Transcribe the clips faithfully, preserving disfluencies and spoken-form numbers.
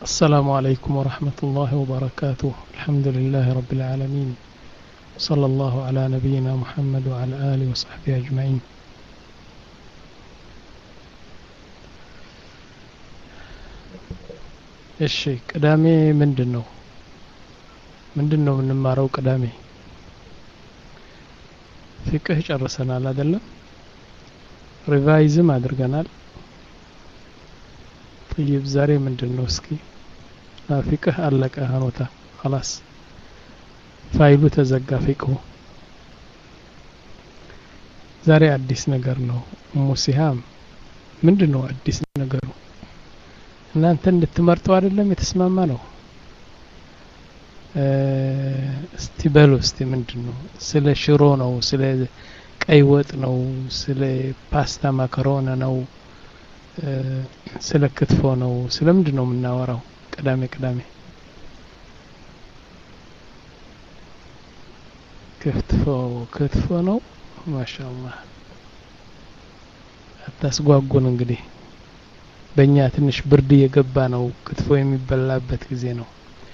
السلام عليكم ورحمة الله وبركاته. الحمد لله رب العالمين، صلى الله على نبينا محمد وعلى آله وصحبه أجمعين. الشيء قدامي مندنو مندنو من مارو قدامي فقه ጨርሰናል አይደለም? ሪቫይዝም አድርገናል። طيب ዛሬ ምንድነው? እስኪ فقه አለቀ ሀኖታ خلاص ፋይሉ ተዘጋ። فقه ዛሬ አዲስ ነገር ነው። ሙሲሃም ምንድነው አዲስ ነገሩ? እናንተ እንድትመርጡ አይደለም የተስማማ ነው። እስቲ በሉ እስቲ ምንድነው? ስለ ሽሮ ነው? ስለ ቀይ ወጥ ነው? ስለ ፓስታ ማካሮና ነው? ስለ ክትፎ ነው? ስለ ምንድነው የምናወራው? ቅዳሜ ቅዳሜ ክትፎ ክትፎ ነው። ማሻአላህ አታስጓጉን። እንግዲህ በእኛ ትንሽ ብርድ የገባ ነው። ክትፎ የሚበላበት ጊዜ ነው።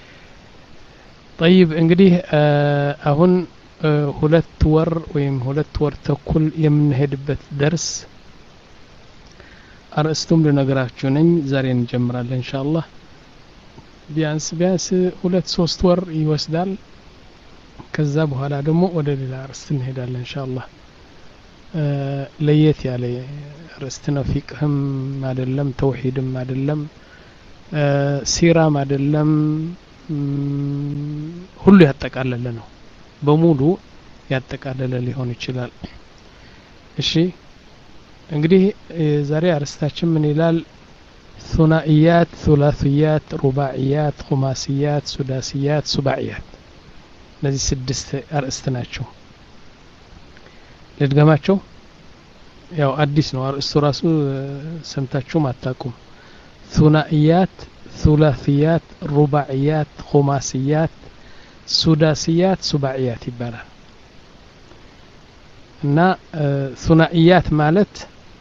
طيب እንግዲህ አሁን ሁለት ወር ወይም ሁለት ወር ተኩል የምንሄድበት ደርስ አርእስቱም ልነግራችሁ ነኝ። ዛሬ እንጀምራለን ኢንሻአላህ። ቢያንስ ቢያንስ ሁለት ሶስት ወር ይወስዳል። ከዛ በኋላ ደግሞ ወደ ሌላ አርእስት እንሄዳለን ኢንሻአላህ። ለየት ያለ አርእስት ነው። ፊቅህም አይደለም፣ ተውሂድም አይደለም፣ ሲራም አይደለም፣ ሁሉ ያጠቃለለ ነው። በሙሉ ያጠቃለለ ሊሆን ይችላል። እሺ እንግዲህ ዛሬ አርእስታችን ምን ይላል? ثنائيات ثلاثيات رباعيات خماسيات سداسيات سباعيات። እነዚህ ስድስት አርእስት ናቸው። ለድገማቸው። ያው አዲስ ነው አርእስቱ ራሱ ሰምታችሁም አታውቁም። ثنائيات ثلاثيات رباعيات خماسيات سداسيات سباعيات ይባላል። እና ثنائيات ማለት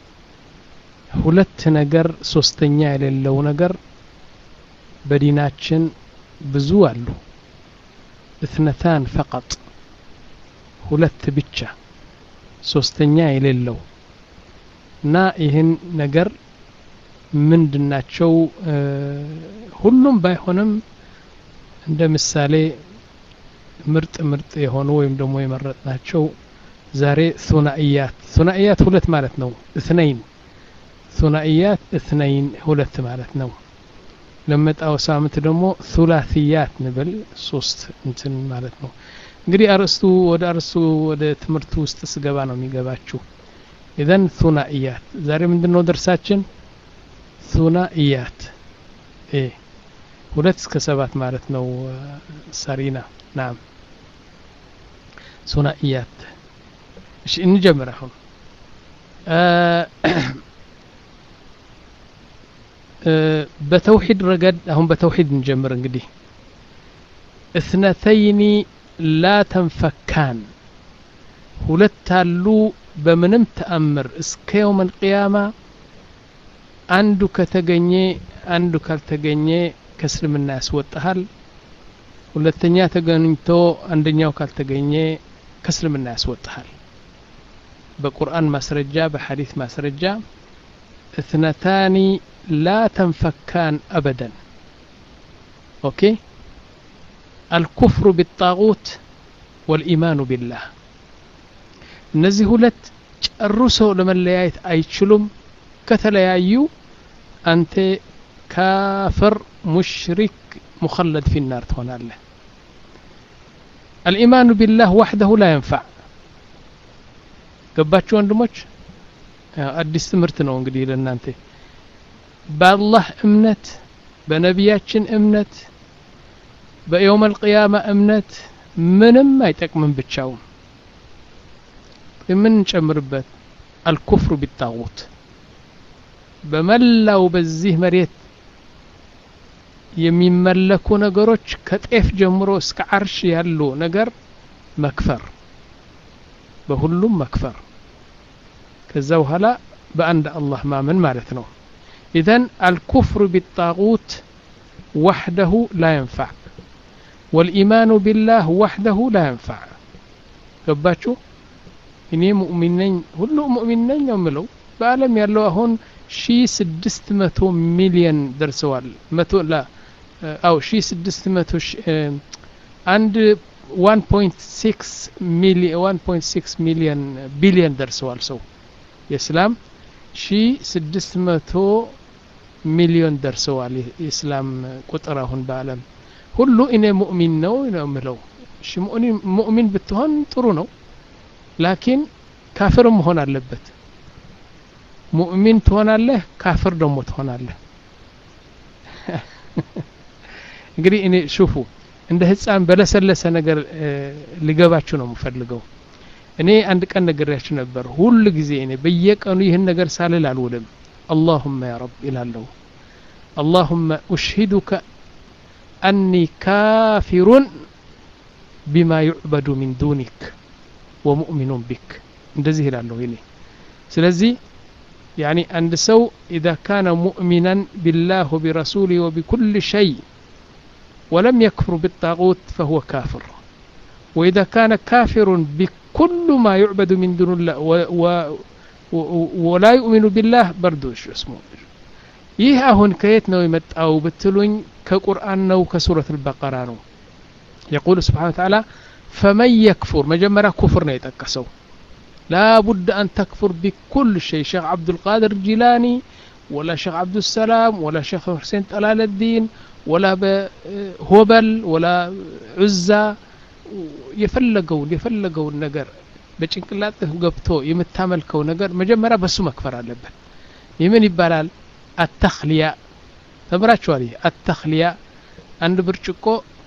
ሁለት ነገር ሶስተኛ የሌለው ነገር በዲናችን ብዙ አሉ። اثنتان فقط ሁለት ብቻ ሶስተኛ የሌለው እና ይህን ነገር ምንድናቸው? ሁሉም ባይሆንም እንደ ምሳሌ ምርጥ ምርጥ የሆኑ ወይም ደግሞ የመረጥናቸው ዛሬ ثنائيات ثنائيات ሁለት ማለት ነው። اثنين ثنائيات اثنين ሁለት ማለት ነው። ለመጣው ሳምንት ደግሞ ثلاثيات ንብል ሶስት እንትን ማለት ነው። እንግዲህ አርእስቱ ወደ አርእስቱ ወደ ትምህርቱ ውስጥ ስገባ ነው የሚገባችሁ። اذا ثنائيات ዛሬ ምንድነው ደርሳችን? ثنائيات ايه ሁለት እስከ ሰባት ማለት ነው። ሳሪና نعم ثنائيات። እሺ እንጀምር አሁን። በተውሂድ ረገድ አሁን በተውሂድ እንጀምር። እንግዲህ اثنتين لا تنفكان ሁለት አሉ በምንም ተአምር እስከ يوم القيامة አንዱ ከተገኘ አንዱ ካልተገኘ ከእስልምና ያስወጣሃል። ሁለተኛ ተገኝቶ አንደኛው ካልተገኘ ከእስልምና ያስወጣሃል። በቁርአን ማስረጃ በሐዲስ ማስረጃ اثنتان لا تنفكان أبدا. أوكي الكفر بالطاغوت والإيمان بالله እነዚህ ሁለት ጨርሶ ለመለያየት አይችሉም። ከተለያዩ አንተ ካፍር ሙሽሪክ مخلد في النار ትሆናለህ። الإيمان بالله وحده لا ينفع። ገባችሁ ወንድሞች? አዲስ ትምህርት ነው እንግዲህ ለእናንተ። በአላህ እምነት፣ በነቢያችን እምነት፣ በየውም القيامة እምነት ምንም አይጠቅምም ብቻውን። ምን ጨምርበት? الكفر بالطاغوت በመላው በዚህ መሬት የሚመለኩ ነገሮች ከጤፍ ጀምሮ እስከ አርሽ ያሉ ነገር መክፈር፣ በሁሉም መክፈር። ከዛ በኋላ በአንድ አላህ ማመን ማለት ነው። إذن الكفر بالطاغوت وحده لا ينفع والإيمان بالله وحده لا ينفع ገባችሁ እኔ ሙእሚን ነኝ ሁሉ ሙእሚን ነኝ ነው የምለው በአለም ያለው አሁን ሺህ ስድስት መቶ ሚሊዮን ደርሰዋል መቶ ላ አው ሺህ ስድስት መቶ አንድ one point six ሚሊዮን one point six ሚሊዮን ቢሊዮን ደርሰዋል ሰው የእስላም ሺህ ስድስት መቶ ሚሊዮን ደርሰዋል የእስላም ቁጥር አሁን በአለም ሁሉ እኔ ሙእሚን ነው ነው የምለው እሺ ሙእሚን ብትሆን ጥሩ ነው ላኪን ካፍር መሆን አለበት ሙእሚን ትሆናለህ ካፍር ደግሞ ትሆናለህ እንግዲህ እኔ ሹፉ እንደ ህፃን በለሰለሰ ነገር ሊገባችሁ ነው የምፈልገው እኔ አንድ ቀን ነገርያችሁ ነበር ሁሉ ጊዜ እኔ በየቀኑ ይህን ነገር ሳልል አልውልም اللهم يا رب إلالله اللهم أشهدك أني كافر بما يعبد من دونك ومؤمن بك እንደዚህ ይላል ይኔ ስለዚህ يعني عند سو إذا كان مؤمنا بالله وبرسوله وبكل شيء ولم يكفر بالطاغوت فهو كافر وإذا كان كافر بكل ما يعبد من دون الله و, و ولا يؤمن بالله بردوش اسمه ይህ አሁን ከየት ነው የመጣው ብትሉኝ ከቁርአን ነው ከሱረቱ አልበቀራ ነው يقول سبحانه وتعالى فمن يكفر مجمرا كفر ነው የጠቀሰው لا بد أن تكفر بكل شيء شيخ عبد القادر الجيلاني ولا شيخ عبد السلام ولا شيخ حسين طلال الدين ولا هبل ولا عزة يفلقوا يفلقوا النجر በጭንቅላትህ ገብቶ የምታመልከው ነገር መጀመሪያ በሱ መክፈር አለበት የምን ይባላል التخلية ተብራችኋል التخلية አንድ ብርጭቆ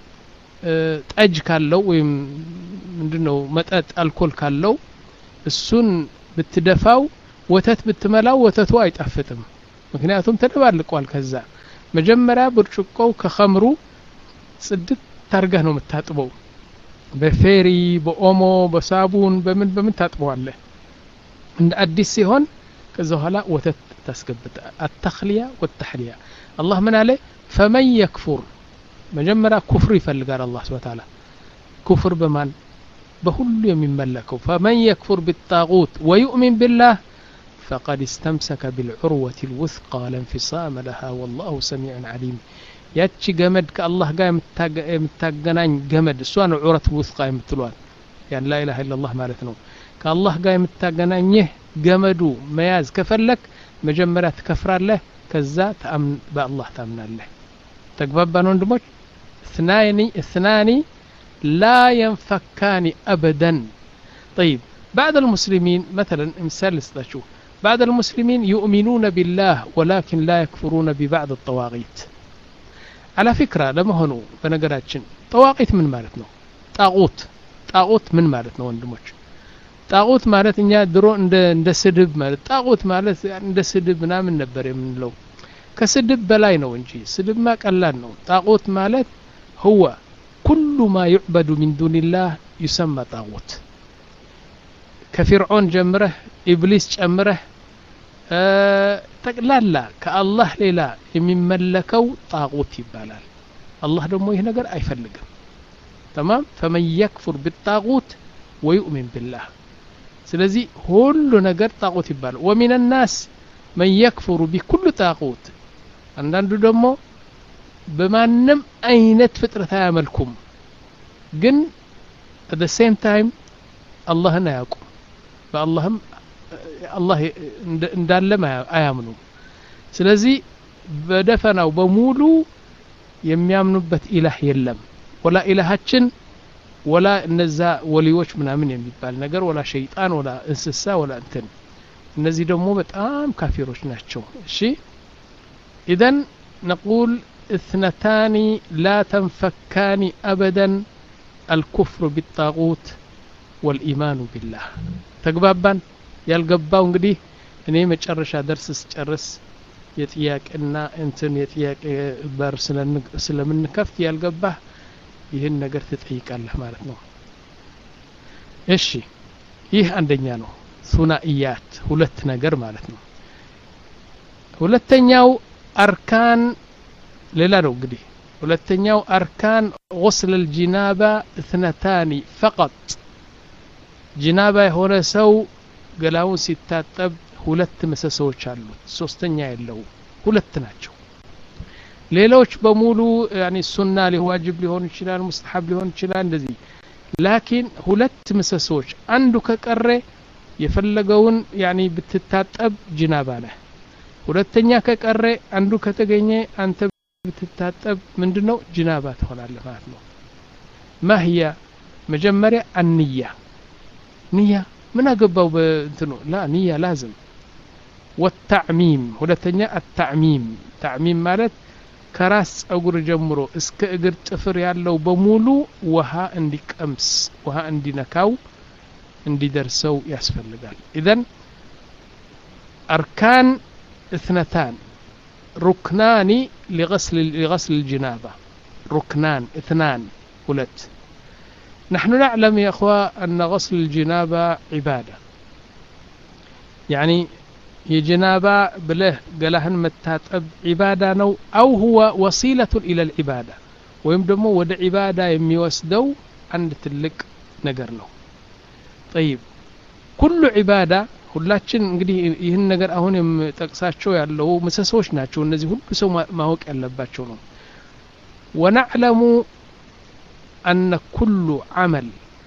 ጠጅ ካለው ወይም ምንድነው መጠጥ አልኮል ካለው እሱን ብትደፋው ወተት ብትመላው ወተቱ አይጣፍጥም ምክንያቱም ተደባልቋል ከዛ መጀመሪያ ብርጭቆው ከኸምሩ ጽድት ታርገህ ነው የምታጥበው በፌሪ በኦሞ በሳቡን በምን በምን ታጥበዋለህ እንደ አዲስ ሲሆን ከዛ በኋላ ወተት ታስገብጣ التخلية والتحلية الله من عليه فمن يكفر መጀመሪያ ኩፍር ይፈልጋል አላህ Subhanahu Wa Ta'ala ኩፍር በማን በሁሉ የሚመለከው فمن يكفر بالطاغوت ويؤمن بالله فقد استمسك بالعروة الوثقى لا انفصام لها والله سميع عليم ያቺ ገመድ ከአላህ ጋር የምታገናኝ ገመድ እሷ ነው ዑረት ውስቃ የምትሏል ያን ላ ኢላሃ ኢላላህ ማለት ነው ከአላህ ጋር የምታገናኝህ ገመዱ መያዝ ከፈለክ መጀመሪያ ትከፍራለህ ከዛ ተአምን በአላህ ታምናለህ ተግባባን ወንድሞች اثنان اثنان لا ينفكان ابدا طيب بعض المسلمين مثلا مثال استشوف بعض المسلمين يؤمنون بالله ولكن لا يكفرون ببعض الطواغيت على فكرة لما هنو بنقراتشن طواغيت من مالتنا طاغوت طاغوت من مالتنا وندموش طاغوت مالت إنيا درو عند سدب مالت طاغوت مالت عند سدب نامن نبر من لو كسدب بلاي نو انجي سدب ما قلال نو طاغوت مالت هو كل ما يعبد من دون الله يسمى طاغوت كفرعون جمره إبليس جمره ጠቅላላ ከአላህ ሌላ የሚመለከው ጣጉት ይባላል አላህ ደግሞ ይሄ ነገር አይፈልግም تمام فمن يكفر بالطاغوت ويؤمن بالله ስለዚህ ሁሉ ነገር ጣጉት ይባላል ومن الناس من يكفر بكل طاغوت አንዳንዱ ደግሞ በማንም አይነት ፍጥረት አያመልኩም ግን at the same time አላህን አያውቁም በአላህም الله እንዳለ አያምኑ ስለዚህ በደፈናው በሙሉ የሚያምኑበት ኢላህ የለም ወላ ኢላሃችን ወላ እነዛ ወሊዎች ምናምን የሚባል ነገር ወላ ሸይጣን ወላ እንስሳ ወላ እንትን እነዚህ ደግሞ በጣም ካፊሮች ናቸው እሺ اذا نقول اثنتان لا تنفكان ابدا الكفر بالطاغوت والايمان بالله تغبابان ያልገባው እንግዲህ እኔ መጨረሻ ደርስ ጨርስ የጥያቄና እንትን የጥያቄ በር ስለምንከፍት ያልገባ ይሄን ነገር ትጠይቃለህ ማለት ነው እሺ ይህ አንደኛ ነው ሱናኢያት ሁለት ነገር ማለት ነው ሁለተኛው አርካን ሌላ ነው እንግዲህ ሁለተኛው አርካን غسل الجنابة اثنتان فقط ጅናባ የሆነ ሰው ገላውን ሲታጠብ ሁለት ምሰሶች አሉት ሶስተኛ የለው ሁለት ናቸው ሌሎች በሙሉ ያኒ ሱና ሊዋጅብ ሊሆን ይችላል ሙስተሐብ ሊሆን ይችላል እንደዚህ ላኪን ሁለት ምሰሶች አንዱ ከቀረ የፈለገውን ያኒ ብትታጠብ ጅናባ ነህ ሁለተኛ ከቀረ አንዱ ከተገኘ አንተ ብትታጠብ ምንድነው ጅናባ ትሆናለህ ማለት ነው ማህያ መጀመሪያ አንያ ንያ ምን አገባው በእንትኑ ላ ንያ لازم والتعميم ሁለተኛ التعميم تعميم ማለት ከራስ ጸጉር ጀምሮ እስከ እግር ጥፍር ያለው በሙሉ ውሃ እንዲቀምስ ውሃ እንዲነካው እንዲደርሰው ያስፈልጋል اذا اركان اثنتان ركنان لغسل لغسل الجنابه ركنان اثنان ሁለት نحن نعلم يا اخوة ان غسل الجنابه عباده يعني የጀናባ ብለህ ገላህን መታጠብ ዒባዳ ነው او هو وسيله الى العباده ወይም ደግሞ ወደ ዒባዳ የሚወስደው አንድ ትልቅ ነገር ነው طيب كل عباده ሁላችን እንግዲህ ይህን ነገር አሁን የምጠቅሳቸው ያለው ምሰሶች ናቸው እነዚህ ሁሉ ሰው ማወቅ ያለባቸው ነው ونعلم ان كل عمل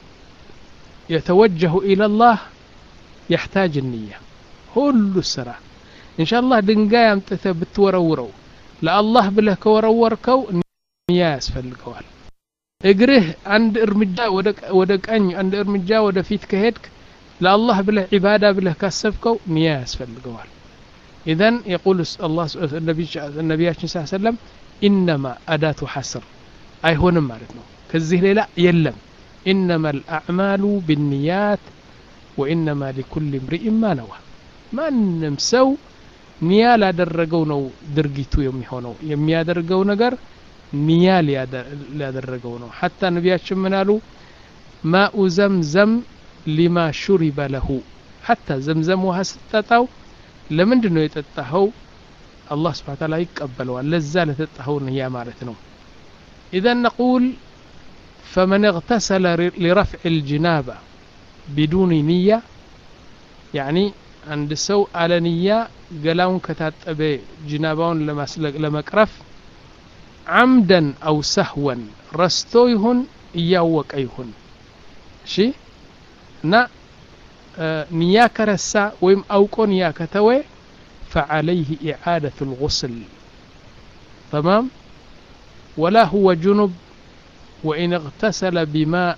يتوجه الى الله يحتاج النيه ሁሉ ስራ ኢንሻአላህ ድንጋይ አምጥተህ ብትወረውረው ለአላህ ብለህ ከወረወርከው ንያ ያስፈልገዋል እግርህ አንድ እርምጃ ወደ ወደ ቀኝ አንድ እርምጃ ወደ ፊት ከሄድክ ለአላህ ብለህ ዒባዳ ብለህ ካሰብከው ንያ ያስፈልገዋል اذا يقول الله النبي النبيያችን ሰለላሁ ዐለይሂ ወሰለም انما اداه حصر አይሆንም ማለት ነው ከዚህ ሌላ የለም انما الاعمال بالنيات وانما لكل امرئ ما نوى ማንም ሰው ንያ ላደረገው ነው ድርጊቱ የሚሆነው የሚያደርገው ነገር ንያ ሊያደርገው ነው حتى ነብያችን ምን አሉ ማኡ ዘምዘም لما شرب له حتى ዘምዘም ውሃ ስትጠጣው ለምንድን ነው የጠጣኸው አላህ Subhanahu Wa Ta'ala ይቀበለዋል ለዛ ለተጠጣኸው ንያ ማለት ነው اذا نقول فمن اغتسل لرفع الجنابه بدون نيه يعني عند سو على نية قلاون كتاتب جنابون لمسلك لمقرف عمدا أو سهوا رستو يهون إياوك أيهون شي نا آه نيا كرسا ويم أوكو نيا كتوي فعليه إعادة الغسل تمام ولا هو جنب وإن اغتسل بماء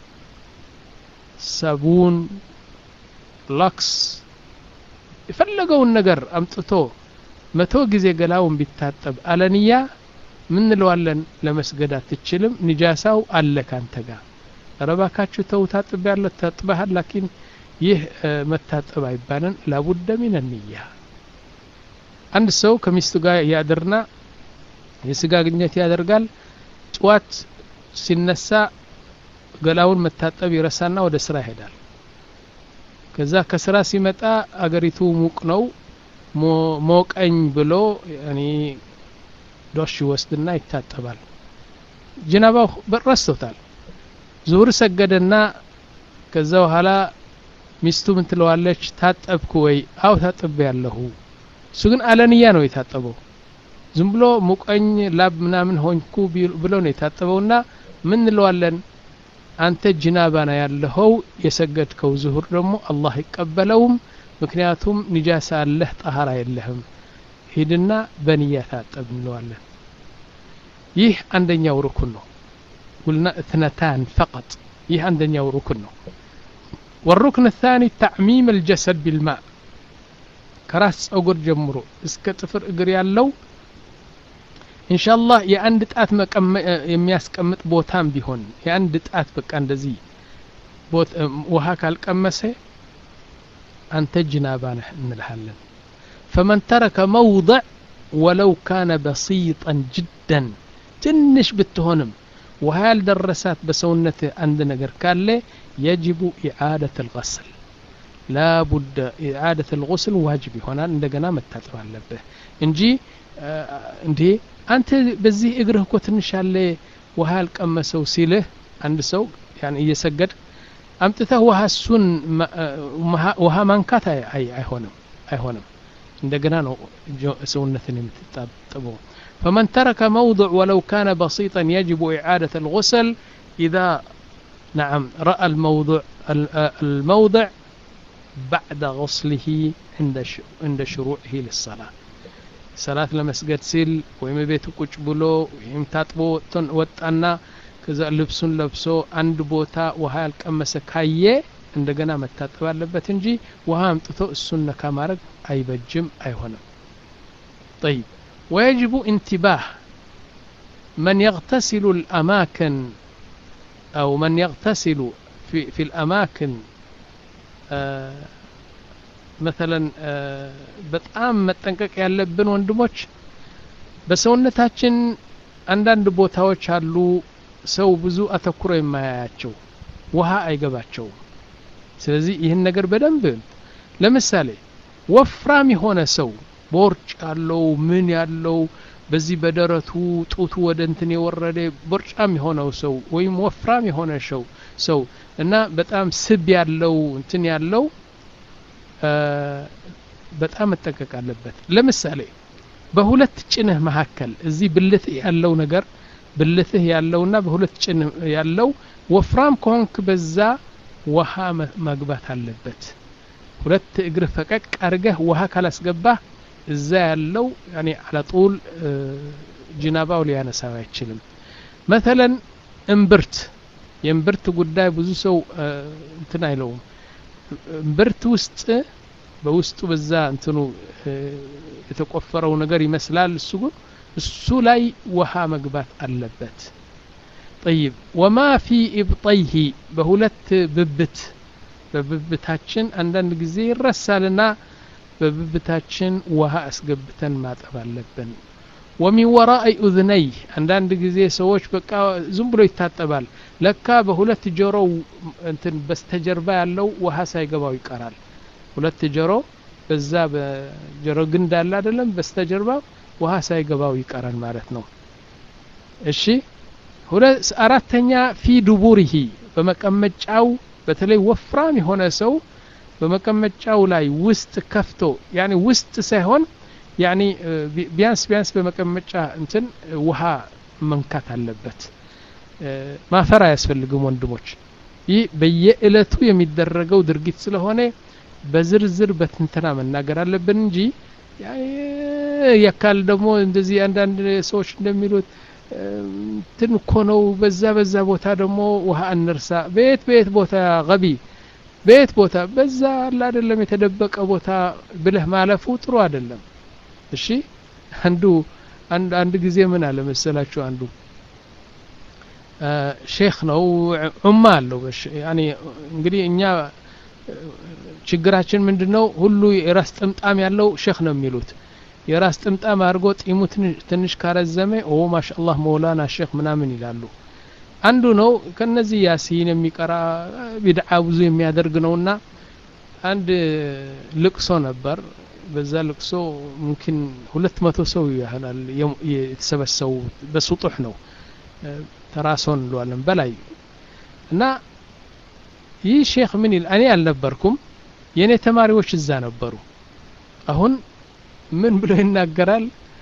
صابون لكس የፈለገውን ነገር አምጥቶ መቶ ጊዜ ገላውን ቢታጠብ አለንያ ምን ለዋለን ለመስገድ አትችልም ንጃሳው አለ ካንተ ጋር ረባካችሁ ተውታጥብ ያለ ተጥበሃል ላኪን ይህ መታጠብ አይባልን لابد من النية አንድ ሰው ከሚስቱ ጋር ያደርና የስጋ ግንኙነት ያደርጋል ጧት ሲነሳ ገላውን መታጠብ ይረሳና ወደ ስራ ይሄዳል ከዛ ከስራ ሲመጣ አገሪቱ ሙቅ ነው ሞቀኝ ብሎ ያኒ ዶሽ ወስድና ይታጠባል ጀናባው በረስቶታል ዙሁር ሰገደና ከዛ በኋላ ሚስቱ ምን ትለዋለች ታጠብኩ ወይ አው ታጠብ ያለሁ እሱ ግን አለንያ ነው የታጠበው ዝም ብሎ ሙቀኝ ላብ ምናምን ሆንኩ ብሎ ነው የታጠበውና ምን እንለዋለን አንተ ጅናባና ያለኸው የሰገድከው ዙሁር ደግሞ አላህ ይቀበለውም ምክንያቱም ንጃሳ አለህ ጣሃራ የለህም ሂድና በንያ ታጠብ እንለዋለን ይህ አንደኛው ሩክን ነው قلنا اثنتان فقط ይህ አንደኛው ሩክን ነው والركن الثاني تعميم الجسد بالماء ከራስ ጸጉር ጀምሮ እስከ ጥፍር እግር ያለው إن شاء الله የአንድ ጣት መቀመ የሚያስቀምጥ ቦታም ቢሆን የአንድ ጣት በቃ እንደዚህ ቦት ውሃ ካልቀመሰ አንተ ጅናባ ነህ እንልሃለን فمن ترك موضع ولو كان بسيطا جدا ትንሽ ብትሆንም ውሃ ያልደረሳት በሰውነትህ አንድ ነገር ካለ يجب إعادة الغسل لا بد إعادة الغسل واجب هنا እንደገና መታጠብ አለበት እንጂ እንዴ አንተ በዚህ እግርህ እኮ ትንሽ አለ ውሃ አልቀመሰው ሲልህ አንድ ሰው ያን እየሰገድ አምጥተህ ውሃ እሱን ውሃ ማንካት አይሆንም አይሆንም እንደገና ነው ሰውነትን የምትጣጥበው فمن ترك موضع ولو كان بسيطا يجب إعادة الغسل إذا نعم رأى الموضع الموضع بعد غسله عند عند شروعه للصلاة صلاة لمسجد سيل ويم بيتو ቁጭ ብሎ ወይም ታጥቦ ወጣና ከዛ ልብሱን ለብሶ አንድ ቦታ ውሃ ያልቀመሰ ካየ እንደገና መታጠብ አለበት እንጂ ውሃ አምጥቶ እሱን ነካ ማድረግ አይበጅም አይሆንም طيب ويجب انتباه من يغتسل الأماكن أو من يغتسل في في الأماكن آه مثلا آه በጣም መጠንቀቅ ያለብን ወንድሞች በሰውነታችን አንዳንድ ቦታዎች አሉ ሰው ብዙ አተኩሮ የማያያቸው ውሃ አይገባቸው ስለዚህ ይህን ነገር በደንብ ለምሳሌ ወፍራም የሆነ ሰው ቦርጭ ያለው ምን ያለው በዚህ በደረቱ ጡቱ ወደ እንትን የወረደ ቦርጫም የሆነው ሰው ወይም ወፍራም የሆነ ሰው ሰው እና በጣም ስብ ያለው እንትን ያለው በጣም መጠንቀቅ አለበት ለምሳሌ በሁለት ጭንህ መካከል እዚህ ብልት ያለው ነገር ብልትህ ያለውና በሁለት ጭን ያለው ወፍራም ከሆንክ በዛ ውሃ መግባት አለበት ሁለት እግር ፈቀቅ አርገህ ውሃ ካላስገባህ እዛ ያለው يعني على طول ጅናባው ሊያነሳው አይችልም مثلا እምብርት የእምብርት ጉዳይ ብዙ ሰው እንትን አይለውም እምብርት ውስጥ በውስጡ በዛ እንትኑ የተቆፈረው ነገር ይመስላል እሱ እሱ ላይ ውሃ መግባት አለበት طيب وما في ابطيه በሁለት ብብት በብብታችን አንዳንድ ጊዜ ይረሳልና በብብታችን ውሃ አስገብተን ማጠብ አለብን ومن وراء اذنيه አንዳንድ ጊዜ ሰዎች በቃ ዝም ብሎ ይታጠባል ለካ በሁለት ጆሮው እንትን በስተጀርባ ያለው ውሃ ሳይገባው ይቀራል ሁለት ጆሮ በዛ በጆሮ ግንድ አለ አይደለም በስተጀርባ ውሃ ሳይገባው ይቀራል ማለት ነው እሺ ሁለት አራተኛ في دبوره በመቀመጫው በተለይ ወፍራም የሆነ ሰው በመቀመጫው ላይ ውስጥ ከፍቶ يعني ውስጥ ሳይሆን يعني ቢያንስ ቢያንስ በመቀመጫ እንትን ውሃ መንካት አለበት ማፈራ ያስፈልግም ወንድሞች ይህ በየእለቱ የሚደረገው ድርጊት ስለሆነ በዝርዝር በትንተና መናገር አለብን እንጂ ያካል ደግሞ እንደዚህ አንዳንድ ሰዎች እንደሚሉት ትንኮነው በዛ በዛ ቦታ ደግሞ ውሃ እንርሳ ቤት ቤት ቦታ ገቢ ቤት ቦታ በዛ አለ አይደለም የተደበቀ ቦታ ብለህ ማለፉ ጥሩ አይደለም እሺ አንዱ አንድ አንድ ጊዜ ምን አለ መሰላችሁ አንዱ ሼክ ነው ዑማ አለው يعني እንግዲህ እኛ ችግራችን ምንድነው ሁሉ የራስ ጥምጣም ያለው ሼክ ነው የሚሉት የራስ ጥምጣም አርጎ ጢሙ ትንሽ ካረዘመ ኦ ማሻአላህ መውላና ሼክ ምናምን ይላሉ አንዱ ነው ከነዚህ ያሲን የሚቀራ ቢድዓ ብዙ የሚያደርግ ነውና አንድ ልቅሶ ነበር በዛ ልቅሶ ممكن ሁለት መቶ ሰው ያህላል የተሰበሰቡ በሱጡህ ነው ተራሶን ለዋለም በላይ እና ይህ ሼክ ምን ይል እኔ አልነበርኩም የኔ ተማሪዎች እዛ ነበሩ አሁን ምን ብሎ ይናገራል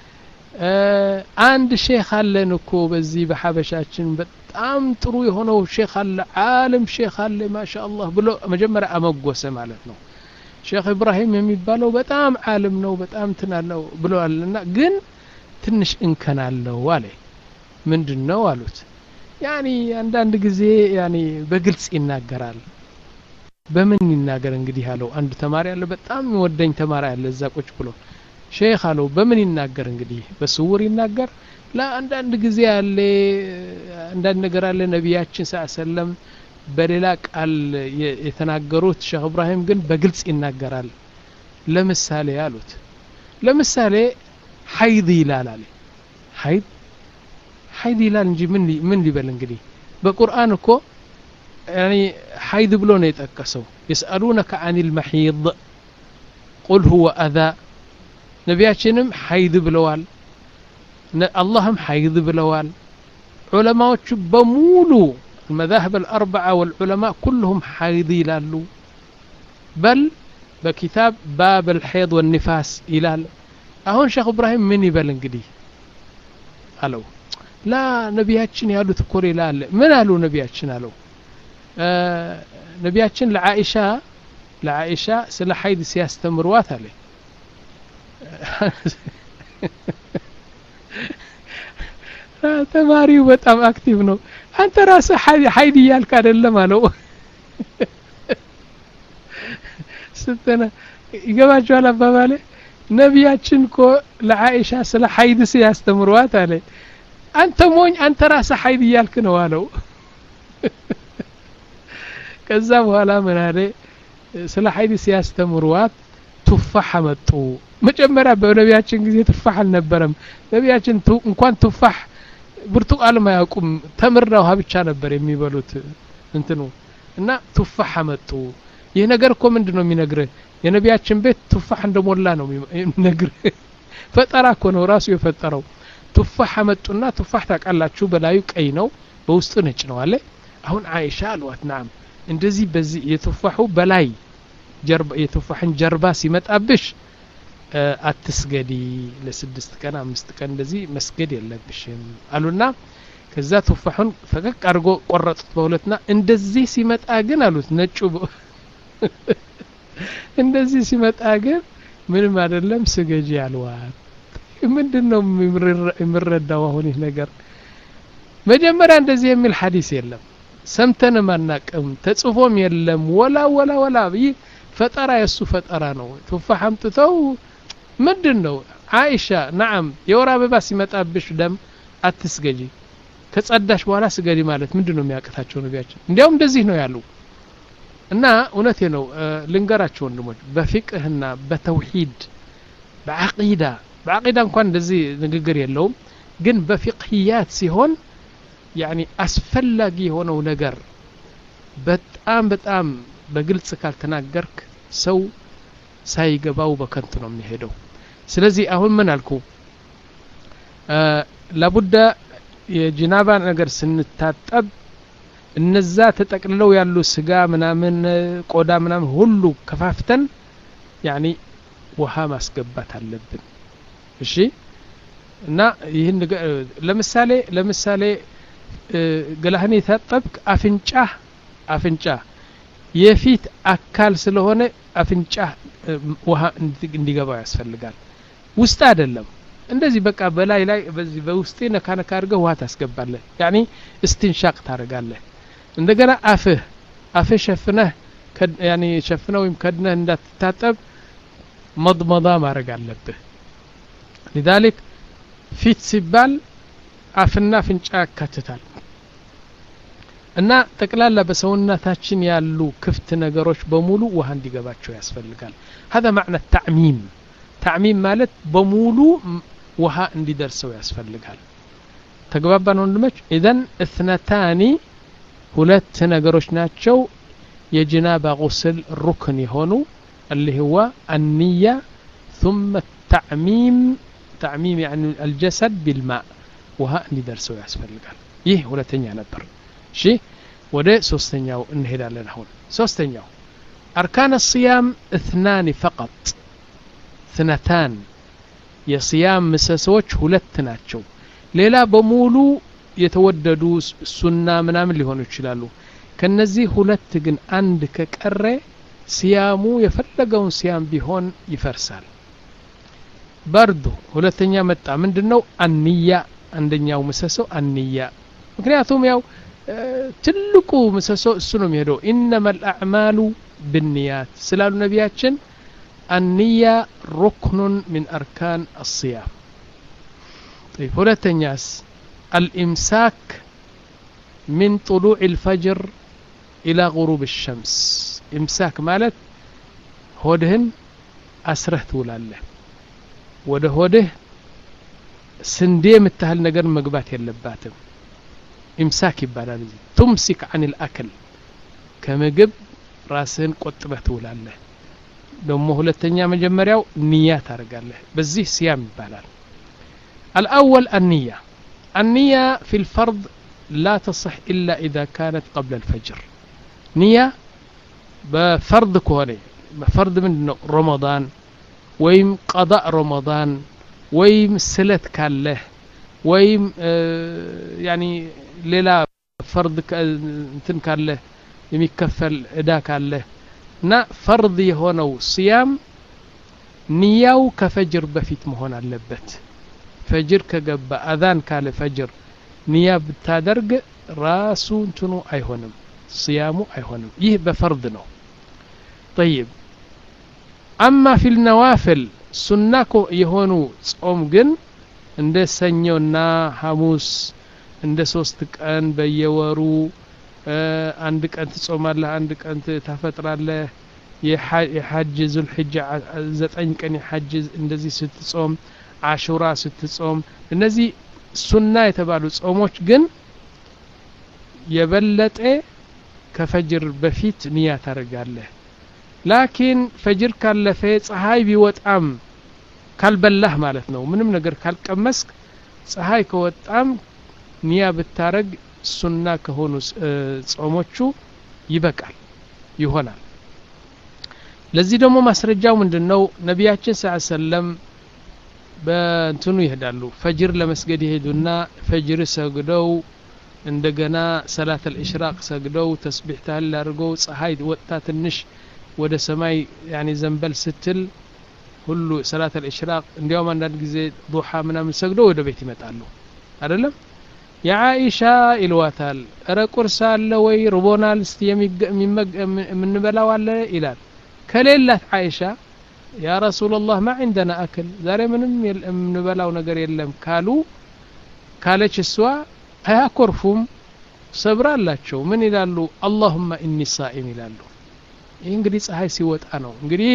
አንድ ሼክ አለን እኮ በዚህ በሐበሻችን በጣም ጥሩ የሆነው ሼክ አለ ዓለም ሼክ አለ ማሻአላህ ብሎ መጀመሪያ አመጎሰ ማለት ነው ሼክ ኢብራሂም የሚባለው በጣም ዓለም ነው በጣም ተናለው ብለዋልና ግን ትንሽ እንከናለው አለ ምንድነው አሉት ያኒ አንዳንድ ጊዜ ያኒ በግልጽ ይናገራል በምን ይናገር እንግዲህ አለው አንድ ተማሪ አለ በጣም ወደኝ ተማሪ አለ እዛ ቁጭ ብሎ ሼክ አለው በምን ይናገር እንግዲህ በስውር ይናገር ላ አንዳንድ ጊዜ አለ አንዳንድ ነገር አለ ነብያችን ሰለላሁ በሌላ ቃል የተናገሩት ሼክ ኢብራሂም ግን በግልጽ ይናገራል ለምሳሌ አሉት ለምሳሌ ሐይድ ይላል አለ ሐይድ ሐይድ ይላል እንጂ ምን ምን ሊበል እንግዲህ በቁርአን እኮ يعني حيد ብሎ ነው የጠቀሰው يسألونك عن المحيض قل هو أذى ነቢያችንም ሐይድ ብለዋል አላህም ሐይድ ብለዋል ዑለማዎቹ በሙሉ المذاهب الأربعة والعلماء كلهم حيض يلالو بل بكتاب باب الحيض والنفاس يلال أهون شيخ إبراهيم من يبال انقدي قالوا لا نبياتشن يالو تكوري لا من قالوا نبياتشن قالوا آه نبياتشن لعائشة لعائشة سلا حيض سياسة مروات عليه ተማሪው በጣም አክቲቭ ነው አንተ ራስህ ሐይድ ይያልክ አይደለም አለው ስተና ይገባችኋል አባባሌ ነብያችን እኮ ለዓኢሻ ስለ ሐይድ ሲያስተምሯት አለ አንተ ሞኝ አንተ ራስህ ሐይድ ይያልክ ነው አለው ከዛ በኋላ ምን አለ ስለ ሐይድ ሲያስተምሯት ቱፋህ መጡ መጀመሪያ በነብያችን ጊዜ ቱፋህ አልነበረም ነብያችን እንኳን ቱፋህ ብርቱቃን ማያውቁም ተምርና ውሃ ብቻ ነበር የሚበሉት እንትኑ እና ቱፋህ መጡ ይሄ ነገር እኮ ምንድነው የሚነግርህ የነብያችን ቤት ቱፋህ እንደሞላ ነው የሚነግርህ ፈጠራ እኮ ነው ራሱ የፈጠረው ቱፋህ መጡና ቱፋህ ታቃላችሁ በላዩ ቀይ ነው በውስጡ ነጭ ነው አለ አሁን አይሻ አልዋት ናም እንደዚህ በዚህ የቱፋሁ በላይ ጀርባ የቱፋህን ጀርባ ሲመጣብሽ አትስገዲ ለስድስት ቀን አምስት ቀን እንደዚህ መስገድ የለብሽም አሉና ከዛ ቱፋሁን ፈቀቅ አድርጎ ቆረጡት በሁለትና እንደዚህ ሲመጣ ግን አሉት ነጩ እንደዚህ ሲመጣ ግን ምንም አይደለም ስገጂ አልዋት ምንድነው የሚረዳው አሁን ይሄ ነገር መጀመሪያ እንደዚህ የሚል ሐዲስ የለም ሰምተን ማናቀም ተጽፎም የለም ወላ ወላ ወላ ፈጠራ የሱ ፈጠራ ነው ቱፋህ አምጥተው ምንድነው አይሻ نعم የወር አበባ ሲመጣብሽ ደም አትስገጂ ከጸዳሽ በኋላ ስገዲ ማለት ምንድነው የሚያቀታቸው ነብያችን እንዲያው እንደዚህ ነው ያሉ እና እውነቴ ነው ልንገራቸው ወንድሞች በፍቅህና በተውሂድ በአቂዳ በአቂዳ እንኳን እንደዚህ ንግግር የለውም ግን በፍቅህያት ሲሆን يعني አስፈላጊ የሆነው ነገር በጣም በጣም በግልጽ ካልተናገርክ ሰው ሳይገባው በከንቱ ነው የሚሄደው ስለዚህ አሁን ምን አልኩ ለቡዳ የጅናባ ነገር ስንታጠብ እነዛ ተጠቅልለው ያሉ ስጋ ምናምን ቆዳ ምናምን ሁሉ ከፋፍተን يعني ውሃ ማስገባት አለብን እሺ እና ይሄን ለምሳሌ ለምሳሌ ገላህኔ ታጠብክ አፍንጫ አፍንጫ የፊት አካል ስለሆነ አፍንጫ ውሃ እንዲገባ ያስፈልጋል ውስጥ አይደለም እንደዚህ በቃ በላይ ላይ በዚህ በውስጤ ነካነካ አድርገህ ውሃ ታስገባለህ يعني استنشاق ታደርጋለህ እንደገና አፍህ አፍህ ሸፍነህ يعني ሸፍነው ወይም ከድነህ እንዳትታጠብ መضመض ማድረግ አለብህ لذلك ፊት ሲባል አፍና አፍንጫ ያካትታል እና ተቅላላ በሰውነታችን ያሉ ክፍት ነገሮች በሙሉ ውሃ እንዲገባቸው ያስፈልጋል هذا معنى التعميم تعميم ማለት በሙሉ ውሃ እንዲደርሰው ያስፈልጋል ተግባባን ወንድሞች اذا اثنتان ሁለት ነገሮች ናቸው የጅናባ غسل ሩክን የሆኑ اللي هو النية ثم التعميم تعميم يعني الجسد بالماء ውሃ እንዲደርሰው ያስፈልጋል ይህ ሁለተኛ ነበር እሺ ወደ ሶስተኛው እንሄዳለን አሁን ሶስተኛው أركان الصيام اثنان فقط اثنتان የصيام مسسوች ሁለት ናቸው ሌላ በሙሉ የተወደዱ ሱና ምናምን ሊሆኑ ይችላሉ ከነዚህ ሁለት ግን አንድ ከቀረ ሲያሙ የፈለገውን ሲያም ቢሆን ይፈርሳል برضو ሁለተኛ መጣ ምንድነው አንያ አንደኛው مسسو አንያ ምክንያቱም ያው ትልቁ مسسو እሱ ነው የሚሄደው انما الاعمال بالنيات ስላሉ ነብያችን النية ركن من أركان الصيام طيب ሁለተኛስ الامساك من طلوع الفجر الى غروب الشمس امساك ማለት ሆድህን አስረህ ትውላለህ ወደ ሆድህ ስንዴ የምታህል ነገር መግባት የለባትም امساك ይባላል እዚ تمسك عن الاكل ከምግብ ራስህን ቆጥበህ ትውላለህ ደሞ ሁለተኛ መጀመሪያው ንያ ታረጋለህ በዚህ ሲያም ይባላል الأول النية النية في الفرض لا تصح إلا إذا كانت قبل الفجر نية بفرض كوني بفرض من رمضان ويم قضاء رمضان ويم سلت كاله ويم آه يعني ليلة فرض انتن كاله يميكفل ادا كاله نا فرض يهونو صيام نياو كفجر بفيت مهون اللبت فجر كجبا اذان كاله فجر نيا بتادرج راسو انتنو ايهونم صيامو ايهونم يه بفرض نو طيب اما في النوافل سناكو يهونو صوم جن እንደ ሰኞና ሐሙስ እንደ ሶስት ቀን በየወሩ አንድ ቀን ትጾማለህ አንድ ቀን ታፈጥራለህ የሐጅ ዙልሂጃ ዘጠኝ ቀን የሐጅ እንደዚህ ስትጾም አሹራ ስትጾም እነዚህ ሱና የተባሉ ጾሞች ግን የበለጠ ከፈጅር በፊት ንያ ታረጋለህ ላኪን ፈጅር ካለፈ ፀሐይ ቢወጣም ካልበላህ ማለት ነው ምንም ነገር ካልቀመስክ ፀሐይ ከወጣም ንያ ብታረግ ሱና ከሆኑ ጾሞቹ ይበቃል ይሆናል ለዚህ ደግሞ ማስረጃው ምንድነው ነብያችን ሰለላሁ ዐለይሂ ወሰለም በእንትኑ ይሄዳሉ ፈጅር ለመስገድ ይሄዱና ፈጅር ሰግደው እንደገና ሰላት الاشراق ሰግደው ተስቢህ ታል አድርገው ፀሐይ ወጣ ትንሽ ወደ ሰማይ ያኒ ዘንበል ስትል ሁሉ ሰላት الاشراق እንዲያውም አንዳንድ ጊዜ ዱሃ ምናምን ሰግደው ወደ ቤት ይመጣሉ አይደለም የአኢሻ ኢልዋታል እረ ቁርስ አለ ወይ ሩቦናል እስቲ የምንበላው አለ ይላል ከሌላት አይሻ ያ ረሱላህ ما عندنا اكل ዛሬ ምንም የምንበላው ነገር የለም ካሉ ካለች እሷ አያኮርፉም ሰብራላቸው ምን ይላሉ اللهم اني صائم ይላሉ ይሄ እንግዲህ ፀሐይ ሲወጣ ነው እንግዲህ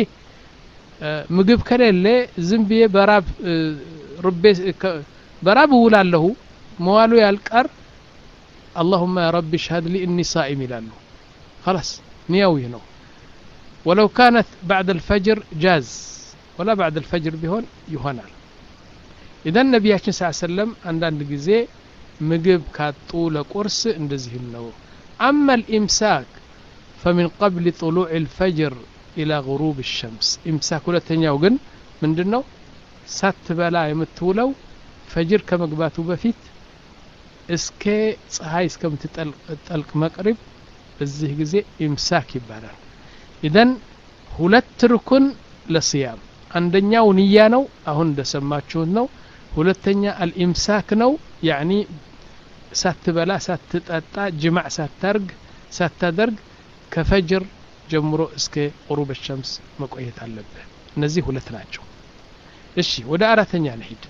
ምግብ ከሌለ ዝም ብዬ በራብ ሩቤ በራብ ውላለሁ መዋሉ ያልቀር اللهم يا رب اشهد لي اني صائم ይላሉ خلاص نياوي ነው ولو كانت بعد الفجر جاز ولا بعد الفجر بيهون يهونال اذا النبي صلى الله عليه وسلم عندنا ጊዜ ምግብ ካጡ ለቁርስ እንደዚህ ነው اما الامساك فمن قبل طلوع الفجر الى غروب الشمس امساك ሁለተኛው ግን ምንድነው ሳትበላ የምትውለው ፈጅር ከመግባቱ በፊት እስከ ፀሐይ እስከምትጠልቅ መቅሪብ በዚህ ጊዜ ኢምሳክ ይባላል ኢደን ሁለት ርኩን ለሲያም አንደኛው ንያ ነው አሁን እንደሰማችሁት ነው ሁለተኛ አልኢምሳክ ነው ያኒ ሳትበላ ሳትጠጣ ጅማዕ ሳታርግ ሳታደርግ ከፈጅር ጀምሮ እስከ غروب الشمس መቆየት አለበት እነዚህ ሁለት ናቸው እሺ ወደ አራተኛ እንሂድ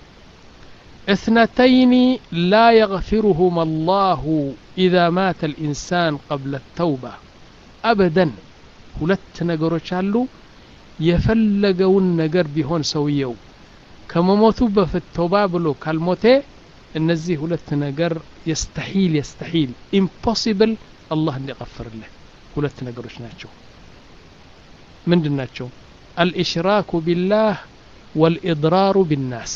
اثنتين لا يغفرهما الله إذا مات الإنسان قبل التوبة أبدا ሁለት ነገሮች አሉ የፈለገውን ነገር ቢሆን ሰውየው ከመሞቱ በፊት ተውባ ብሎ ካልሞተ እነዚህ ሁለት ነገር يستحيل يستحيل impossible الله እንዲغفርልህ ሁለት ነገሮች ናቸው ምንድናቸው الاشراك بالله والاضرار بالناس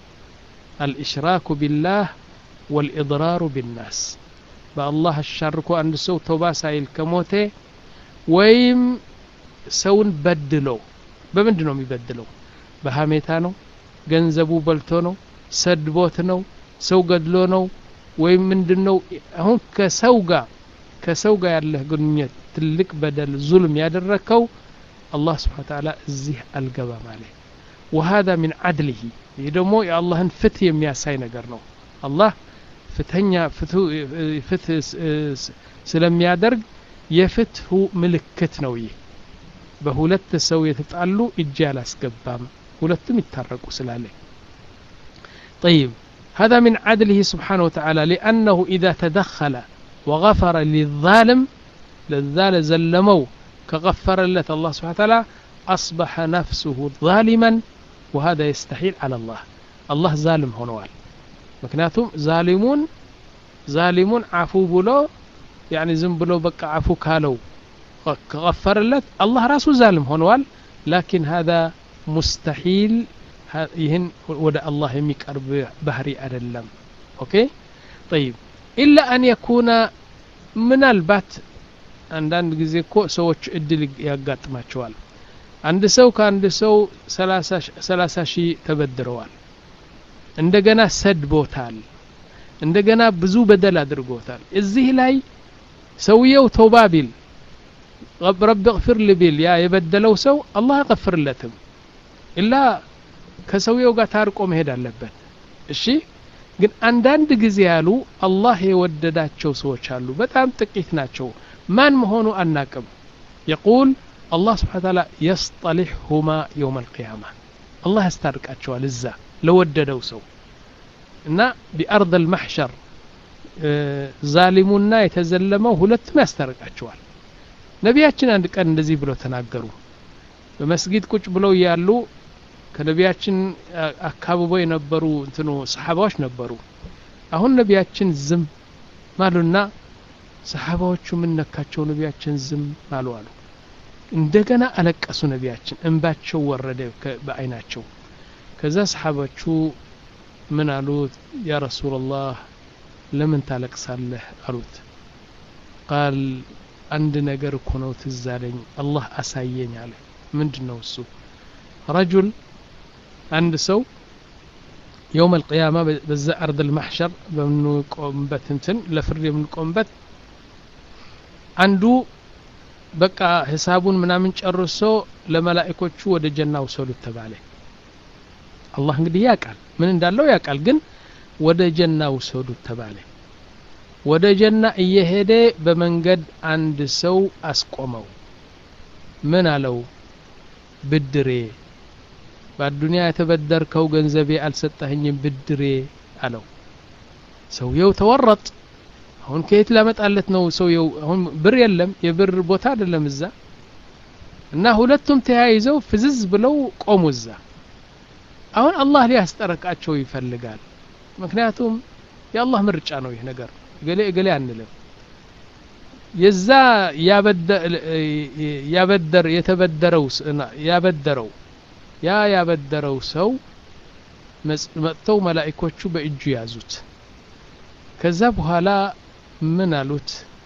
الاشراك بالله والاضرار بالناس بالله الشرك عند سو توبه سايل كموته ወይም ሰውን በድለው በምንድነው የሚበድለው በሐሜታ ነው ገንዘቡ በልቶ ነው ሰድቦት ነው ሰው ገድሎ ነው ወይም ምንድነው አሁን ከሰው ጋር ከሰው ጋር ያለ ግንኙነት ትልቅ በደል ዙልም ያደረከው الله سبحانه وتعالى እዚህ አልገባ ማለት وهذا من عدله ይደሞ የአላህን ፍትህ የሚያሳይ ነገር ነው አላህ ፍትህኛ ፍትህ ፍትህ ስለሚያደርግ የፍትሁ ምልክት ነው ይሄ በሁለት ሰው የተጣሉ እጅ ያላስገባም ሁለቱም ይታረቁ ስላለ طيب هذا من عدله سبحانه وتعالى لأنه إذا تدخل وغفر للظالم للذال زلمو كغفر له الله سبحانه وتعالى أصبح نفسه ظالما وهذا يستحيل على الله الله ظالم هنوال مكناتهم ظالمون ظالمون عفو بلو يعني زم بلو بقى عفو كالو كغفر له الله راسه ظالم هنوال لكن هذا مستحيل ይህን ወደ አላህ የሚቀርብ ባህሪ አይደለም ኦኬ طيب إلا أن يكون ምናልባት አንዳንድ ጊዜ እኮ ሰዎች እድል ያጋጥማቸዋል አንድ ሰው ከአንድ ሰው ሰላሳ ሺህ ተበድረዋል እንደገና ሰድቦታል እንደገና ብዙ በደል አድርጎታል እዚህ ላይ ሰውየው ተውባ ቢል رب اغفر لي ቢል ያ የበደለው ሰው አላህ ያغفርለትም ኢላ ከሰውየው ጋር ታርቆ መሄድ አለበት እሺ ግን አንዳንድ ጊዜ ያሉ አላህ የወደዳቸው ሰዎች አሉ በጣም ጥቂት ናቸው ማን መሆኑ አናቅም يقول الله سبحانه وتعالى يصطلحهما يوم القيامة الله يسترقاቸዋል እዛ ለወደደው ሰው እና بأرض المحشر ዛሊሙና የተዘለመው ሁለቱም ያስተርቃቸዋል ነቢያችን አንድ ቀን እንደዚህ ብለው ተናገሩ በመስጊድ ቁጭ ብለው ያሉ ከነቢያችን አካባቢው የነበሩ እንትኑ ሰሃባዎች ነበሩ አሁን ነቢያችን ዝም ማሉና ሰሃባዎቹ ምን ነካቸው ነቢያችን ዝም ማሉ አሉ እንደገና አለቀሱ ነቢያችን እንባቸው ወረደ በአይናቸው ከዛ ሰሃባዎቹ ምን አሉት ያ ረሱላህ ለምን ታለቅሳለህ አሉት قال አንድ ነገር እኮ ነው ትዝ አለኝ አላህ አሳየኝ አለ ምንድነው እሱ رجل عند سو يوم القيامة بزا أرض المحشر بمنو قومبت انتن لفرد من قومبت عنده بقى حسابون منامن ጨርሶ ለመላእክቶቹ ወደ ጀና ወሰዱት ተባለ አላህ እንግዲህ ያቃል ምን እንዳለው ያቃል ግን ወደ ጀና ወሰዱት ተባለ ወደ ጀና እየሄደ በመንገድ አንድ ሰው አስቆመው ምን አለው ብድሬ በአዱንያ የተበደርከው ገንዘቤ አልሰጠኸኝም ብድሬ አለው ሰውየው ተወረጥ አሁን ከየት ላመጣለት ነው ሰውየው አሁን ብር የለም የብር ቦታ አይደለም እዛ እና ሁለቱም ተያይዘው ፍዝዝ ብለው ቆሙ እዛ አሁን አላህ ሊያስጠረቃቸው ይፈልጋል ምክንያቱም የአላህ ምርጫ ነው ይሄ ነገር ገሌ ገሌ አንልም የዛ ያበደር የተበደረው ያበደረው ያ ያበደረው ሰው መጥተው መላእክቶቹ በእጁ ያዙት ከዛ በኋላ ምን አሉት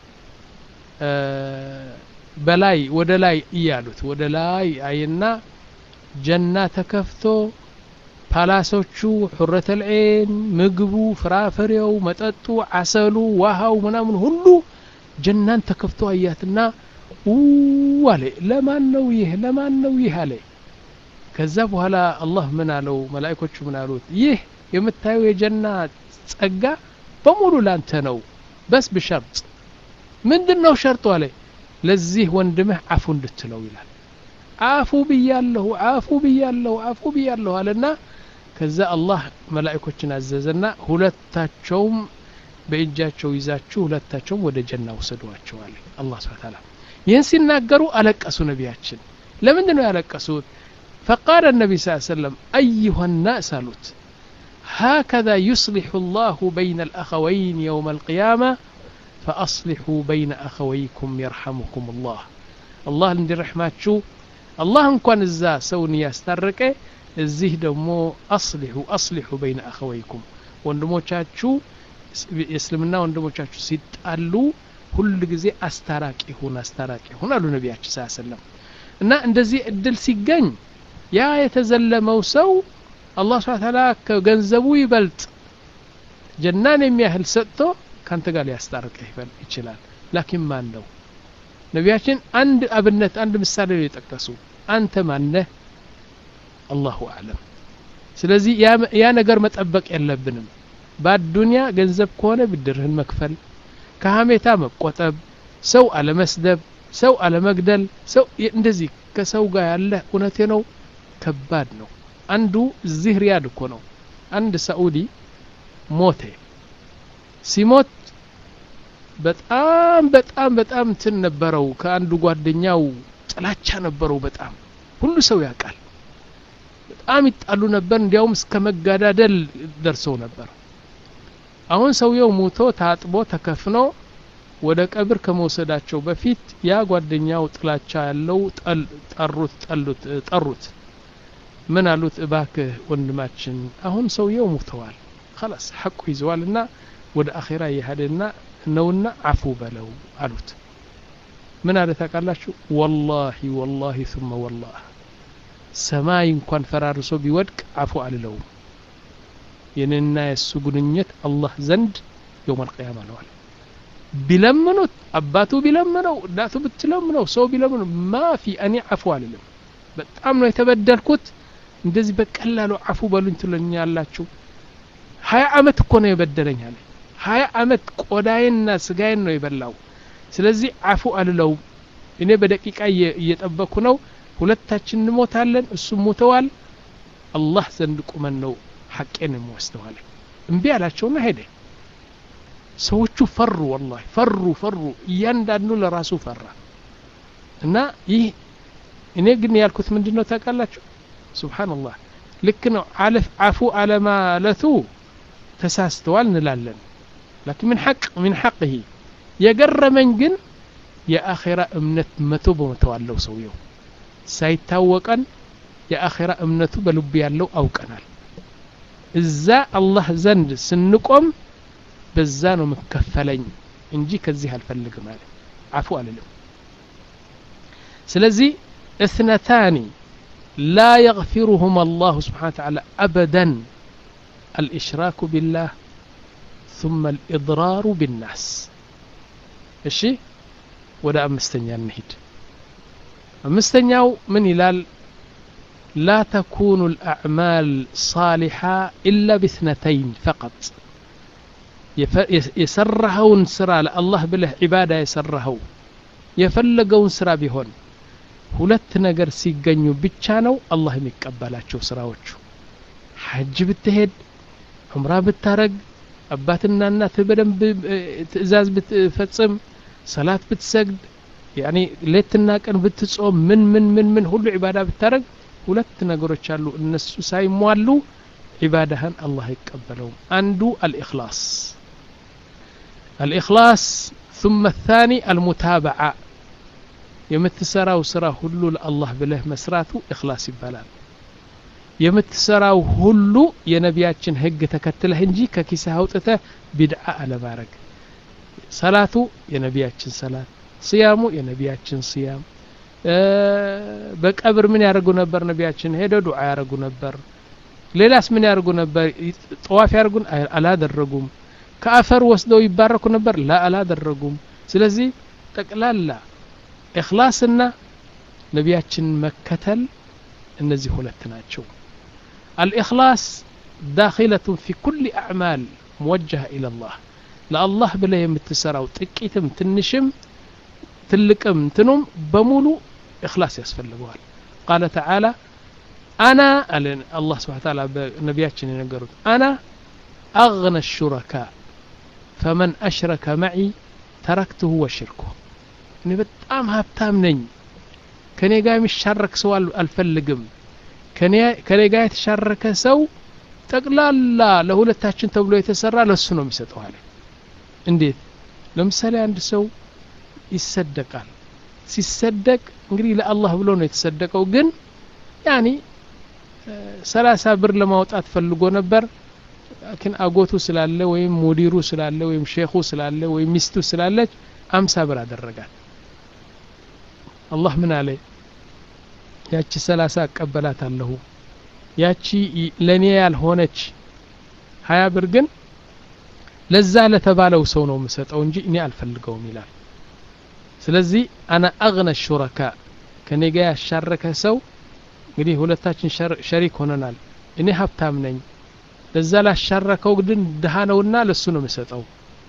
በላይ ወደ ላይ ይያሉት ወደ ላይ አይና ጀና ተከፍቶ ፓላሶቹ ሁረተል ዒን ምግቡ ፍራፍሬው መጠጡ አሰሉ ውሃው ምናምን ሁሉ ጀናን ተከፍቶ አያትና ወለ ለማን ነው ይሄ ለማን ነው ይሄ አለ ከዛ በኋላ አላህ ምን አለው መላእክቶቹ ምን አሉት ይህ የምታየው የጀና ጸጋ በሙሉ ላንተ ነው በስ በሸርጥ ምንድነው ሸርጡ አለ ለዚህ ወንድምህ አፉ እንድትለው ይላል አፉ ብያለሁ አፉ ብያለሁ አፉ ብያለሁ አለና ከዛ አላህ መላእክቶችን አዘዘና ሁለታቸውም በእጃቸው ይዛችሁ ሁለታቸውም ወደ ጀና ወሰዷቸው አለ አላህ Subhanahu Wa Ta'ala ይህን ሲናገሩ አለቀሱ ነቢያችን ለምንድነው ያለቀሱት فقال النبي صلى الله عليه وسلم أيها الناس قالوا هكذا يصلح الله بين الأخوين يوم القيامة فأصلحوا بين أخويكم يرحمكم الله الله عند رحمته الله እንኳን እዛ ሰውን ያስተረቀ እዚህ ደግሞ أصلحوا أصلحوا بين أخويكم ወንድሞቻችሁ እስልምና ወንድሞቻችሁ ሲጣሉ ሁሉ ጊዜ አስታራቂ ሆነ አስታራቂ ሆነ አሉ ነቢያችን ሰለላሁ ዐለይሂ ወሰለም እና እንደዚህ እድል ሲገኝ ያ የተዘለመው ሰው አላህ Subhanahu Wa Ta'ala ከገንዘቡ ይበልጥ ጀናን የሚያህል ሰጥቶ ካንተ ጋር ሊያስታርቅ ይችላል ላኪን ማን ነው ነቢያችን አንድ አብነት አንድ ምሳሌ ይጠቀሱ አንተ ማን ነህ አላሁ አለም ስለዚህ ያ ነገር መጠበቅ የለብንም በአዱንያ ገንዘብ ከሆነ ብድርህን መክፈል ከሐሜታ መቆጠብ ሰው አለመስደብ ሰው አለመግደል ሰው እንደዚህ ከሰው ጋር ያለ እውነቴ ነው ከባድ ነው አንዱ እዚህ ሪያድ እኮ ነው አንድ ሳኡዲ ሞተ ሲሞት በጣም በጣም በጣም እንትን ነበረው ከአንዱ ጓደኛው ጥላቻ ነበረው በጣም ሁሉ ሰው ያውቃል በጣም ይጣሉ ነበር እንዲያውም እስከ መጋዳደል ደርሰው ነበር አሁን ሰውየው ሞቶ ታጥቦ ተከፍኖ ወደ ቀብር ከመውሰዳቸው በፊት ያ ጓደኛው ጥላቻ ያለው ጠሩት ጠሉት ጠሩት ምን አሉት እባክህ ወንድማችን አሁን ሰውየው ሞተዋል خلاص ሐቁ ይዘዋልና ወደ አኺራ ይሄድና ነውና አፉ በለው አሉት ምን አለ ታውቃላችሁ والله والله ثم والله ሰማይ እንኳን ፈራርሶ ቢወድቅ አፉ አልለው የነና የሱ ግንኙነት አላህ ዘንድ يوم القيامه ነው አለ ቢለምኑት አባቱ ቢለምነው እናቱ ብትለምነው ሰው ቢለምነው ማፊ እኔ አፉ አልልም በጣም ነው የተበደልኩት እንደዚህ በቀላሉ አፉ በሉኝ ትለኛላችሁ ሀያ አመት እኮ ነው የበደለኝ አለ ሀያ አመት ቆዳዬና ስጋዬን ነው የበላው ስለዚህ አፉ አልለው እኔ በደቂቃ እየጠበኩ ነው ሁለታችን እንሞታለን እሱ ሞተዋል አላህ ዘንድ ቁመን ነው ሐቄን ወስተዋል እንቢ አላቸውና ሄደ ሰዎቹ ፈሩ والله ፈሩ ፈሩ እያንዳንዱ ለራሱ ፈራ እና ይህ እኔ ግን ያልኩት ምንድነው ታውቃላችሁ ሱብሃንአላህ ልክ ነው አለፍ አፉ አለማለቱ ተሳስተዋል እንላለን لكن من حق من حقه የገረመኝ ግን የአኺራ እምነት መቶ በመቶ አለው ሰውየው ሳይታወቀን የአኺራ እምነቱ በልብ ያለው አውቀናል እዛ አላህ ዘንድ ስንቆም በዛ ነው መከፈለኝ እንጂ ከዚህ አልፈልግም ማለት አፉ አልልም ስለዚህ اثنتان لا يغفرهما الله سبحانه وتعالى ابدا الاشراك بالله ثم الاضرار بالناس እሺ ወደ አምስተኛ እንሂድ አምስተኛው ምን ይላል لا تكون الاعمال صالحه الا باثنتين فقط يسرهون سرا لله بالله عباده يسرهው የፈለገውን ስራ ቢሆን ሁለት ነገር ሲገኙ ብቻ ነው አላህ የሚቀበላቸው ስራዎቹ ሐጅ ብትሄድ ዑምራ ብታረግ አባትና እናት በደንብ ትእዛዝ ብትፈጽም ሰላት ብትሰግድ ያኒ ሌትና ቀን ብትጾም ምን ምን ምን ምን ሁሉ ዒባዳ ብታረግ ሁለት ነገሮች አሉ እነሱ ሳይሟሉ ዒባዳህን አላህ ይቀበለው አንዱ الإخلاص الإخلاص ثم الثاني المتابعة የምትሰራው ስራ ሁሉ ለአላህ ብለህ መስራቱ ኢኽላስ ይባላል የምትሰራው ሁሉ የነቢያችን ህግ ተከትለህ እንጂ ከኪስህ አውጥተህ ቢድዓ አለማረግ ሰላቱ የነቢያችን ሰላት ሲያሙ የነቢያችን ሲያም በቀብር ምን ያደርጉ ነበር ነቢያችን ሄደው ዱዓ ያደርጉ ነበር ሌላስ ምን ያደርጉ ነበር ጧፍ ያደርጉን አላደረጉም ከአፈር ወስደው ይባረኩ ነበር ላ አላደረጉም ስለዚህ ጠቅላላ ኢኽላስና ነቢያችን መከተል እነዚህ ሁለት ናቸው الإخلاص داخلة في كل أعمال موجهة إلى الله لا الله بلا يمتسراو ጥቂትም ትንሽም ትልቅም እንትኑም በሙሉ إخلاص ያስፈልገዋል قال تعالى أنا الله سبحانه وتعالى ነቢያችን የነገሩት أنا أغنى الشركاء فمن أشرك معي تركته وشركه እኔ በጣም ሀብታም ነኝ ከኔ ጋር የሚሻረክ ሰው አልፈልግም ከኔ ከኔ ጋር የተሻረከ ሰው ጠቅላላ ለሁለታችን ተብሎ የተሰራ ለሱ ነው የሚሰጠው አለ እንዴት ለምሳሌ አንድ ሰው ይሰደቃል ሲሰደቅ እንግዲህ ለአላህ ብሎ ነው የተሰደቀው ግን ያኒ ሰላሳ ብር ለማውጣት ፈልጎ ነበር ግን አጎቱ ስላለ ወይም ሙዲሩ ስላለ ወይም ሼኹ ስላለ ወይም ሚስቱ ስላለች አምሳ ብር አደረጋት አላህ ምን አለ ያቺ ሰላሳ አቀበላታለሁ ያቺ ለኔ ያልሆነች ሀያ ብር ግን ለዛ ለተባለው ሰው ነው መስጠው እንጂ እኔ አልፈልገውም ይላል ስለዚህ انا اغنى الشركاء ከኔ ጋር ያሻረከ ሰው እንግዲህ ሁለታችን ሸሪክ ሆነናል እኔ ሀብታም ነኝ ለዛ ላሻረከው ግን ደሃ ነውና ለሱ ነው መስጠው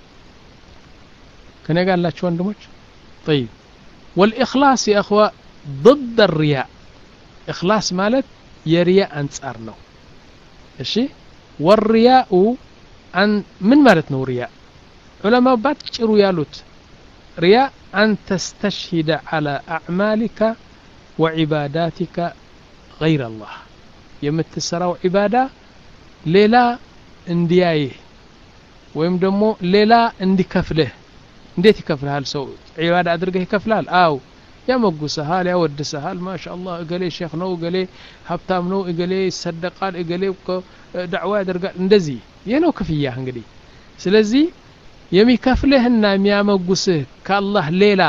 ከኔ ጋር ያላችሁ ወንድሞች طيب والإخلاص يا أخوة ضد الرياء إخلاص مالت يرياء أنصار نو إيشي والرياء أن من مالت نو رياء علماء باتشروا يالوت رياء أن تستشهد على أعمالك وعباداتك غير الله يمتسروا عبادة ليلا انديايه ويم دمو ليلا اندي كفله እንዴት ይከፍላል ሰው ዒባዳ አድርገህ ይከፍላል አው ያመጉሰሃል ያወድሰሃል ማሻአላህ እገሌ ሼክ ነው እገሌ ሀብታም ነው እገሌ ይሰደቃል እገሌ ዳዕዋ ያደርጋል እንደዚህ የነው ክፍያ እንግዲህ ስለዚህ የሚከፍልህና የሚያመጉስህ ከአላህ ሌላ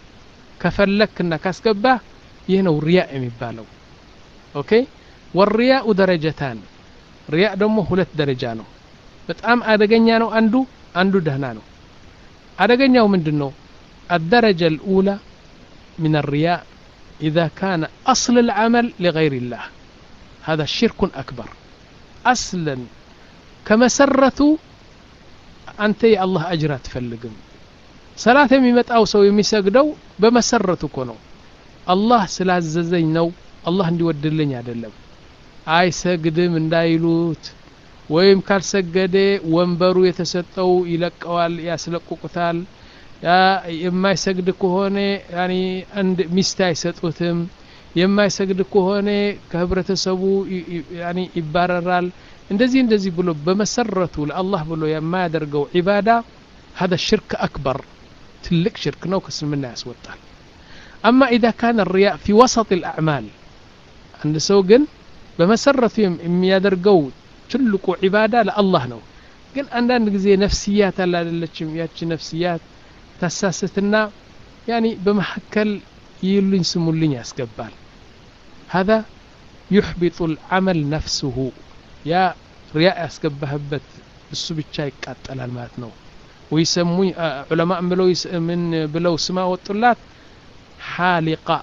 ከፈለክና ካስገባህ ይህ ነው ሪያ የሚባለው ኦኬ والرياء درجتان ሪያ ደግሞ ሁለት ደረጃ ነው በጣም አደገኛ ነው አንዱ አንዱ ደህና ነው አደገኛው ምንድነው الدرجة الأولى من الرياء إذا كان أصل العمل لغير الله هذا شرك أكبر أصلا كما سرتوا أنت يا الله أجرات فلقم صلاة يمت أو سو يمسجدوا بمسرتوا كونوا الله سلاززين نو الله عندي ودلني عدلهم أي سجد من دايلوت ويم كار سجد وانبروا يتسطوا يلقوا يسلقوا قتال يا يما يسجد كهونه يعني عند مستاي سطوتم يما يسجد كهونه كهبرتسبو يعني يباررال እንደዚህ እንደዚህ ብሎ በመሰረቱ ለአላህ ብሎ የማያደርገው ዒባዳ هذا الشرك أكبر ትልቅ ሽርክ ነው ከስልምና ያስወጣል أما إذا كان الرياء في وسط الأعمال عند ሰው ግን በመሰረቱ የሚያደርገው ትልቁ ዒባዳ ለአላህ ነው ግን አንዳንድ ጊዜ ነፍስያት አላለችም ያቺ ነፍስያት ተሳስተና يعني በመሐከል ይሉኝ ስሙልኝ ያስገባል هذا يحبط العمل نفسه يا رياء ያስገባህበት እሱ ብቻ ይቃጠላል ማለት ነው ويسمون علماء ብለው من ብለው ስማ ወጡላት حالقة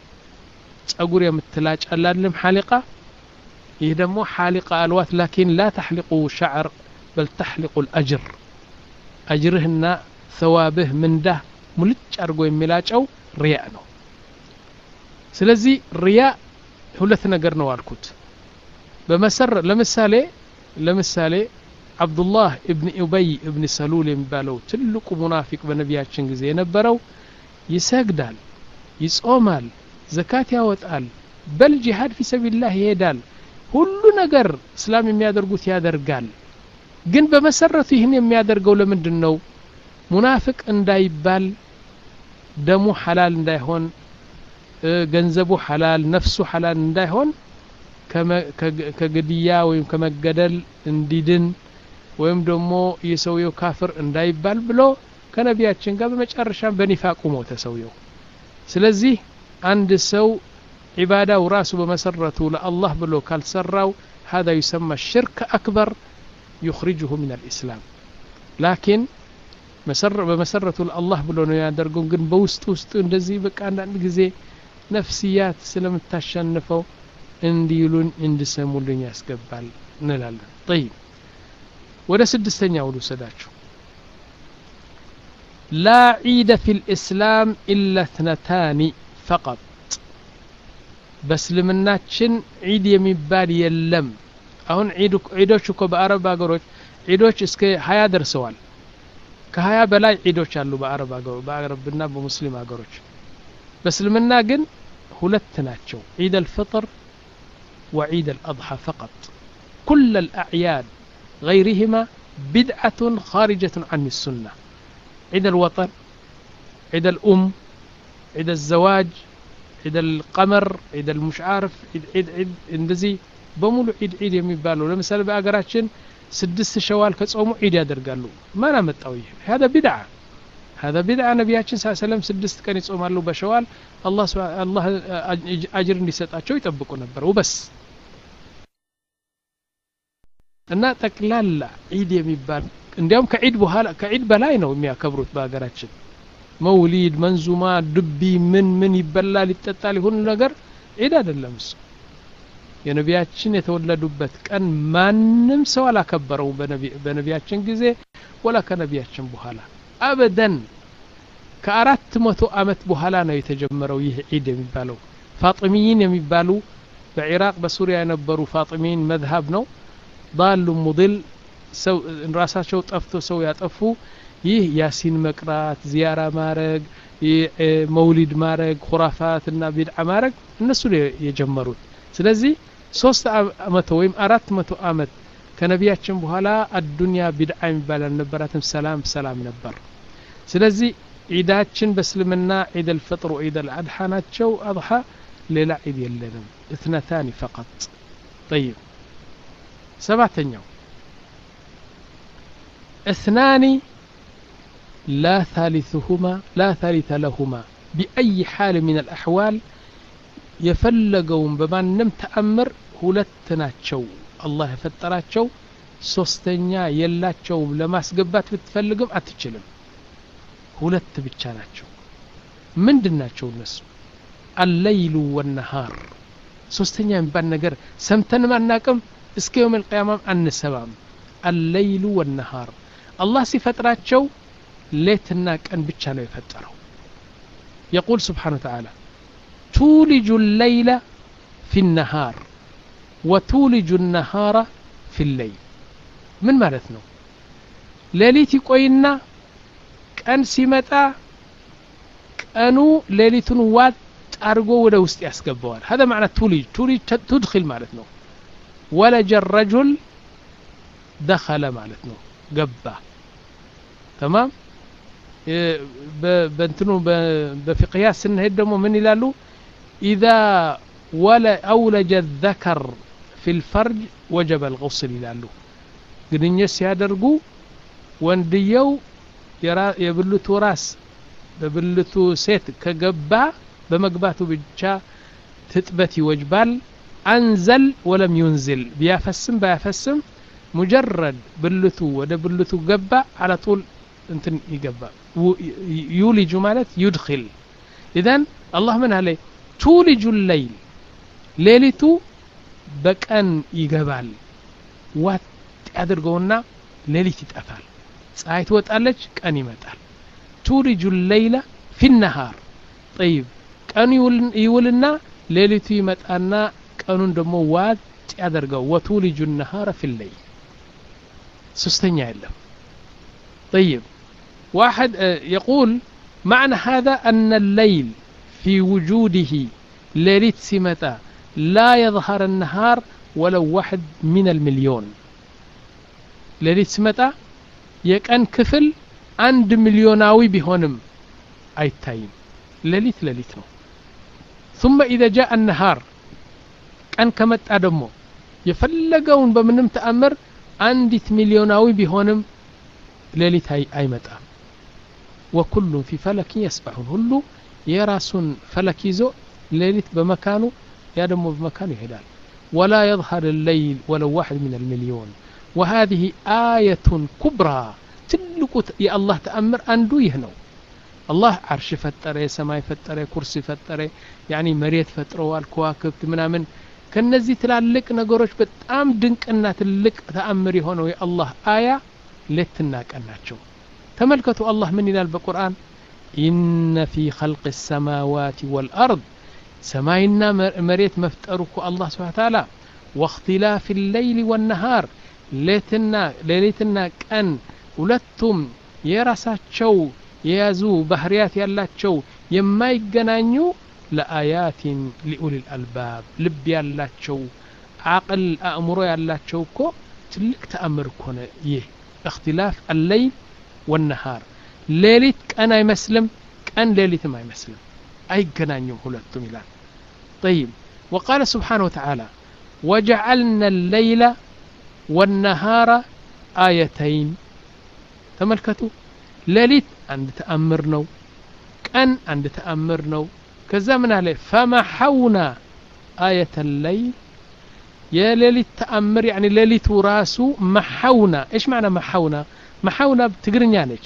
ጸጉር የምትላጭ አላለም حالقة ይህ ደግሞ حالقة الوات لكن لا تحلقوا شعر بل تحلقوا الأجر أجرهن ثوابه من ده ሙልጭ አርጎ የሚላጨው ሪያ ነው ስለዚህ ሪያ ሁለት ነገር ነው አልኩት በመሰረ ለምሳሌ ለምሳሌ አብዱላህ ኢብኑ ኡበይ ኢብኑ ሰሉል የሚባለው ትልቁ ሙናፊቅ በነቢያችን ጊዜ የነበረው ይሰግዳል ይጾማል ዘካት ያወጣል በል ጂሃድ في سبيل ይሄዳል ሁሉ ነገር እስላም የሚያደርጉት ያደርጋል ግን በመሰረቱ ይህን የሚያደርገው ለምንድነው ሙናፊቅ እንዳይባል ደሙ ሐላል እንዳይሆን ገንዘቡ ሐላል ነፍሱ ሐላል እንዳይሆን ከግድያ ወይም ከመገደል እንዲድን ወይም ደግሞ የሰውየው ካፍር እንዳይባል ብሎ ከነቢያችን ጋር በመጨረሻ በኒፋቁ ሞተ ሰውየው ስለዚህ አንድ ሰው ዒባዳው ራሱ በመሰረቱ ለአላህ ብሎ ካልሰራው هذا يسمى الشرك أكبر يخرجه من الإسلام لكن مسر بمسرة الله ብሎ ነው ያደርገው ግን በውስጥ ውስጥ እንደዚህ በቃ አንዳንድ ጊዜ ነፍስያት ስለምታሸንፈው እንዲሉን እንድሰሙልኝ ያስገባል እንላለን طيب ወደ ስድስተኛው ልውሰዳችሁ لا عيد في الإسلام إلا اثنتان فقط በእስልምናችን ዒድ የሚባል የለም አሁን ዒድ ዒዶች እኮ በአረብ ሀገሮች ዒዶች እስከ ሀያ ደርሰዋል ከሀያ በላይ ዒዶች አሉ በአረብ ሀገሮች በአረብና በሙስሊም ሀገሮች በእስልምና ግን ሁለት ናቸው ዒድ الفطر وعيد الأضحى فقط كل الأعياد غيرهما بدعة خارجة عن السنة عيد الوطن عيد الأم عيد الزواج عيد القمر عيد المش عارف عيد عيد عيد እንደዚህ በሙሉ ዒድ ዒድ የሚባለው ለምሳሌ በአገራችን ስድስት ሸዋል ከጾሙ ዒድ ያደርጋሉ ማን አመጣው ይሄ هذا بدعة هذا بدعة ነብያችን ሰለላሁ ዐለይሂ ወሰለም ስድስት ቀን ይጾማሉ በሸዋል አላህ አላህ አጅር እንዲሰጣቸው ይጠብቁ ነበር ወበስ እና ጠቅላላ ዒድ የሚባል እንዲያውም ከዒድ በኋላ ከዒድ በላይ ነው የሚያከብሩት በአገራችን መውሊድ መንዙማ ድቢ ምን ምን ይበላል ይጠጣል ሁሉ ነገር ዒድ አይደለም እሱ የነቢያችን የተወለዱበት ቀን ማንም ሰው አላከበረው በነቢያችን ጊዜ ወላ ከነቢያችን በኋላ አበደን ከአራት መቶ አመት በኋላ ነው የተጀመረው ይህ ዒድ የሚባለው ፋጢሚይን የሚባሉ በኢራቅ በሱሪያ የነበሩ ፋጢሚይን መዝሀብ ነው ضال مضل ሰው ራሳቸው ጠፍቶ ሰው ያጠፉ ይህ ያሲን መቅራት ዚያራ ማረግ መውሊድ ማረግ ኹራፋትና ቢድዓ ማረግ እነሱ የጀመሩት ስለዚህ ሶስት አመት ወይም አራት መቶ አመት ከነቢያችን በኋላ አዱንያ ቢድዓ የሚባል ነበራትም ሰላም ሰላም ነበር ስለዚህ ዒዳችን በእስልምና ዒድ አልፈጥር ወዒድ አልአድሓ ናቸው አድሓ ሌላ ዒድ የለንም اثنتان فقط طيب ሰባተኛው اثنان لا ثالثهما لا ثالث لهما بأي حال من الأحوال يفلقون بمانم تأمر ሁለት ናቸው አላህ የፈጠራቸው ሶስተኛ የላቸውም ለማስገባት ብትፈልግም አትችልም ሁለት ብቻ ናቸው ምንድናቸው እነሱ الليل والنهار ሶስተኛ የሚባል ነገር ሰምተን ማናቀም እስከ يوم القيامة አንሰማም الليل والنهار الله ሲፈጥራቸው ሌትና ቀን ብቻ ነው የፈጠረው يقول سبحانه وتعالى تولج الليل في النهار وتولج النهار في الليل من ማለት ነው ሌሊት ይቆይና ቀን ሲመጣ ቀኑ ሌሊቱን ዋጥ አርጎ ወደ ውስጥ ያስገባዋል هذا معنى تولج تولج تدخل ማለት ነው ولج الرجل دخل ማለት ነው ገባ تمام በእንትኑ በፍቅያስ ስንሄድ ደግሞ ምን ይላሉ اذا ولا اولج الذكر في الفرج وجب الغسل ይላሉ ግንኙነት ሲያደርጉ ወንድየው የብልቱ ራስ በብልቱ ሴት ከገባ በመግባቱ ብቻ ትጥበት ይወጅባል አንዘል ወለም ينزل ቢያፈስም ባያፈስም مجرد ብልቱ ወደ ብልቱ ገባ على طول እንትን ይገባ يولج ማለት يدخل اذا الله من عليه تولج الليل ሌሊቱ በቀን ይገባል ዋት ያደርገውና ሌሊት ይጠፋል ፀሐይ ትወጣለች ቀን ይመጣል تولج الليل في النهار طيب ቀኑ ይውልና ሌሊቱ ይመጣና ቀኑን ደግሞ ዋት ያደርገው وتولج النهار في الليل ሶስተኛ የለም طيب واحد يقول معنى هذا أن الليل في وجوده ليلة سمتا لا يظهر النهار ولو واحد من المليون ليلة سمتا يكن كفل عند مليوناوي بهونم أي تايم ليلة ليلة ثم إذا جاء النهار كان كمت أدمو يفلقون بمنم تأمر عندت مليوناوي بهونم ليلة هاي أي متى وكل في فلك يسبحون هلو يراسون فلك يزو ليلة بمكانه يادمو بمكانه هلال ولا يظهر الليل ولو واحد من المليون وهذه آية كبرى تلقوا يا الله تأمر أندو يهنو الله عرش فتره سماي فتره كرسي فتره يعني مريت فتره والكواكب تمنامن كنزي تلالك نغروش بتام ድንቅና ትልቅ ተአምር የሆነው የአላህ አያ ለትናቀናቸው ተመልከቱ አላህ ምን ይላል በቁርአን إن في خلق السماوات والأرض سماينا مريت مفترك الله سبحانه وتعالى واختلاف الليل والنهار ليتنا ليلتنا كان ሁለቱም የራሳቸው የያዙ ባህሪያት ያላቸው የማይገናኙ ለአያት لأولي الألباب ልብ ያላቸው عقل አእምሮ ያላቸው እኮ ትልቅ ተአምር እኮ ነው ይህ اختلاف الليل والنهار ليلت كان يمسلم كان ليلت ما يمسلم أي جنانيم هلتم إلى طيب وقال سبحانه وتعالى وجعلنا الليل والنهار آيتين تملكتوا ليلت عند تأمرنا كان عند تأمرنا كذا من عليه فمحونا آية الليل يا ليلت تأمر يعني ليلت راسو محونا إيش معنى محونا محونا بتقرنيانج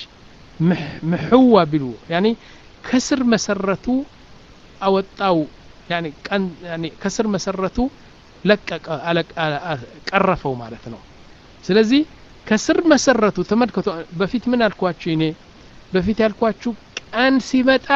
محوة بلو يعني كسر مسرته أو الطاو يعني كان يعني كسر مسرته لك على قرفوا معناته ስለዚህ كسر مسرته ተመልከቱ በፊት ምን አልኳችሁ እኔ በፊት ያልኳችሁ ቀን ሲመጣ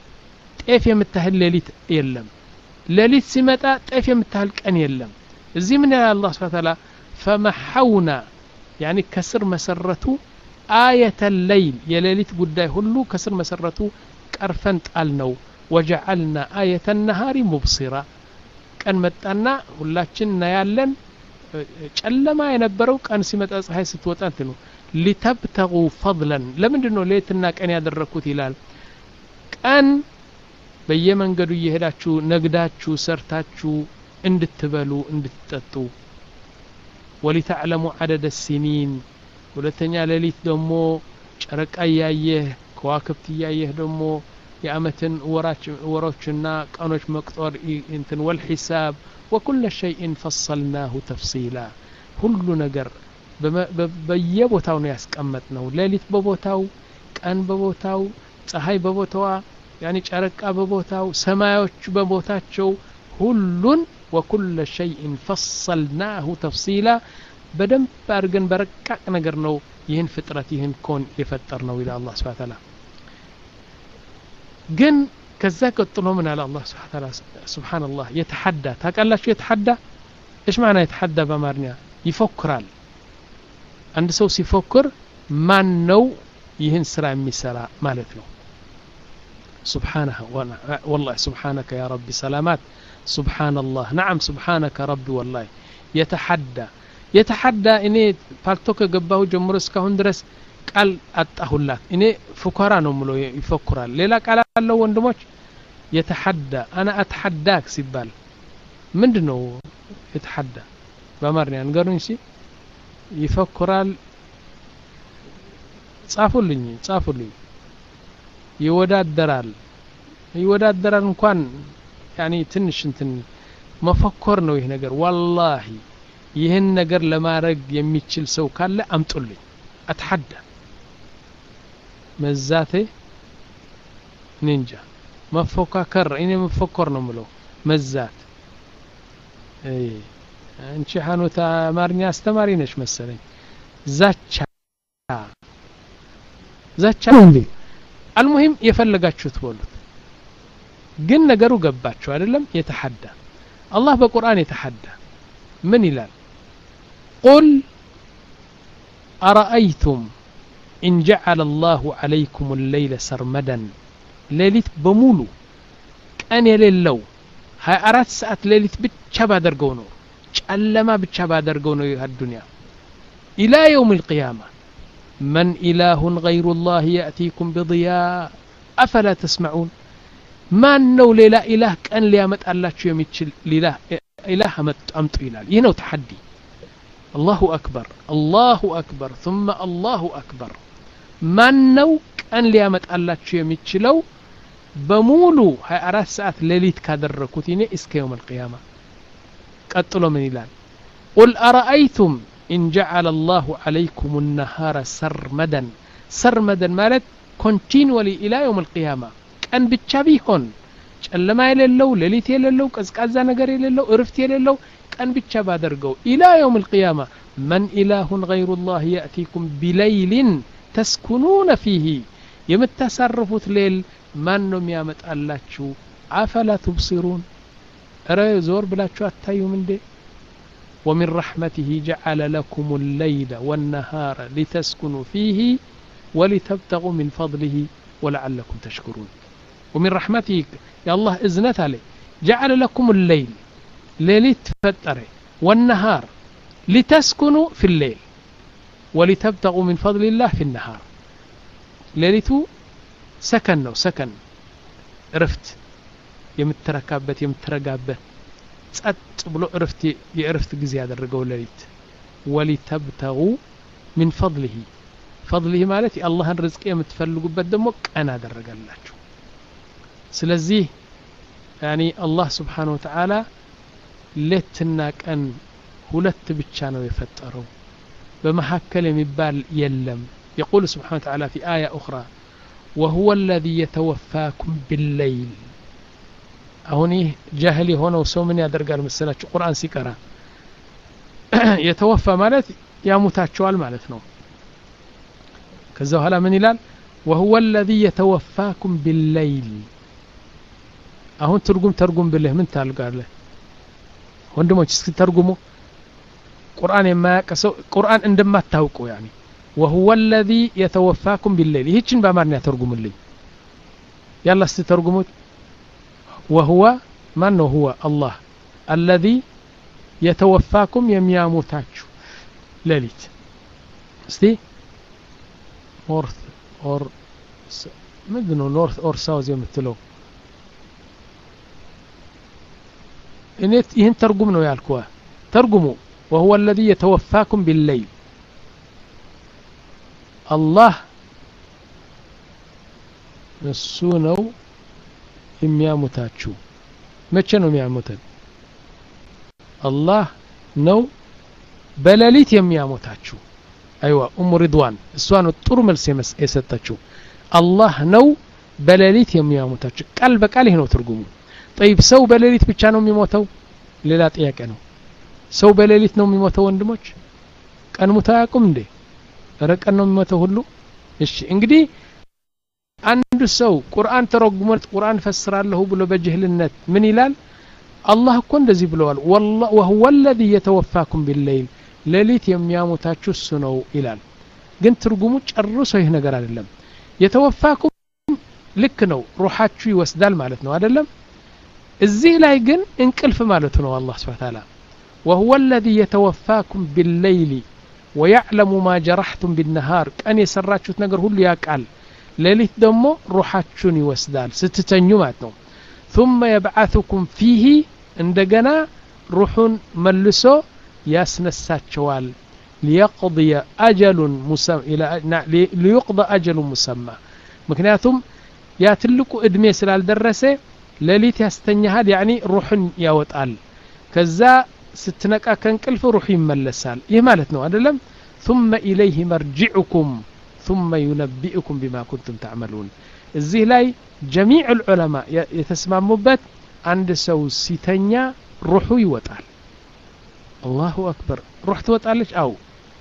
ጤፍ የምታህል ሌሊት የለም ሌሊት ሲመጣ ጤፍ የምታህል ቀን የለም እዚህ ምን ያለ አላህ Subhanahu Wa Ta'ala فمحونا يعني كسر مسرته آية الليل يليلت قداي هلو كسر مسرته كرفن طالنو وجعلنا آية النهار مبصرة كان متانا ሁላችን ያለን ጨለማ የነበረው ቀን ሲመጣ ፀሐይ ስትወጣ እንትኑ لتبتغوا فضلا ለምንድነው ሌትና ቀን ያደረኩት ይላል ቀን በየመንገዱ እየሄዳችሁ ነግዳችሁ ሰርታችሁ እንድትበሉ እንድትጠጡ ولتعلموا عدد السنين ሁለተኛ ሌሊት ደግሞ ጨረቃ ያየህ ከዋክብት ያየህ ደግሞ የአመትን ወራች ወሮችና ቀኖች መቅጠር እንትን والحساب وكل شيء فصلناه تفصيلا ሁሉ ነገር በየቦታው ነው ያስቀመጥነው ሌሊት በቦታው ቀን በቦታው ፀሐይ በቦታዋ يعني ጨረቃ በቦታው ሰማዮች በቦታቸው ሁሉን وكل شيء فصلناه تفصيلا بدم بارغن برقق ነገር ነው ይህን ፍጥረት ይህን ኮን የፈጠርነው ኢላ አላህ Subhanahu Wa Ta'ala ግን ከዛ ቀጥሎ ምን አለ አላህ Subhanahu Wa Ta'ala Subhanallah يتحدى ታውቃላችሁ يتحدى ايش معنى يتحدى በአማርኛ ይፎክራል አንድ ሰው ሲፎክር ማን ነው ይህን ስራ የሚሰራ ማለት ነው سبحانه والله سبحانك يا ربي سلامات سبحان الله نعم سبحانك ربي والله يتحدى يتحدى اني فالتوك ገባሁ ጀምሮ እስካሁን ድረስ ቃል አጣሁላት እኔ ፉከራ ነው ምሎ ይፎክራል ሌላ ቃል አለው ወንድሞች يتحدى انا اتحداك ሲባል ምንድነው يتحدى በአማርኛ ንገሩኝ እሺ ይፎክራል ጻፉልኝ ጻፉልኝ ይወዳደራል ይወዳደራል እንኳን يعني ትንሽ እንትን መፈከር ነው ይሄ ነገር والله ይሄን ነገር ለማድረግ የሚችል ሰው ካለ አምጡልኝ አትሐዳ መዛቴ ኒንጃ መፎካከር እኔ መፎከር ነው ምለው መዛት አይ አንቺ ሐኑታ አማርኛ አስተማሪ ነሽ መሰለኝ ዛቻ ዛቻ እንዴ المهم የፈለጋችሁት በሉት ግን ነገሩ ገባችሁ አይደለም የተሐዳ አላህ በቁርአን የተሐዳ ምን ይላል قل أرأيتم إن جعل الله عليكم الليل سرمدا ليلت بمولو كان يليلو هاي أرات ساعات ليلت بتشابه درقونو ጨለማ ብቻ ባደርገው ነው ይህ الدنيا إلى يوم القيامة من إله غير الله يأتيكم بضياء أفلا تسمعون ما نو لا إله كأن ليامت الله شو يمتشل لله إله أمت إلال ينو تحدي الله أكبر الله أكبر ثم الله أكبر ما نو كأن ليامت الله شو يمتشلو بمولو هاي أراس ساعات ليليت كادر ركوتيني إسك يوم القيامة قتلوا من إلال قل أرأيتم إن جعل الله عليكم النهار سرمدا سرمدا مالت continually إلى يوم القيامة كان بتشابيهون ጨለማ የሌለው ሌሊት የሌለው ቀዝቃዛ ነገር የሌለው እርፍት የሌለው ቀን ብቻ ባደርገው إلى يوم القيامة من إله غير الله يأتيكم بليل تسكنون فيه የምታሳርፉት ሌል ማን ነው የሚያመጣላችሁ አፈላ تبصرون ኧረ ዞር ብላችሁ አታዩም እንዴ ومن رحمته جعل لكم الليل والنهار لتسكنوا فيه ولتبتغوا من فضله ولعلكم تشكرون ومن رحمته يا الله إذنت عليه جعل لكم الليل ليلت فتره والنهار لتسكنوا في الليل ولتبتغوا من فضل الله في النهار ليلتو سكن سكن رفت يمتركابت يمترقابت ጸጥ ብሎ እርፍት የእርፍት ጊዜ ያደረገው ለሊት ولتبتغوا من فضله فضله ማለት የአላህን ርዝቅ የምትፈልጉበት ደግሞ ቀን አደረገላችሁ ስለዚህ يعني الله سبحانه وتعالى ሌትና ቀን ሁለት ብቻ ነው የፈጠረው በመሐከል የሚባል የለም يقول سبحانه وتعالى في آية أخرى وهو الذي يتوفاكم بالليل አሁን ይህ ጃህል የሆነው ሰው ምን ያደርጋል መሰላችሁ ቁርአን ሲቀራ የተወፋ ማለት ያሙታቸዋል ማለት ነው ከዛ በኋላ ምን ይላል وهو الذي يتوفاكم بالليل አሁን ትርጉም ተርጉም ብለህ ምን ታልጋለህ ወንድሞች እስኪ ተርጉሙ ቁርአን የማያቀሰው ቁርአን እንደማታውቁ يعني وهو الذي يتوفاكم بالليل ይህችን በአማርኛ ተርጉምልኝ يلا እስቲ ተርጉሙት وهو من هو الله الذي يتوفاكم يمياموتاچو ليلت استي ኖርት ኦር ምንድነው ኖርት ኦር ሳውዝ የምትለው እኔት ይህን ተርጉም ነው ያልኩዋ ተርጉሙ وهو الذي يتوفاكم بالليل الله እሱ ነው የሚያሞታችሁ መቼ ነው የሚያሞተን አላህ ነው በሌሊት የሚያሞታችሁ አይዋ ኡም ሪድዋን እሷ ነው ጥሩ መልስ የሰጠችው አላህ ነው በሌሊት የሚያሞታችሁ ቃል በቃል ይሄ ነው ትርጉሙ طيب ሰው በሌሊት ብቻ ነው የሚሞተው ሌላ ጥያቄ ነው ሰው በሌሊት ነው የሚሞተው ወንድሞች ቀን ሙታ ያቁም እንዴ ረቀን ነው የሚሞተው ሁሉ እሺ እንግዲህ አንድ ሰው ቁርአን ተረጉመት ቁርአን ፈስራለሁ ብሎ በጅህልነት ምን ይላል አላህ እኮ እንደዚህ ብለዋል والله وهو الذي يتوفاكم بالليل ሌሊት የሚያሞታችሁ እሱ ነው ይላል ግን ትርጉሙ ጨርሶ ይሄ ነገር አይደለም የተወፋኩም ልክ ነው ሩሃችሁ ይወስዳል ማለት ነው አይደለም እዚህ ላይ ግን እንቅልፍ ማለት ነው አላህ Subhanahu Wa Ta'ala وهو الذي يتوفاكم بالليل ويعلم ما جرحتم بالنهار كان يسراچሁት ነገር ሁሉ ያቃል ሌሊት ደግሞ ሩሃችሁን ይወስዳል ስትተኙ ማለት ነው ثم يبعثكم فيه እንደገና ሩሁን መልሶ ያስነሳቸዋል ليقضي اجل مسمى الى ليقضى اجل مسمى ምክንያቱም ያ ትልቁ እድሜ ስላልደረሰ ሌሊት ያስተኛሃል يعني ሩህን ያወጣል ከዛ ስትነቃ ከንቅልፍ ሩህ ይመለሳል ይህ ማለት ነው አይደለም ثم اليه مرجعكم ثم ينبئكم بما كنتم تعملون እዚህ ላይ جميع العلماء የተስማሙበት አንድ ሰው ሲተኛ ሩሁ ይወጣል الله اكبر ሩህ ትወጣለች አው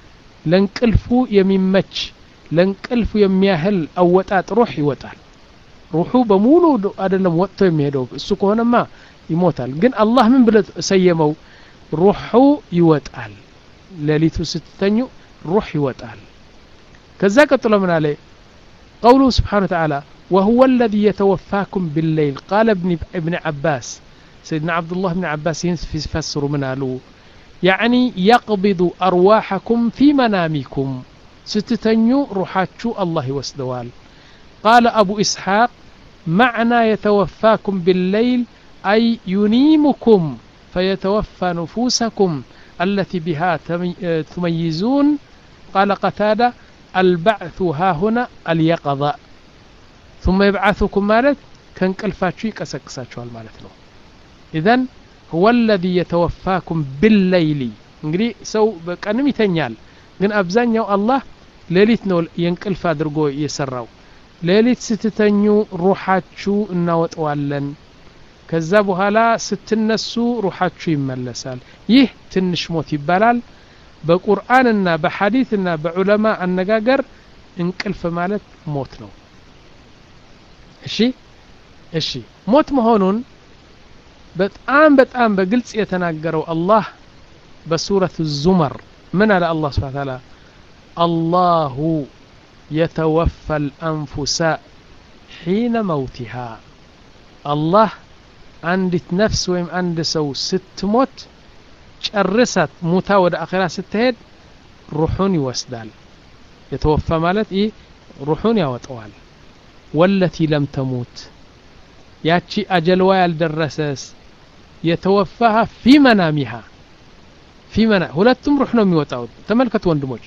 ለንቅልፉ የሚመች ለንቅልፉ የሚያህል አወጣጥ ሩህ ይወጣል ሩሁ በሙሉ አይደለም ወጥቶ የሚሄደው እሱ ከሆነማ ይሞታል ግን አላህ ምን ብለ ሰየመው ሩሁ ይወጣል ሌሊቱ ስትተኙ ሩህ ይወጣል ከዛ ቀጥሎ ምን አለ قوله سبحانه وتعالى وهو الذي يتوفاكم بالليل قال ابن ابن عباس سيدنا عبد الله بن عباس يفسر من قالوا يعني يقبض أرواحكم في منامكم ستتنيو روحاتشو الله يوسدوال قال أبو إسحاق معنى يتوفاكم بالليل أي ينيمكم فيتوفى نفوسكم التي بها تميزون قال قتادة البعث ها هنا اليقظة ثم يبعثكم مالت كنقلفاتشو يقسقساچوال مالتنو اذن هو الذي يتوفاكم بالليل እንግዲህ ሰው በቀንም ይተኛል ግን አብዛኛው አላህ ሌሊት ነው የንቅልፍ አድርጎ የሰራው ሌሊት ስትተኙ ሩሃችሁ እናወጣዋለን ከዛ በኋላ ስትነሱ ሩሃችሁ ይመለሳል ይህ ትንሽ ሞት ይባላል በቁርአንና በሐዲስና በዑለማ አነጋገር እንቅልፍ ማለት ሞት ነው እሺ እሺ ሞት መሆኑን በጣም በጣም በግልጽ የተናገረው አላህ በሱረቱ ዙመር ምን አለ አላህ Subhanahu Wa Ta'ala الله يتوفى الأنفس حين موتها الله عندت نفس ويم عند سو ستموت ጨርሳት ሙታ ወደ አኺራ ስትሄድ ሩሁን ይወስዳል የተወፈى ማለት ይ ሩሁን ያወጣዋል والتي لم تموت ያቺ አጀልዋ ያልደረሰስ የተወፋها في منامها في منا ሁለቱም ሩህ ነው የሚወጣው ተመልከቱ ወንድሞች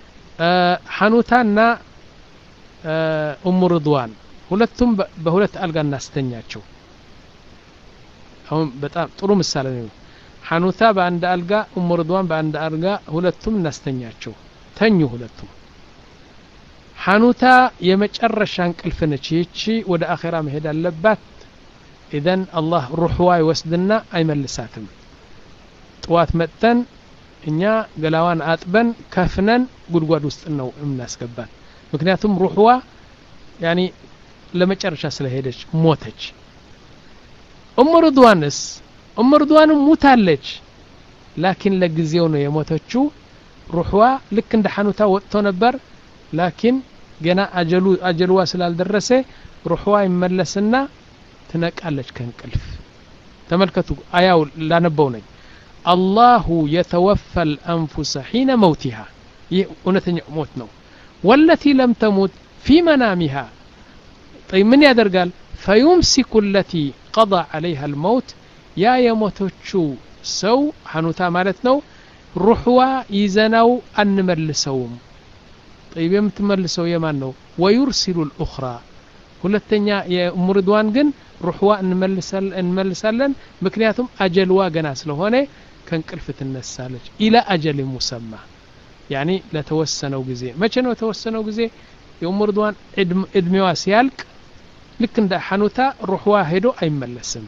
ሐኑታና ኡም ሪድዋን ሁለቱም በሁለት አልጋ እናስተኛቸው አሁን በጣም ጥሩ ምሳሌ ነው ሐኑታ በአንድ አልጋ ኡም ሪድዋን በአንድ አልጋ ሁለቱም እናስተኛቸው ተኙ ሁለቱም ሐኑታ የመጨረሻ እንቅልፍ ነች ይቺ ወደ አኺራ መሄድ አለባት ኢዘን አላህ ሩህዋ ይወስድና አይመልሳትም ጥዋት መጥተን እኛ ገላዋን አጥበን ከፍነን ጉድጓድ ውስጥ ነው እናስገባት ምክንያቱም ሩህዋ ያኒ ለመጨረሻ ስለሄደች ሞተች ኡም ሪድዋንስ ኡም ሪድዋን ሞታለች ላኪን ለጊዜው ነው የሞተችው ሩህዋ ልክ እንደ ሐኑታ ወጥቶ ነበር ላኪን ገና አጀሉ አጀልዋ ስላልደረሰ ሩህዋ ይመለስና ትነቃለች ከንቅልፍ ተመልከቱ አያው ላነበው ነኝ الله يتوفى الأنفس حين موتها እውነተኛ ሞት ነው والتي لم تمت في منامها طيب من يدرقال فيمسك التي قضى عليها الموت يا يموتوچو سو حنوتا مالتنو روحوا يزناو انملسوم طيب يمتملسو يمان نو ويرسل الاخرى ሁለተኛ የሙርድዋን ግን روحوا እንመልሳል እንመልሳለን ምክንያቱም አጀልዋ ገና ስለሆነ ከንቅልፍ ትነሳለች الى اجل مسمى يعني ለተወሰነው ጊዜ መቼ ነው ተወሰነው ጊዜ የሙርድዋን እድሜዋ ሲያልቅ ልክ እንደ ሐኑታ روحوا ሄዶ አይመለስም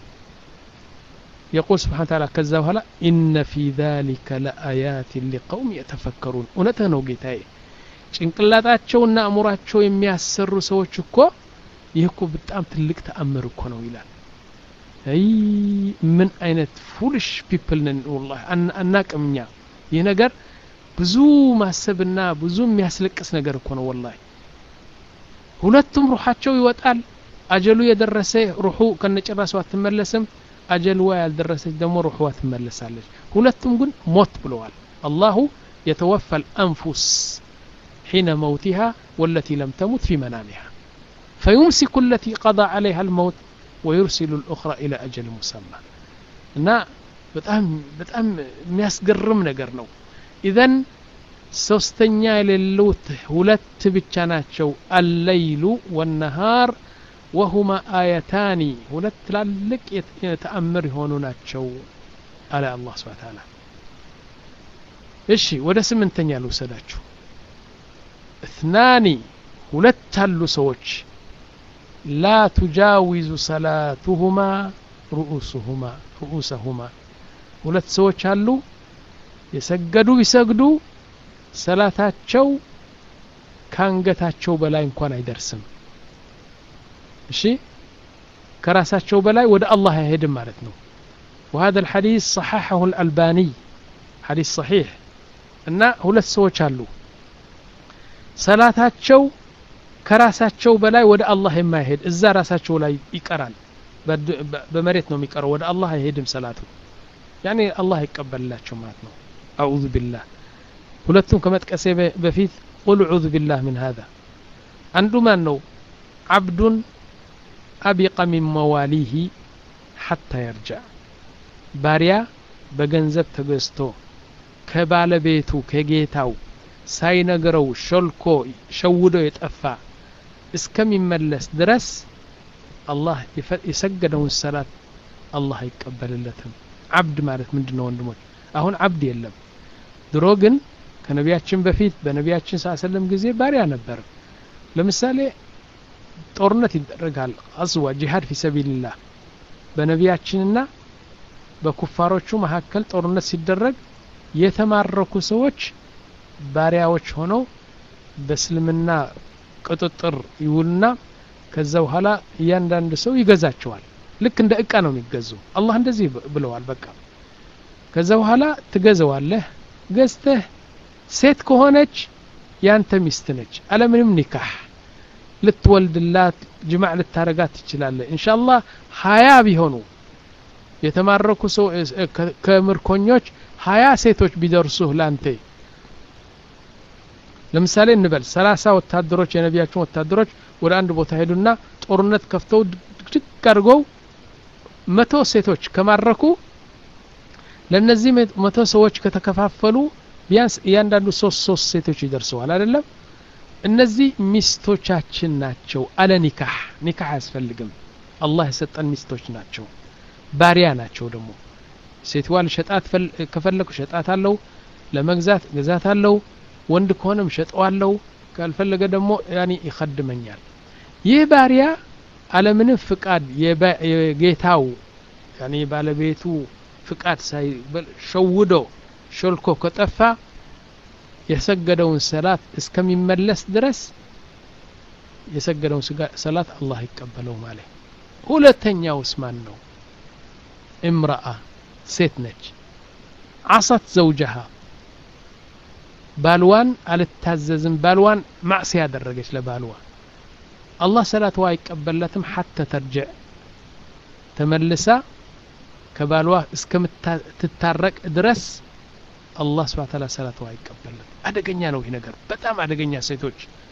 يقول سبحانه وتعالى كذا وهلا إن في ذلك لآيات لقوم يتفكرون ونتنو ጌታዬ ጭንቅላታቸውና አእምሯቸው የሚያሰሩ ሰዎች እኮ ይህኮ በጣም ትልቅ ተአምር እኮ ነው ይላል አይ ምን አይነት ፉልሽ ፒፕል ነን والله አናቀምኛ ይህ ነገር ብዙ ማሰብና ብዙ የሚያስለቅስ ነገር እኮ ነው والله ሁለቱም ሩሃቸው ይወጣል አጀሉ የደረሰ ሩሁ ከነጨራሱ አትመለስም አጀልዋ ያልደረሰች ደግሞ ሩህዋ ትመለሳለች ሁለቱም ግን ሞት ብለዋል الله يتوفى الأنفس حين موتها والتي لم تمت في منامها فيمسك التي قضى عليها الموت ويرسل الأخرى إلى أجل مسمى نا በጣም በጣም የሚያስገርም ነገር ነው ኢዘን ሶስተኛ የሌሉት ሁለት ብቻ ናቸው الليل والنهار وهما آيتان ሁለት ትላልቅ የተአምር ሆኑ ናቸው አለ አላህ Subhanahu Wa Ta'ala እሺ ወደ ስምንተኛ ልውሰዳችሁ اثنان ሁለት አሉ ሰዎች لا تجاوز صلاتهما رؤوسهما رؤوسهما ሁለት ሰዎች አሉ የሰገዱ ቢሰግዱ ሰላታቸው ካንገታቸው በላይ እንኳን አይደርስም እሺ ከራሳቸው በላይ ወደ አላህ አይሄድም ማለት ነው وهذا الحديث صححه الألباني حديث صحيح እና ሁለት ሰዎች አሉ ሰላታቸው ከራሳቸው በላይ ወደ አላህ የማይሄድ እዛ ራሳቸው ላይ ይቀራል በመሬት ነው የሚቀረው ወደ አላህ አይሄድም ሰላቱ يعني الله ይቀበላቸው ማለት ነው اعوذ بالله ሁለቱም ከመጥቀሴ በፊት قل اعوذ بالله من هذا አንዱ ማን ነው عبد أبيق من مواليه حتى يرجع ባሪያ በገንዘብ ተገዝቶ ከባለቤቱ ከጌታው ሳይነገረው ሾልኮ ሸውዶ የጠፋ እስከሚመለስ ድረስ አላህ የሰገደውን ሰላት አላህ አይቀበልለትም عبد ማለት ምንድነው ወንድሞች አሁን عبد የለም ድሮ ግን ከነቢያችን በፊት በነቢያችን ሰለላሁ ዐለይሂ ወሰለም ጊዜ ባሪያ ነበር ለምሳሌ ጦርነት ይደረጋል አስዋ ጂሃድ في سبيل الله በነቢያችንና በኩፋሮቹ መካከል ጦርነት ሲደረግ የተማረኩ ሰዎች ባሪያዎች ሆነው በእስልምና ቁጥጥር ይውልና ከዛ በኋላ እያንዳንዱ ሰው ይገዛቸዋል ልክ እንደ እቃ ነው የሚገዙ አላህ እንደዚህ ብለዋል በቃ ከዛ በኋላ ትገዛዋለህ ገዝተህ ሴት ከሆነች ያንተ ሚስት ነች አለምንም ኒካህ ልትወልድላት ጅማዕ ልታረጋት ትችላለህ ኢንሻአላህ ሀያ ቢሆኑ የተማረኩ ሰው ከምርኮኞች ሀያ ሴቶች ቢደርሱህ ላንተ ለምሳሌ እንበል ሰላሳ ወታደሮች የነቢያችን ወታደሮች ወደ አንድ ቦታ ሄዱና ጦርነት ከፍተው ድግ አድርገው መቶ ሴቶች ከማረኩ ለነዚህ መቶ ሰዎች ከተከፋፈሉ ቢያንስ እያንዳንዱ ሶስት ሶስት ሴቶች ይደርሰዋል አይደለም እነዚህ ሚስቶቻችን ናቸው አለ ኒካህ ኒካህ ያስፈልግም አላህ የሰጠን ሚስቶች ናቸው ባሪያ ናቸው ደግሞ ሴትዋል ሸጣት ከፈለኩ ሸጣት አለው ለመግዛት ገዛት አለው ወንድ ከሆነም ሸጠዋለው ካልፈለገ ደግሞ ያኒ ይخدመኛል ይህ ባሪያ አለምንም ፍቃድ የጌታው ያኒ ባለቤቱ ፍቃድ ሳይ ሸውዶ ሾልኮ ከጠፋ የሰገደውን ሰላት እስከሚመለስ ድረስ የሰገደውን ሰላት አላህ ይቀበለው ማለት ሁለተኛው ስማን ነው امرأة ሴት ነች عصت زوجها ባልዋን አልታዘዝም ባልዋን ማዕሲያ ያደረገች ለባልዋ አላህ ሰላትዋ አይቀበላትም حتى ترجع ተመልሳ ከባልዋ እስከምትታረቅ ድረስ አላህ Subhanahu Wa Ta'ala ሰላትዋ አይቀበላትም አደገኛ ነው ይሄ ነገር በጣም አደገኛ ሴቶች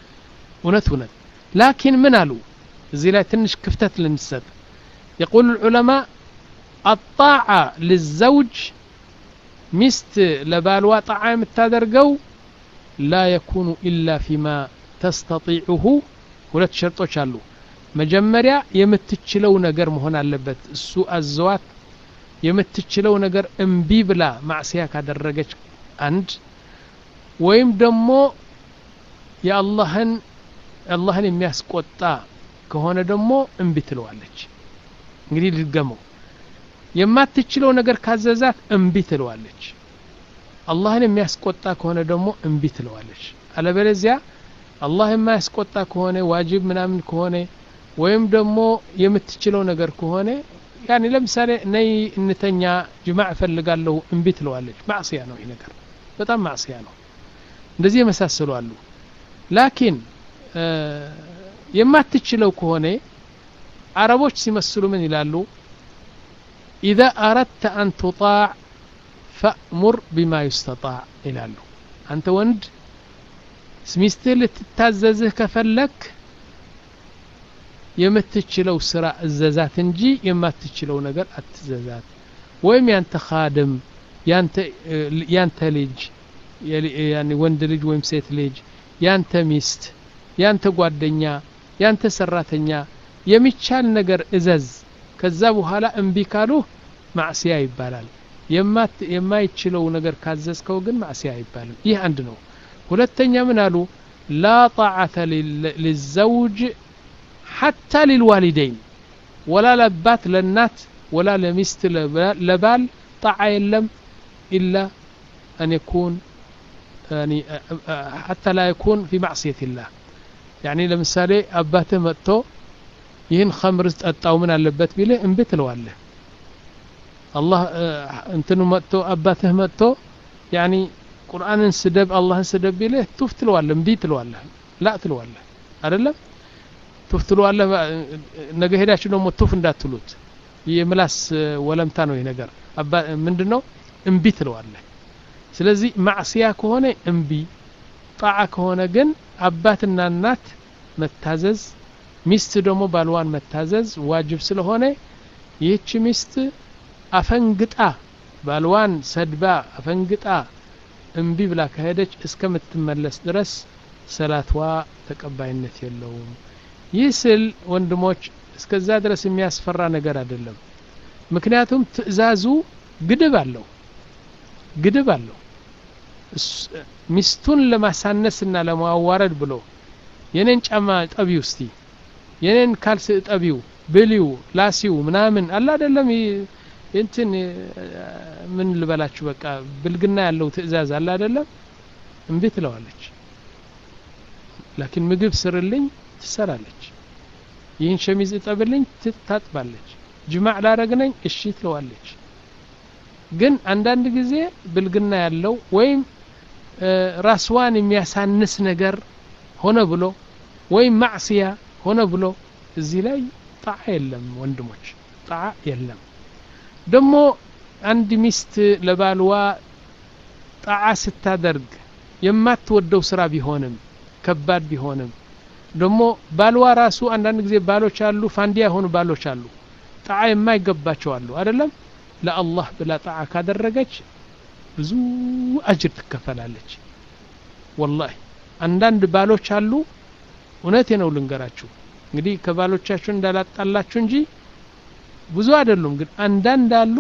እውነት እውነት ላኪን ምን አሉ እዚህ ላይ ትንሽ ክፍተት ልንሰጥ يقول العلماء الطاعة للزوج ሚስት ለባልዋ ጣዓ የምታደርገው لا يكون إلا فيما تستطيعه ሁለት ሸርጦች አሉ መጀመሪያ የምትችለው ነገር መሆን አለበት እሱ አዘዋት የምትችለው ነገር እምቢ ብላ ማዕሲያ ካደረገች አንድ ወይም ደግሞ የአላህን አላህን የሚያስቆጣ ከሆነ ደግሞ እምቢ ትለዋለች እንግዲህ ልገመው የማትችለው ነገር ካዘዛት እምቢ ትለዋለች አላህን የሚያስቆጣ ከሆነ ደግሞ እምቢ ትለዋለች አለበለዚያ አላህ የማያስቆጣ ከሆነ ዋጅብ ምናምን ከሆነ ወይም ደግሞ የምትችለው ነገር ከሆነ ያኒ ለምሳሌ ነይ እንተኛ ጅማዕ ፈልጋለሁ እምቢ ትለዋለች ማዕሲያ ነው ይሄ ነገር በጣም ማዕሲያ ነው እንደዚህ የመሳሰሉ አሉ ላኪን የማትችለው ከሆነ አረቦች ሲመስሉ ምን ይላሉ إذا أردت أن تطاع فأمر بما يستطاع ይላሉ አንተ ወንድ ሚስትህ ልትታዘዝህ ከፈለክ የምትችለው ስራ እዘዛት እንጂ የማትችለው ነገር አትዘዛት ወይም ያንተ ኻድም ያንተ ያንተ ልጅ ያኒ ወንድ ልጅ ወይም ሴት ልጅ ያንተ ሚስት ያንተ ጓደኛ ያንተ ሰራተኛ የሚቻል ነገር እዘዝ ከዛ በኋላ እምቢ ካሉ ማዕሲያ ይባላል የማት የማይችለው ነገር ካዘዝከው ግን ማዕሲያ ይባላል ይህ አንድ ነው ሁለተኛ ምን አሉ لا طاعة للزوج حتى للوالدين ولا لبات للنات ولا لمست لبال طاعة يلم إلا أن يكون يعني حتى لا يكون في معصية الله يعني لمثالي أباته متو ይህን ኸምር ጠጣው ምን አለበት ቢለ እምቢ ትለዋለህ አላህ እንትኑ መጥቶ አባትህ መጥቶ ያኒ ቁርአንን ስደብ አላህን ስደብ ቢለ ቱፍ ትለዋለህ እምቢ ትለዋለህ ላ ትለዋለህ አይደለም ቱፍ ትለዋለህ ነገ ሄዳችሁ ደግሞ ቱፍ እንዳትሉት የምላስ ወለምታ ነው ይሄ ነገር አባ ምንድነው እምቢ ትለዋለህ ስለዚህ ማዕሲያ ከሆነ እምቢ ጣዓ ከሆነ ግን አባትና እናት መታዘዝ ሚስት ደግሞ ባልዋን መታዘዝ ዋጅብ ስለሆነ ይህች ሚስት አፈንግጣ ባልዋን ሰድባ አፈንግጣ እምቢ ብላ ከሄደች እስከምትመለስ ድረስ ሰላትዋ ተቀባይነት የለውም ይስል ወንድሞች እስከዛ ድረስ የሚያስፈራ ነገር አይደለም ምክንያቱም ትእዛዙ ግድብ አለው ግድብ አለው ሚስቱን ለማሳነስና ለማዋረድ ብሎ የነን ጫማ ጠቢው እስቲ የነን ካልስ ጠቢው በሊው ላሲው ምናምን አላ አይደለም እንትን ምን ልበላችሁ በቃ ብልግና ያለው ትእዛዝ አላ አይደለም እምቢ ትለዋለች ላኪን ምግብ ስርልኝ ትሰራለች ይህን ሸሚዝ እጠብልኝ ትታጥባለች ጅማዕ ላረግነኝ እሺ ትለዋለች ግን አንዳንድ ጊዜ ብልግና ያለው ወይም ራስዋን የሚያሳንስ ነገር ሆነ ብሎ ወይም ማዕሲያ ሆነ ብሎ እዚህ ላይ ጣዓ የለም ወንድሞች ጣዓ የለም ደሞ አንድ ሚስት ለባልዋ ጣዓ ስታደርግ የማትወደው ስራ ቢሆንም ከባድ ቢሆንም ደሞ ባልዋ ራሱ አንዳንድ ጊዜ ባሎች አሉ ፋንዲያ ሆኑ ባሎች አሉ ጣዓ የማይገባቸው አሉ አይደለም ለአላህ ብላ ጣዓ ካደረገች ብዙ አጅር ትከፈላለች والله አንዳንድ ባሎች አሉ እውነቴ ነው ልንገራችሁ እንግዲህ ከባሎቻችሁ እንዳላጣላችሁ እንጂ ብዙ አይደሉም ግን አንዳንድ አሉ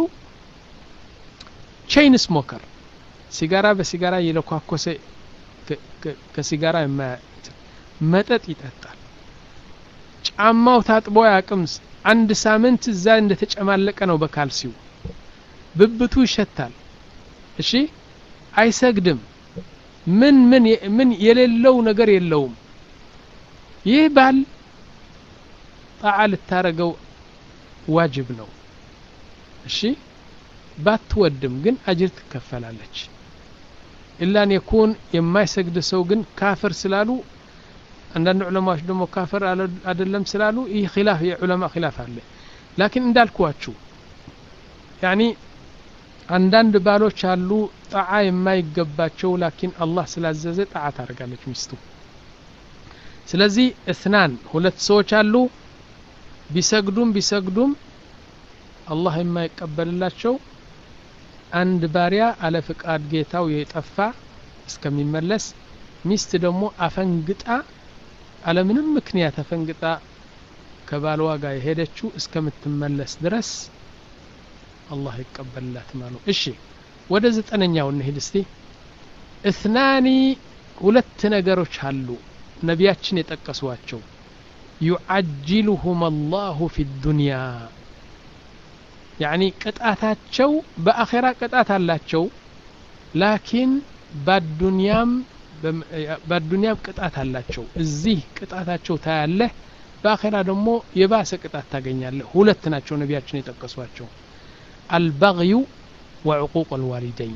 ቼይን ስሞከር ሲጋራ በሲጋራ ይለኳኮሰ ከሲጋራ መጠጥ ይጠጣል ጫማው ታጥቦ ያቅምስ አንድ ሳምንት እዛ እንደተጨማለቀ ነው በካልሲው ብብቱ ይሸታል እሺ አይሰግድም ምን ምን ምን የሌለው ነገር የለውም ይህ ባል ጣዓ ልታረገው ዋጅብ ነው እሺ ባትወድም ግን አጅር ትከፈላለች ኢላን يكون የማይሰግድ ሰው ግን ካፍር ስላሉ አንዳንድ ዑለማዎች ደግሞ ካፍር አይደለም ስላሉ ይህ ኺላፍ የዑለማ ኺላፍ አለ ላኪን እንዳልኳችሁ ያኒ አንዳንድ ባሎች አሉ ጣዓ የማይገባቸው ላኪን አላህ ስላዘዘ ጣዓ ታረጋለች ሚስቱ ስለዚህ اثنان ሁለት ሰዎች አሉ ቢሰግዱም ቢሰግዱም አላህ የማይቀበልላቸው አንድ ባሪያ አለ ፍቃድ ጌታው የጠፋ እስከሚመለስ ሚስት ደግሞ አፈንግጣ አለ ምንም ምክንያት አፈንግጣ ከባልዋ ጋር የሄደችው እስከምትመለስ ድረስ አላህ ይቀበልላት ማለት እሺ ወደ ዘጠነኛው እንሂድ እስቲ اثنان ሁለት ነገሮች አሉ ነቢያችን የጠቀሷቸው يعجلهم الله في الدنيا يعني ቅጣታቸው በአኺራ ቅጣት አላቸው ላኪን በዱንያም በዱንያም ቅጣት አላቸው እዚህ ቅጣታቸው ታያለህ በአኺራ ደግሞ የባሰ ቅጣት ታገኛለህ ሁለት ናቸው ነቢያችን የጠቀሷቸው البغي وعقوق الوالدين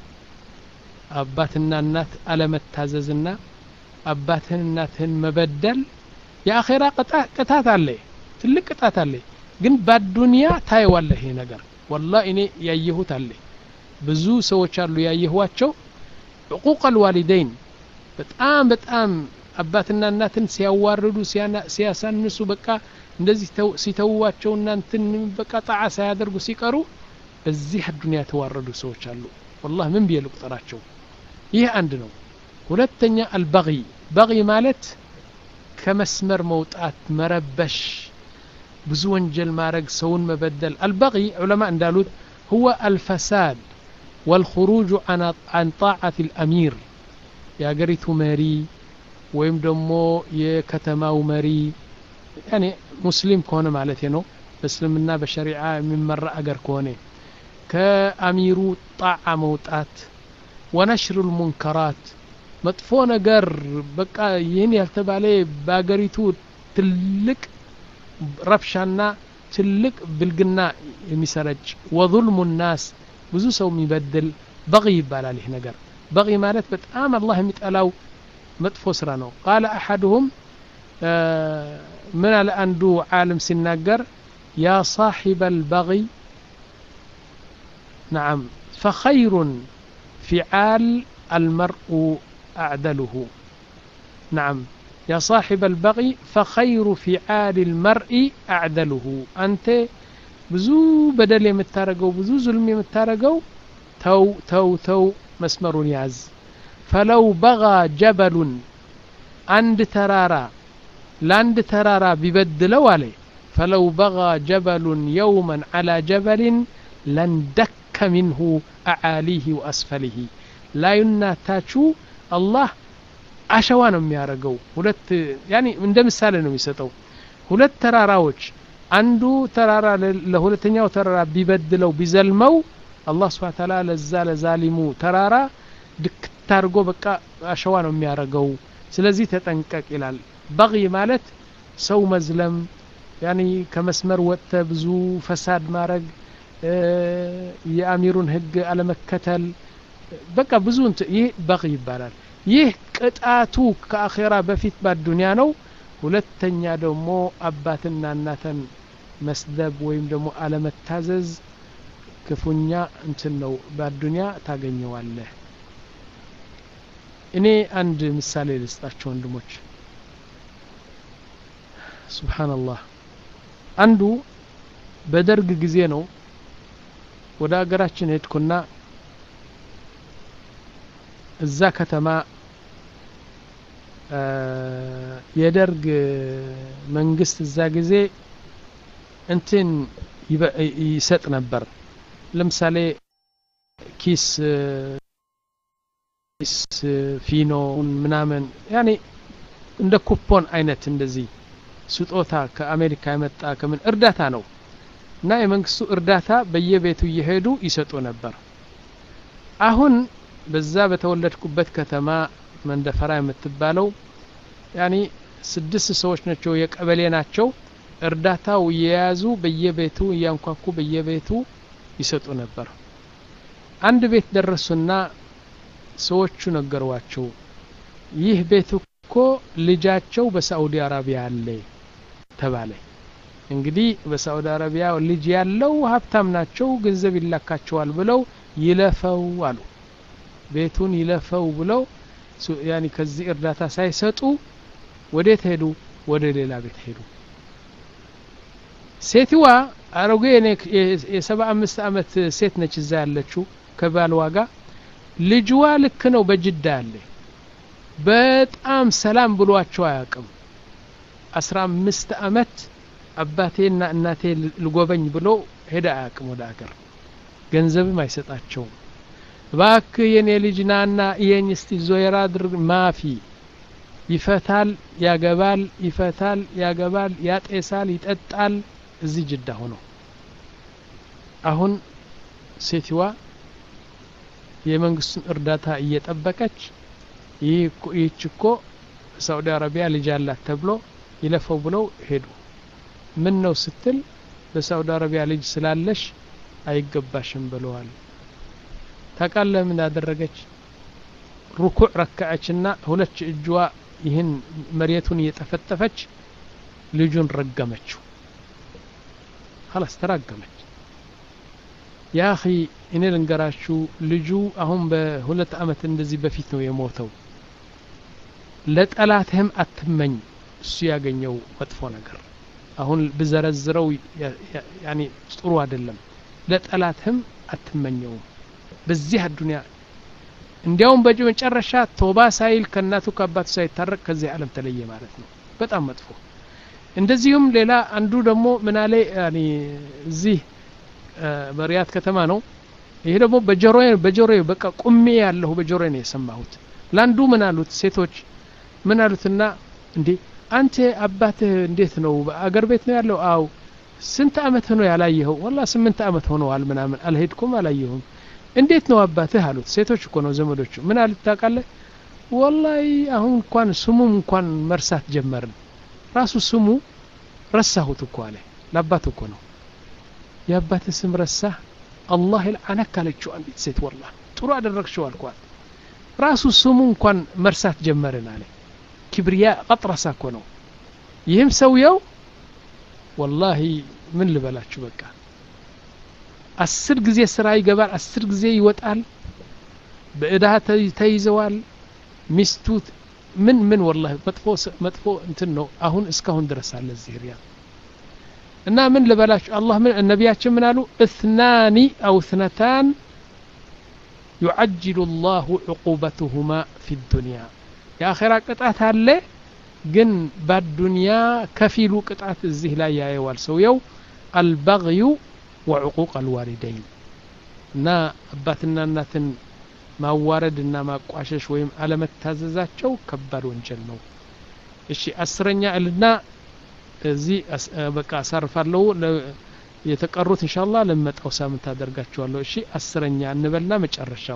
አባትና እናት አለመታዘዝና አባትህን እናትህን መበደል የአኺራ ቅጣት አለ ትልቅ ቅጣት አለ ግን በዱንያ ታይዋለህ ይሄ ነገር والله እኔ ያየሁት አለ ብዙ ሰዎች አሉ ያየኋቸው عقوق الوالدين በጣም በጣም አባትና እናትን ሲያዋርዱ ሲያሳንሱ በቃ እንደዚህ ሲተዋቸው እናንተን በቃ ጣዓ ሳያደርጉ ሲቀሩ በዚህ ዱንያ ተዋረዱ ሰዎች አሉ والله ምን ቢልቁጥራቸው ይሄ አንድ ነው ሁለተኛ البغي بغي ማለት ከመስመር መውጣት መረበሽ ብዙ ወንጀል ማረግ ሰውን መበደል البغي علماء እንዳሉት هو الفساد والخروج عن عن طاعة الأمير يا غريتو مري ወይም ደግሞ የከተማው መሪ يعني مسلم ከሆነ ማለት ነው በእስልምና በሸሪዓ የሚመራ አገር ከሆነ ከአሚሩ ጣዓ መውጣት ونشر المنكرات መጥፎ ነገር በቃ ይሄን ያልተባለ ባገሪቱ ትልቅ ረብሻና ትልቅ ብልግና የሚሰረጭ وظلم الناس ብዙ ሰው የሚበድል بغي ይባላል ይሄ ነገር بغي ማለት በጣም አላህ የሚጠላው መጥፎ ስራ ነው قال احدهم من على አንዱ ዓለም ሲናገር يا صاحب البغي نعم فخير فعال المرء أعدله نعم يا صاحب البغي فخير فعال المرء أعدله أنت بزو بدل يمتارقو بزو ظلم يمتارقو تو تو تو مسمر يعز فلو بغى جبل عند ترارا لاند ترارا ببدلو عليه فلو بغى جبل يوما على جبل لندك منه أعاليه وأسفله لا يناتاچو الله አሸዋ ነው የሚያረገው ሁለት ያኒ እንደ ምሳሌ ነው የሚሰጠው ሁለት ተራራዎች አንዱ ተራራ ለሁለተኛው ተራራ ቢበድለው ቢዘልመው አላህ Subhanahu Ta'ala ለዛ ለዛሊሙ ተራራ ድክታርጎ በቃ አሸዋ ነው የሚያረገው ስለዚህ ተጠንቀቅ ይላል በغي ማለት ሰው መዝለም ያኒ ከመስመር ወጥተ ብዙ ፈሳድ ማረግ የአሚሩን ህግ አለመከተል በቃ ብዙ ይህ በغي ይባላል ይህ ቅጣቱ ከአኺራ በፊት በዱንያ ነው ሁለተኛ ደግሞ አባትና እናተን መስደብ ወይም ደግሞ አለመታዘዝ ክፉኛ እንትን ነው በዱንያ ታገኘዋለህ እኔ አንድ ምሳሌ ልስጣችሁ ወንድሞች ሱብሃንአላህ አንዱ በደርግ ጊዜ ነው ወደ አገራችን ሄድኩና እዛ ከተማ የደርግ መንግስት እዛ ጊዜ እንትን ይሰጥ ነበር ለምሳሌ ኪስ ኪስ ፊኖ ምናምን ያኒ እንደ ኩፖን አይነት እንደዚህ ስጦታ ከአሜሪካ የመጣ ከምን እርዳታ ነው እና የመንግስቱ እርዳታ በየቤቱ እየሄዱ ይሰጡ ነበር አሁን በዛ በተወለድኩበት ከተማ መንደፈራ የምትባለው ያኒ ስድስት ሰዎች ናቸው የቀበሌ ናቸው እርዳታው የያዙ በየቤቱ ያንኳኩ በየቤቱ ይሰጡ ነበር አንድ ቤት ደረሱና ሰዎቹ ነገሯቸው ይህ ቤት እኮ ልጃቸው በሳዑዲ አረቢያ አለ ተባለ እንግዲህ በሳዑዲ አረቢያ ልጅ ያለው ሀብታም ናቸው ገንዘብ ይላካቸዋል ብለው ይለፈው አሉ ቤቱን ይለፈው ብለው ያኒ ከዚህ እርዳታ ሳይሰጡ ወዴት ሄዱ ወደ ሌላ ቤት ሄዱ ሴትዋ አሮጌ የሰባ አምስት አመት ሴት ነች እዛ ያለችው ከባልዋ ጋር ልጅዋ ልክ ነው በጅዳ ያለ በጣም ሰላም ብሏቸው አያውቅም አስራ አምስት አመት አባቴና እናቴ ልጎበኝ ብሎ ሄዳ አያውቅም ወደ አገር ገንዘብም አይሰጣቸው ባክ የኔ ልጅናና የኔ እስቲ ዞይራ ድርግ ማፊ ይፈታል ያገባል ይፈታል ያገባል ያጤሳል ይጠጣል እዚህ ጅዳ ሆኖ አሁን ሴትዋ የመንግስቱን እርዳታ እየጠበቀች ይህችኮ ሳውዲ አረቢያ ልጅ አላት ተብሎ ይለፈው ብለው ሄዱ ምን ነው ስትል በሳውዲ አረቢያ ልጅ ስላለሽ አይገባሽም ብለዋል ታቃለ ምን አደረገች ሩኩዕ ረካዓችና ሁለት እጅዋ ይህን መሬቱን እየተፈተፈች ልጁን ረገመችው خلاص ተራገመች ያ اخي እኔ ልንገራችሁ ልጁ አሁን በሁለት አመት እንደዚህ በፊት ነው የሞተው ለጠላትህም አትመኝ እሱ ያገኘው መጥፎ ነገር አሁን በዘረዝረው ያኒ ጥሩ አይደለም ለጠላትህም አትመኘው በዚህ አዱንያ እንዲያውም በመጨረሻ ቶባ ሳይል ከናቱ ከአባቱ ሳይታረቅ ከዚህ ዓለም ተለየ ማለት ነው በጣም መጥፎ እንደዚሁም ሌላ አንዱ ደግሞ ምን አለ ያኒ እዚህ በሪያድ ከተማ ነው ይሄ ደግሞ በጆሮዬ በጆሮዬ በቃ ቁሜ ያለው በጆሮዬ ነው የሰማሁት ላንዱ ምን አሉት ሴቶች ምን አሉትና እንዴ አንተ አባትህ እንዴት ነው በአገር ቤት ነው ያለው አው ስንት አመት ነው ያላየኸው والله ስምንት አመት ሆነዋል ምናምን አልሄድኩም አላየሁም እንዴት ነው አባትህ አሉት ሴቶች እኮ ነው ዘመዶቹ ምን አሉት ታውቃለህ والله አሁን እንኳን ስሙም እንኳን መርሳት ጀመርን ራሱ ስሙ ረሳሁት እኮ አለ ለአባቱ እኮ ነው የአባትህ ስም ረሳህ الله يلعنك አለችው አንዲት ሴት والله ጥሩ አደረግሽው አልኳት ራሱ ስሙ እንኳን መርሳት ጀመርን አለ ክብሪያ ቀጥራሳ እኮ ነው ይህም ሰውየው والله ምን ልበላችሁ በቃ አስር ጊዜ ስራ ይገባል አስር ጊዜ ይወጣል በእዳ ተይዘዋል ሚስቱት ምን ምን والله መጥፎ መጥፎ እንትን ነው አሁን እስካሁን ድረስ አለ እዚህ ሪያድ እና ምን ልበላችሁ አላህ ምን ነብያችን ምን አሉ اثنان او اثنتان يعجل الله عقوبتهما في الدنيا يا اخر ቅጣት አለ ግን በዱንያ ከፊሉ ቅጣት እዚህ ላይ ያየዋል ሰውየው البغي وعقوق الوالدين እና አባትና እናትን ማዋረድና ማቋሸሽ ወይም አለመታዘዛቸው ከባድ ወንጀል ነው እሺ አስረኛ እልና እዚህ በቃ አሳርፋለሁ የተቀሩት ኢንሻአላህ ለመጣው ሳምንት አደርጋቸዋለሁ እሺ አስረኛ እንበልና መጨረሻው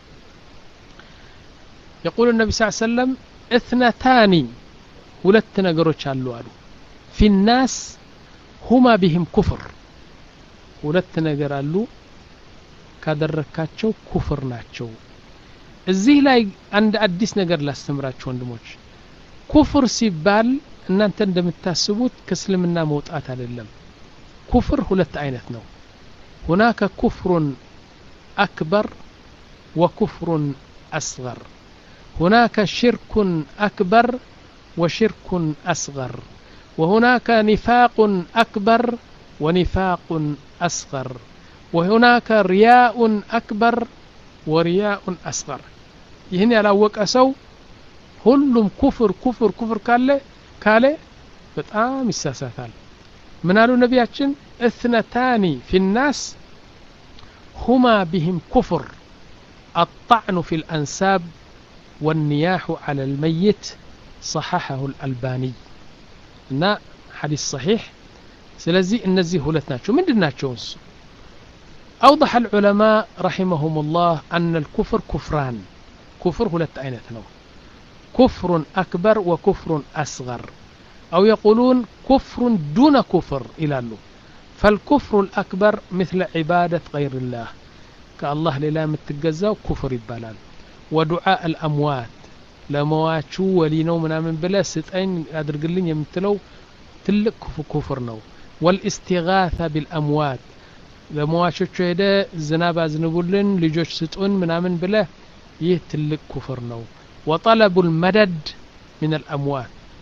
يقول النبي صلى الله عليه وسلم اثنتان ሁለት ነገሮች አሉ አሉ في الناس هما بهم كفر ሁለት ነገር አሉ ካደረካቸው ኩፍር ናቸው እዚህ ላይ አንድ አዲስ ነገር ላስተምራችሁ ወንድሞች ኩፍር ሲባል እናንተ እንደምታስቡት ከእስልምና መውጣት አይደለም ኩፍር ሁለት አይነት ነው هناك كفر أكبر وكفر أصغر هناك شرك أكبر وشرك أصغر وهناك نفاق أكبر ونفاق أصغر وهناك رياء أكبر ورياء أصغر يهني على وقسو ሁሉም ኩፍር ኩፍር ኩፍር ካለ ካለ በጣም ይሳሳታል ምን አሉ ነብያችን اثنتان في الناس هما بهم كفر الطعن في الأنساب والنياح على الميت صححه الألباني እና حديث صحيح ስለዚህ እነዚህ ሁለት ናቸው ምንድናቸውስ أوضح العلماء رحمهم الله أن الكفر كفران كفر ሁለት አይነት ነው كفر أكبر وكفر أصغر أو يقولون كفر دون كفر إلى له فالكفر الأكبر مثل عبادة غير الله كالله للا متجزا كفر البلال ودعاء الأموات لمواتشو ولينو منا من بلا ستين أدرقلين يمتلو تلك كفر نو والاستغاثة بالأموات لمواتشو هذا زنابا زنبولن لجوش ستون منا من بلا يهتلك كفر نو وطلب المدد من الأموات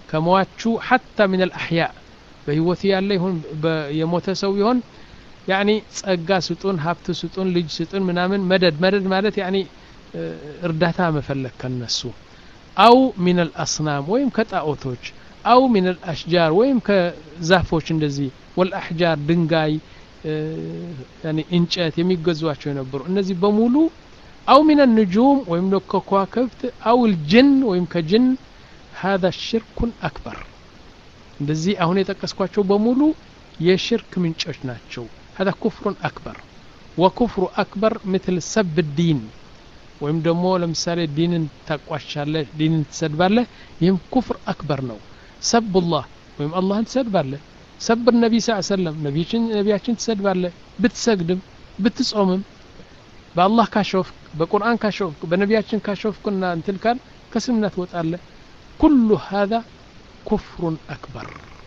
كمواتشو حتى من الأحياء بهوتي ያለ ይሁን የሞተ ሰው ይሁን يعني ጸጋ ስጡን ሀብት ስጡን ልጅ ስጡን ምናምን መደድ መደድ ማለት يعني እርዳታ መፈለክ ከነሱ أو من الأصنام ወይም ከጣዖቶች أو من الأشجار ወይም ከዛፎች እንደዚህ والأحجار ድንጋይ يعني እንጨት የሚገዟቸው የነበሩ እነዚህ በሙሉ أو من النجوم ويم كواكبت أو الجن ويم كجن هذا شرك أكبر እንደዚህ አሁን የተቀስኳቸው በሙሉ የሽርክ ምንጮች ናቸው هذا كفر أكبر وكفر أكبر مثل سب الدين ወይም ደግሞ ለምሳሌ ዲንን ታቋሻለህ ዲንን ትሰድባለህ ይህም كفر أكبر ነው سب الله ወይም አላህን ትሰድባለህ سب النبي صلى الله عليه وسلم ነብያችን ነብያችን ትሰድባለህ ብትሰግድም ብትጾምም بالله كاشوف بقرآن كاشوف بنبياتين كاشوف كنا انتلكال كسمنا توتاله كل هذا كفر أكبر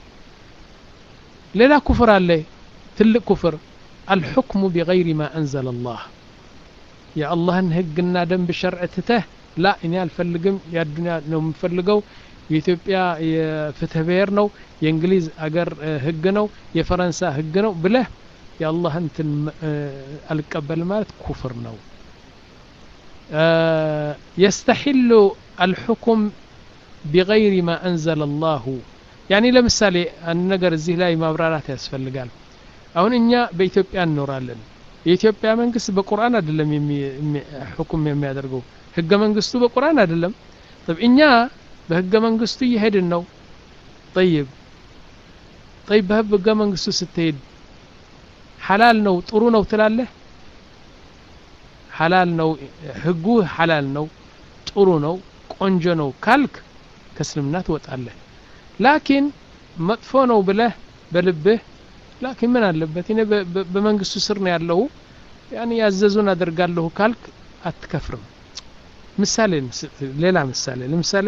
لا كفر عليه تل كفر الحكم بغير ما أنزل الله يا الله نهجنا دم بشرعته لا إني الفلقم يا الدنيا نوم فلقوا يثيوبيا فتح بيرنو ينجليز أجر هجنو يا فرنسا هجنو بله يا الله أنت القبل مالت كفر نو أه يستحل الحكم بغير ما أنزل الله يعني لمثالي النجر الزهلاي ما برارات يسفل قال أو إنيا بإثيوبيا نورالن إثيوبيا منقص بقرآن أدلم حكم يمي أدرقو هجا منقصتو بقرآن أدلم طيب إنيا بهجا منقصتو يهد النو طيب طيب بهجا منقصتو ستيد حلال نو ጥሩ ነው ትላለህ حلال ነው ህጉ حلال ነው ጥሩ ነው ቆንጆ ነው ካልክ ከእስልምና ትወጣለህ ላኪን መጥፎ ነው ብለህ በልብህ ላኪን ምን አለበት እኔ በመንግስቱ ስር ነው ያለው يعني ያዘዙን አደርጋለሁ ካልክ አትከፍርም ምሳሌ ሌላ ምሳሌ ለምሳሌ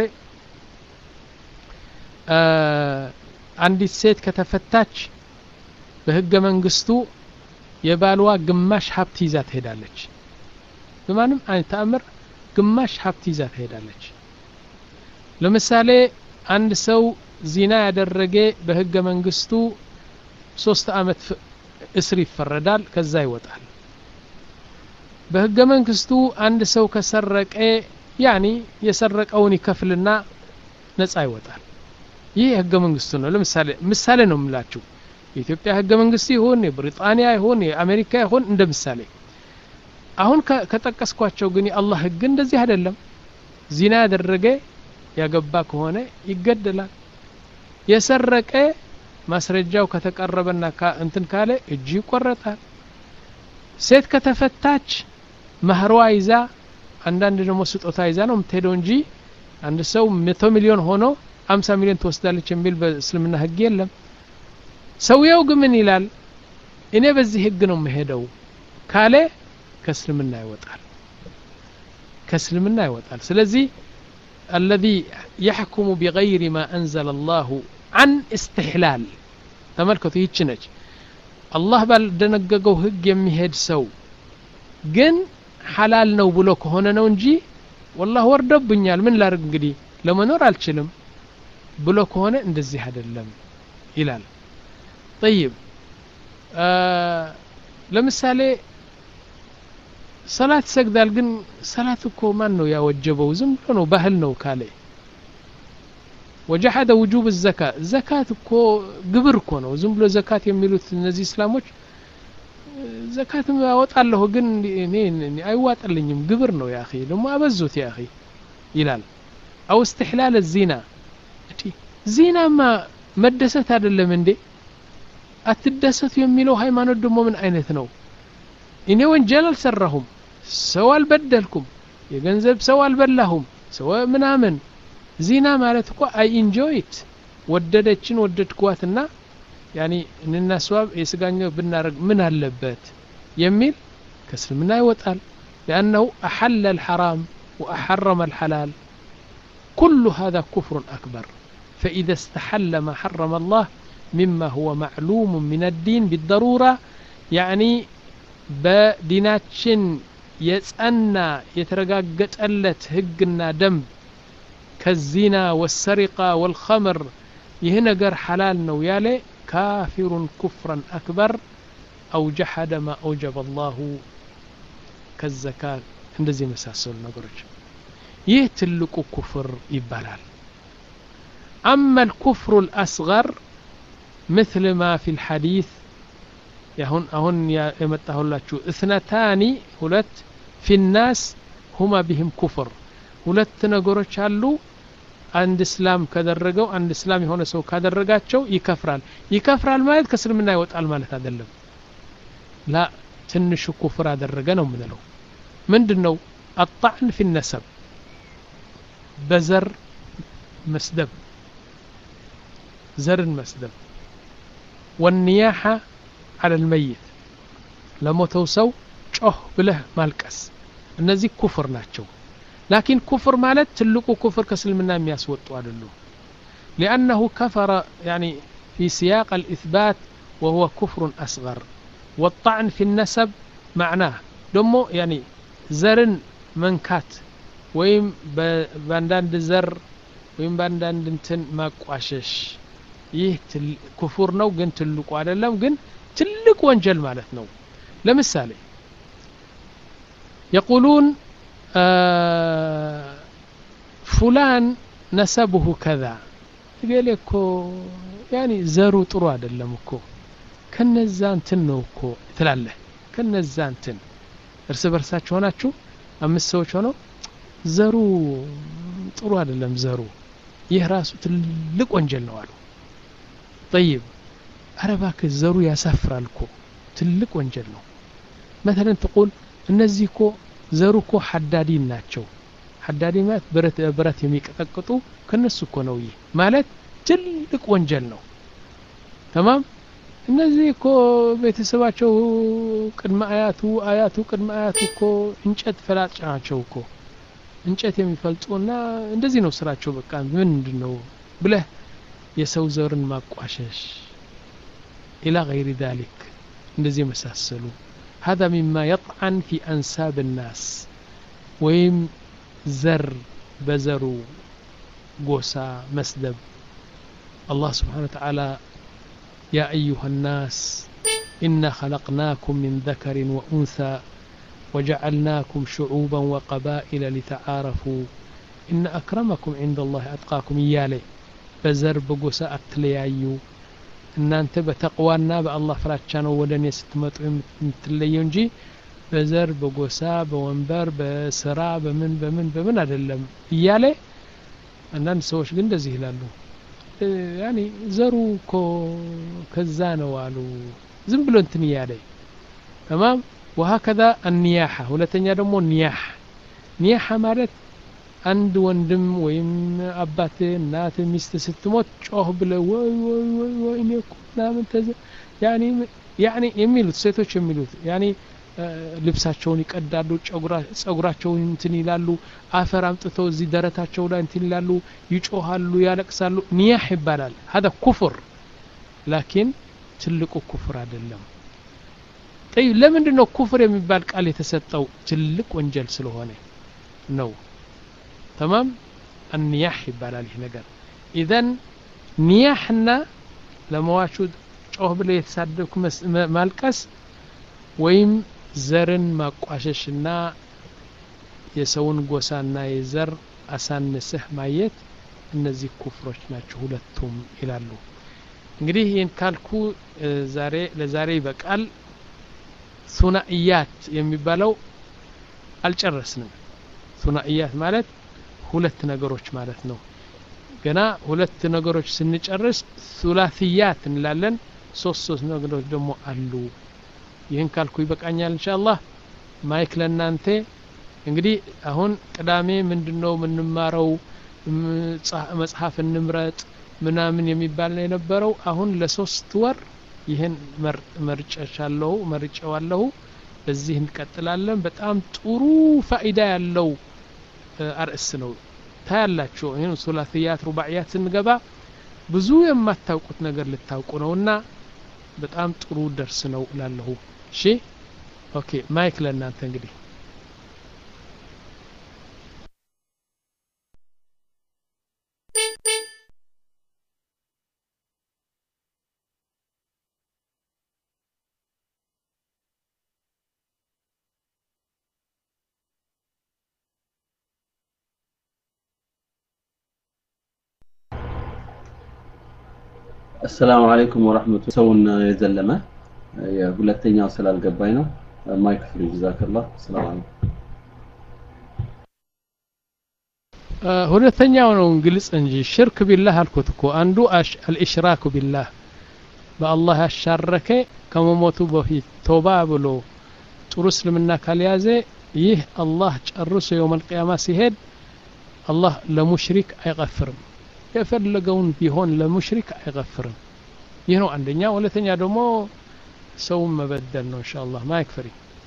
አንዲት ሴት ከተፈታች በህገ መንግስቱ የባልዋ ግማሽ ሀብት ይዛ ትሄዳለች በማንም አይነት ተአምር ግማሽ ሀብት ይዛ ትሄዳለች ለምሳሌ አንድ ሰው ዚና ያደረገ በህገ መንግስቱ ሶስት አመት እስር ይፈረዳል ከዛ ይወጣል በህገ መንግስቱ አንድ ሰው ከሰረቀ يعني የሰረቀውን ይከፍልና ነፃ ይወጣል ይህ ህገ መንግስቱ ነው ለምሳሌ ምሳሌ ነው የምላችሁ የኢትዮጵያ ህገ መንግስት ይሁን የብሪጣንያ ይሁን የአሜሪካ ይሁን እንደ ምሳሌ አሁን ከተቀስኳቸው ግን የአላህ ህግ እንደዚህ አይደለም ዚና ያደረገ ያገባ ከሆነ ይገደላል የሰረቀ ማስረጃው ከተቀረበና እንትን ካለ እጅ ይቆረጣል ሴት ከተፈታች መህሯ ይዛ አንዳንድ ደግሞ ስጦታ ይዛ ነው የምትሄደው እንጂ አንድ ሰው መቶ ሚሊዮን ሆኖ አምሳ ሚሊዮን ተወስዳለች የሚል በእስልምና ህግ የለም ሰውየው ግን ምን ይላል እኔ በዚህ ህግ ነው መሄደው ካለ ከእስልምና ይወጣል ከእስልምና ይወጣል ስለዚህ الذي يحكم بغير ما أنزل الله عن استحلال ተመልከቱ ይህች ነች አላህ ባልደነገገው ህግ የሚሄድ ሰው ግን حلال ነው ብሎ ከሆነ ነው እንጂ والله ወርደብኛል ምን ላርግ እንግዲህ ለመኖር አልችልም ብሎ ከሆነ እንደዚህ አይደለም ይላል طيب آه لمثالي صلاة سجدال ግን صلاة እኮ ማን ነው ያወጀበው ዝም ብሎ ነው ባህል ነው ካለ وجحد وجوب الزكاة زكاة እኮ ግብር እኮ ነው ዝም ብሎ ዘካት የሚሉት እነዚህ እስላሞች ዘካት ያወጣለሁ ግን እኔ አይዋጣልኝም ግብር ነው ያ اخي ደግሞ አበዙት ያ اخي ይላል او استحلال الزنا زنا ما መደሰት አይደለም እንዴ አትደሰቱ የሚለው ሃይማኖት ደግሞ ምን አይነት ነው እኔ ወንጀል አልሰራሁም ሰው አልበደልኩም የገንዘብ ሰው አልበላሁም ሰው ምናምን ዚና ማለት እኮ አይ ኢንጆይ ኢት ወደደችን ወደድኳትና يعني እንና ሷብ የስጋኛው ብናረግ ምን አለበት የሚል ከስልምና ይወጣል لانه احل الحرام واحرم الحلال كل هذا كفر اكبر فاذا استحل ما حرم الله مما هو معلوم من الدين بالضرورة يعني بديناتشن يتصنى يترغغطلت ህግና ደንብ كالزنا والسرقة والخمر يهنجر حلال نو يالي كافر كفرا أكبر أو جحد ما أوجب الله كالزكاة እንደዚህ መሳሰሉ ነገሮች ይህ ትልቁ ኩፍር ይባላል أما الكفر الأصغر مثل ما في الحديث يهون أهون يمتهلاችሁ اثنتان ሁለት في الناس هما بهم كفر ሁለት ነገሮች አሉ አንድ እስላም ካደረገው አንድ እስላም የሆነ ሰው ካደረጋቸው ይከፍራል ይከፍራል ማለት ከእስልምና ይወጣል ማለት አይደለም لا ትንሽ ኩፍር አደረገ ነው ምንለው ምንድነው الطعن في النسب بزر مسدب زر مسدب والنياحة على الميت لموتو سو ጮህ ብለህ ማልቀስ እነዚህ ኩፍር ናቸው لكن كفر مالت تلقوا كفر كسلمنا የሚያስወጡ አይደሉ لأنه كفر يعني في سياق الإثبات وهو كفر أصغر والطعن في النسب معناه دمو يعني زرن منكات ويم بانداند زر ويم بانداند እንትን ማቋሸሽ ይህ ኩፍር ነው ግን ትልቁ አይደለም ግን ትልቅ ወንጀል ማለት ነው ለምሳሌ يقولون آه فلان نسبه كذا قال لكو يعني زرو ጥሩ አይደለም እኮ ከነዛ እንትን ነው እኮ ትላለህ ከነዛ እንትን እርስ በርሳችሁ ሆናችሁ አምስት ሰዎች ሆነው ዘሩ ጥሩ አይደለም ዘሩ ይህ ራሱ ትልቅ ወንጀል ነው አሉ طيب አረባክ ዘሩ ያሳፍራል እኮ ትልቅ ወንጀል ነው مثلا تقول እነዚህ እኮ ዘሩ እኮ ሐዳዲን ናቸው ሐዳዲ ማለት ብረት ብረት የሚቀጠቅጡ ከነሱ እኮ ነው ይህ ማለት ትልቅ ወንጀል ነው تمام እነዚህ እኮ ቤተሰባቸው ቅድመ አያቱ አያቱ ቅድመ አያቱ እኮ እንጨት ፈላጭ ናቸው እኮ እንጨት የሚፈልጡና እንደዚህ ነው ስራቸው በቃ ምንድነው ብለህ የሰው ዘርን ማቋሸሽ الى غير ذلك እንደዚህ መሳሰሉ هذا مما يطعن في أنساب الناس ويم زر بزرو قوسا مسدب الله سبحانه وتعالى يا أيها الناس إنا خلقناكم من ذكر وأنثى وجعلناكم شعوبا وقبائل لتعارفوا إن أكرمكم عند الله أتقاكم إيالي بزر بقوسا أتليايو እናንተ በተቅዋና በአላህ ፍራቻ ነው ወደኔ ስትመጡ የምትለየው እንጂ በዘር በጎሳ በወንበር በስራ በምን በምን በምን አይደለም እያለ አንዳንድ ሰዎች ግን እንደዚህ ይላሉ ያኒ ዘሩ እኮ ከዛ ነው አሉ ዝም ብሎ እንትን እያለ تمام وهكذا النياحة ሁለተኛ ደግሞ ኒያህ ኒያህ ማለት አንድ ወንድም ወይም አባቴ እናቴ ሚስት ስትሞት ጮህ ብለው ወይ ወይ ወይ ወይ ነቁናምን ተዘ ያኒ ያኒ የሚሉት ሴቶች የሚሉት ያኒ ልብሳቸውን ይቀዳሉ ጸጉራቸውን እንትን ይላሉ አፈር አምጥተው እዚህ ደረታቸው ላይ እንትን ይላሉ ይጮሃሉ ያለቅሳሉ ኒያህ ይባላል هذا كفر لكن ትልቁ ኩፍር አይደለም طيب ለምንድን ነው ኩፍር የሚባል ቃል የተሰጠው ትልቅ ወንጀል ስለሆነ ነው تمام النياح يبالال ይህ ነገር اذا نياحنا ለማዋቹ ጮህ ብለ የተሳደብኩ ማልቀስ ወይም ዘርን ማቋሸሽና የሰውን ጎሳና የዘር አሳንሰህ ማየት እነዚህ ኩፍሮች ናቸው ሁለቱም ይላሉ እንግዲህ ይህን ካልኩ ዛሬ ለዛሬ ይበቃል ሱናኢያት የሚባለው አልጨረስንም ሱናኢያት ማለት ሁለት ነገሮች ማለት ነው ገና ሁለት ነገሮች ስንጨርስ ሱላሲያት እንላለን ሶስት ሶስት ነገሮች ደግሞ አሉ ይህን ካልኩ ይበቃኛል ኢንሻአላህ ማይክ ለናንተ እንግዲህ አሁን ቅዳሜ ምንድነው ምንማረው መጽሐፍ እንምረጥ ምናምን የሚባል ነው የነበረው አሁን ለሶስት ወር ይህን መርጨሻለሁ መርጨዋለሁ በዚህ እንቀጥላለን በጣም ጥሩ ፋይዳ ያለው አርዕስ ነው ታያላችሁ ይሄን ሱላሲያት ሩባዒያት ስንገባ ብዙ የማታውቁት ነገር ልታውቁ ነውና በጣም ጥሩ ደርስ ነው እላለሁ እሺ ኦኬ ማይክ ለናንተ እንግዲህ السلام عليكم ورحمة الله سونا يزلمة يا ሁለተኛው ስላልገባኝ ነው ማይክ ፍሪ جزاك الله السلام عليكم ሁለተኛው ነው ግልጽ እንጂ ሽርክ ቢላህ አልኩት እኮ አንዱ አልኢሽራክ ቢላህ በአላህ ያሻረከ ከመሞቱ በፊት ተውባ ብሎ ጥሩ እስልምና ካልያዘ ይህ አላህ ጨርሶ የውም القيامة ሲሄድ አላህ ለሙሽሪክ አይغفርም የፈለገውን ቢሆን ለሙሽሪክ አይغفርም ይህ ነው አንደኛ ሁለተኛ ደግሞ ሰው መበደል ነው ኢንሻአላህ ማይክ ፍሪ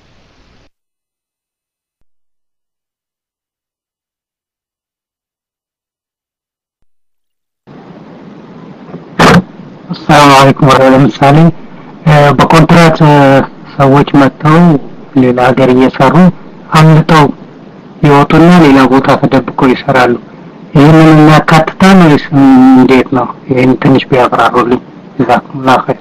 السلام عليكم ورحمة الله ምሳሌ በኮንትራት ሰዎች መጥተው ሌላ ሀገር እየሰሩ አምልጠው ይወጡና ሌላ ቦታ ተደብቀው ይሰራሉ ይሄንን የሚያካትታል ወይስ እንዴት ነው ይሄን ትንሽ ቢያብራሩልኝ ጀዛኩሙላህ ኸይር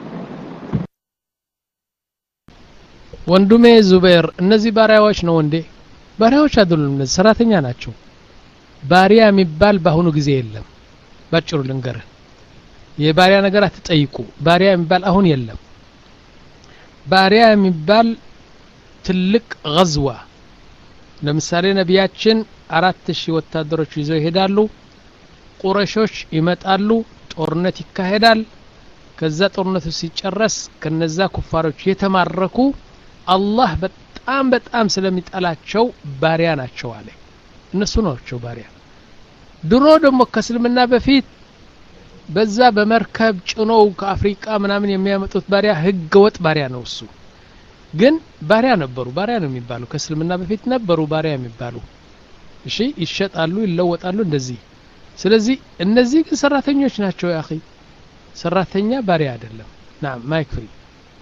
ወንዱሜ ዙበይር እነዚህ ባሪያዎች ነው እንዴ ባሪያዎች አይደሉም እነዚህ ሰራተኛ ናቸው ባሪያ የሚባል በአሁኑ ጊዜ የለም ባጭሩ ልንገርህ የባሪያ ነገር አትጠይቁ ባሪያ የሚባል አሁን የለም ባሪያ የሚባል ትልቅ غزዋ ለምሳሌ ነቢያችን አራት ሺህ ወታደሮች ይዘው ይሄዳሉ ቁረሾች ይመጣሉ ጦርነት ይካሄዳል ከዛ ጦርነቱ ሲጨረስ ከነዛ ኩፋሮች የተማረኩ አላህ በጣም በጣም ስለሚጠላቸው ባሪያ ናቸው አለ እነሱ ናቸው ባሪያ ድሮ ደግሞ ከእስልምና በፊት በዛ በመርከብ ጭኖው ከአፍሪካ ምናምን የሚያመጡት ባሪያ ህገ ወጥ ባሪያ ነው እሱ ግን ባሪያ ነበሩ ባሪያ ነው የሚባሉ ከእስልምና በፊት ነበሩ ባሪያ የሚባሉ እሺ ይሸጣሉ ይለወጣሉ እንደዚህ ስለዚህ እነዚህ ግን ሰራተኞች ናቸው ያኺ ሰራተኛ ባሪያ አይደለም ናም ማይክ ፍሪ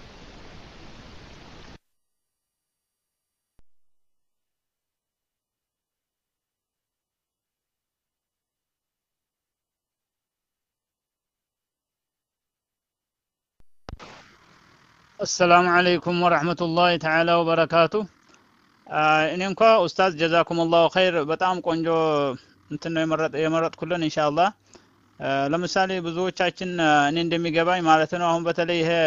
السلام عليكم ورحمة الله تعالى وبركاته እኔ እንኳ ኡስታዝ ጀዛኩም الله خير በጣም ቆንጆ እንትን ነው የመረጥ የመረጥ ኩልን ኢንሻአላህ ለምሳሌ ብዙዎቻችን እኔ እንደሚገባኝ ማለት ነው አሁን በተለይ ይሄ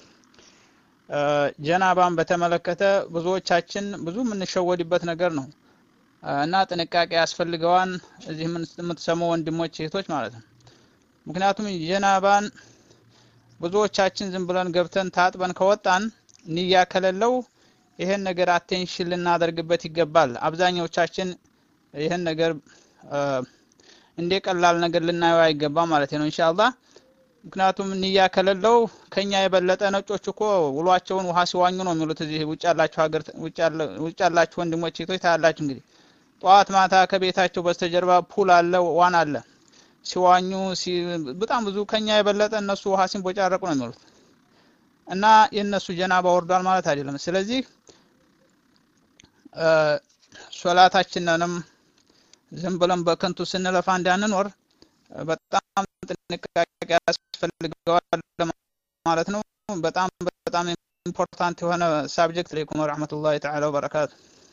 ጀናባን በተመለከተ ብዙዎቻችን ብዙ የምንሸወድበት ነገር ነው እና ጥንቃቄ ያስፈልገዋል እዚህ ምን የምትሰሙ ወንድሞች እህቶች ማለት ነው ምክንያቱም ጀናባን ብዙዎቻችን ዝም ብለን ገብተን ታጥበን ከወጣን ንያ ከሌለው ይሄን ነገር አቴንሽን ልናደርግበት ይገባል አብዛኞቻችን ይሄን ነገር እንደ ቀላል ነገር ልናየው አይገባም ማለት ነው ኢንሻአላህ ምክንያቱም ንያ ከሌለው ከኛ የበለጠ ነጮች እኮ ውሏቸውን ውሃ ሲዋኙ ነው የሚሉት እዚህ ውጭ ያላችሁ ሀገር ውጭ ያላችሁ ወንድሞች እህቶች ታያላችሁ እንግዲህ ጧት ማታ ከቤታቸው በስተጀርባ ፑል አለ ዋና አለ ሲዋኙ በጣም ብዙ ከኛ የበለጠ እነሱ ውሃ ሲንቦጫረቁ ነው የሚሉት እና የነሱ ጀናባ ወርዷል ማለት አይደለም ስለዚህ ሶላታችንንም ዝም ብለን በከንቱ ስንለፋ እንዳንኖር በጣም ጥንቃቄ ያስፈልገዋል ማለት ነው በጣም በጣም ኢምፖርታንት የሆነ ሳብጀክት ለይኩም ወራህመቱላሂ ተዓላ ወበረካቱ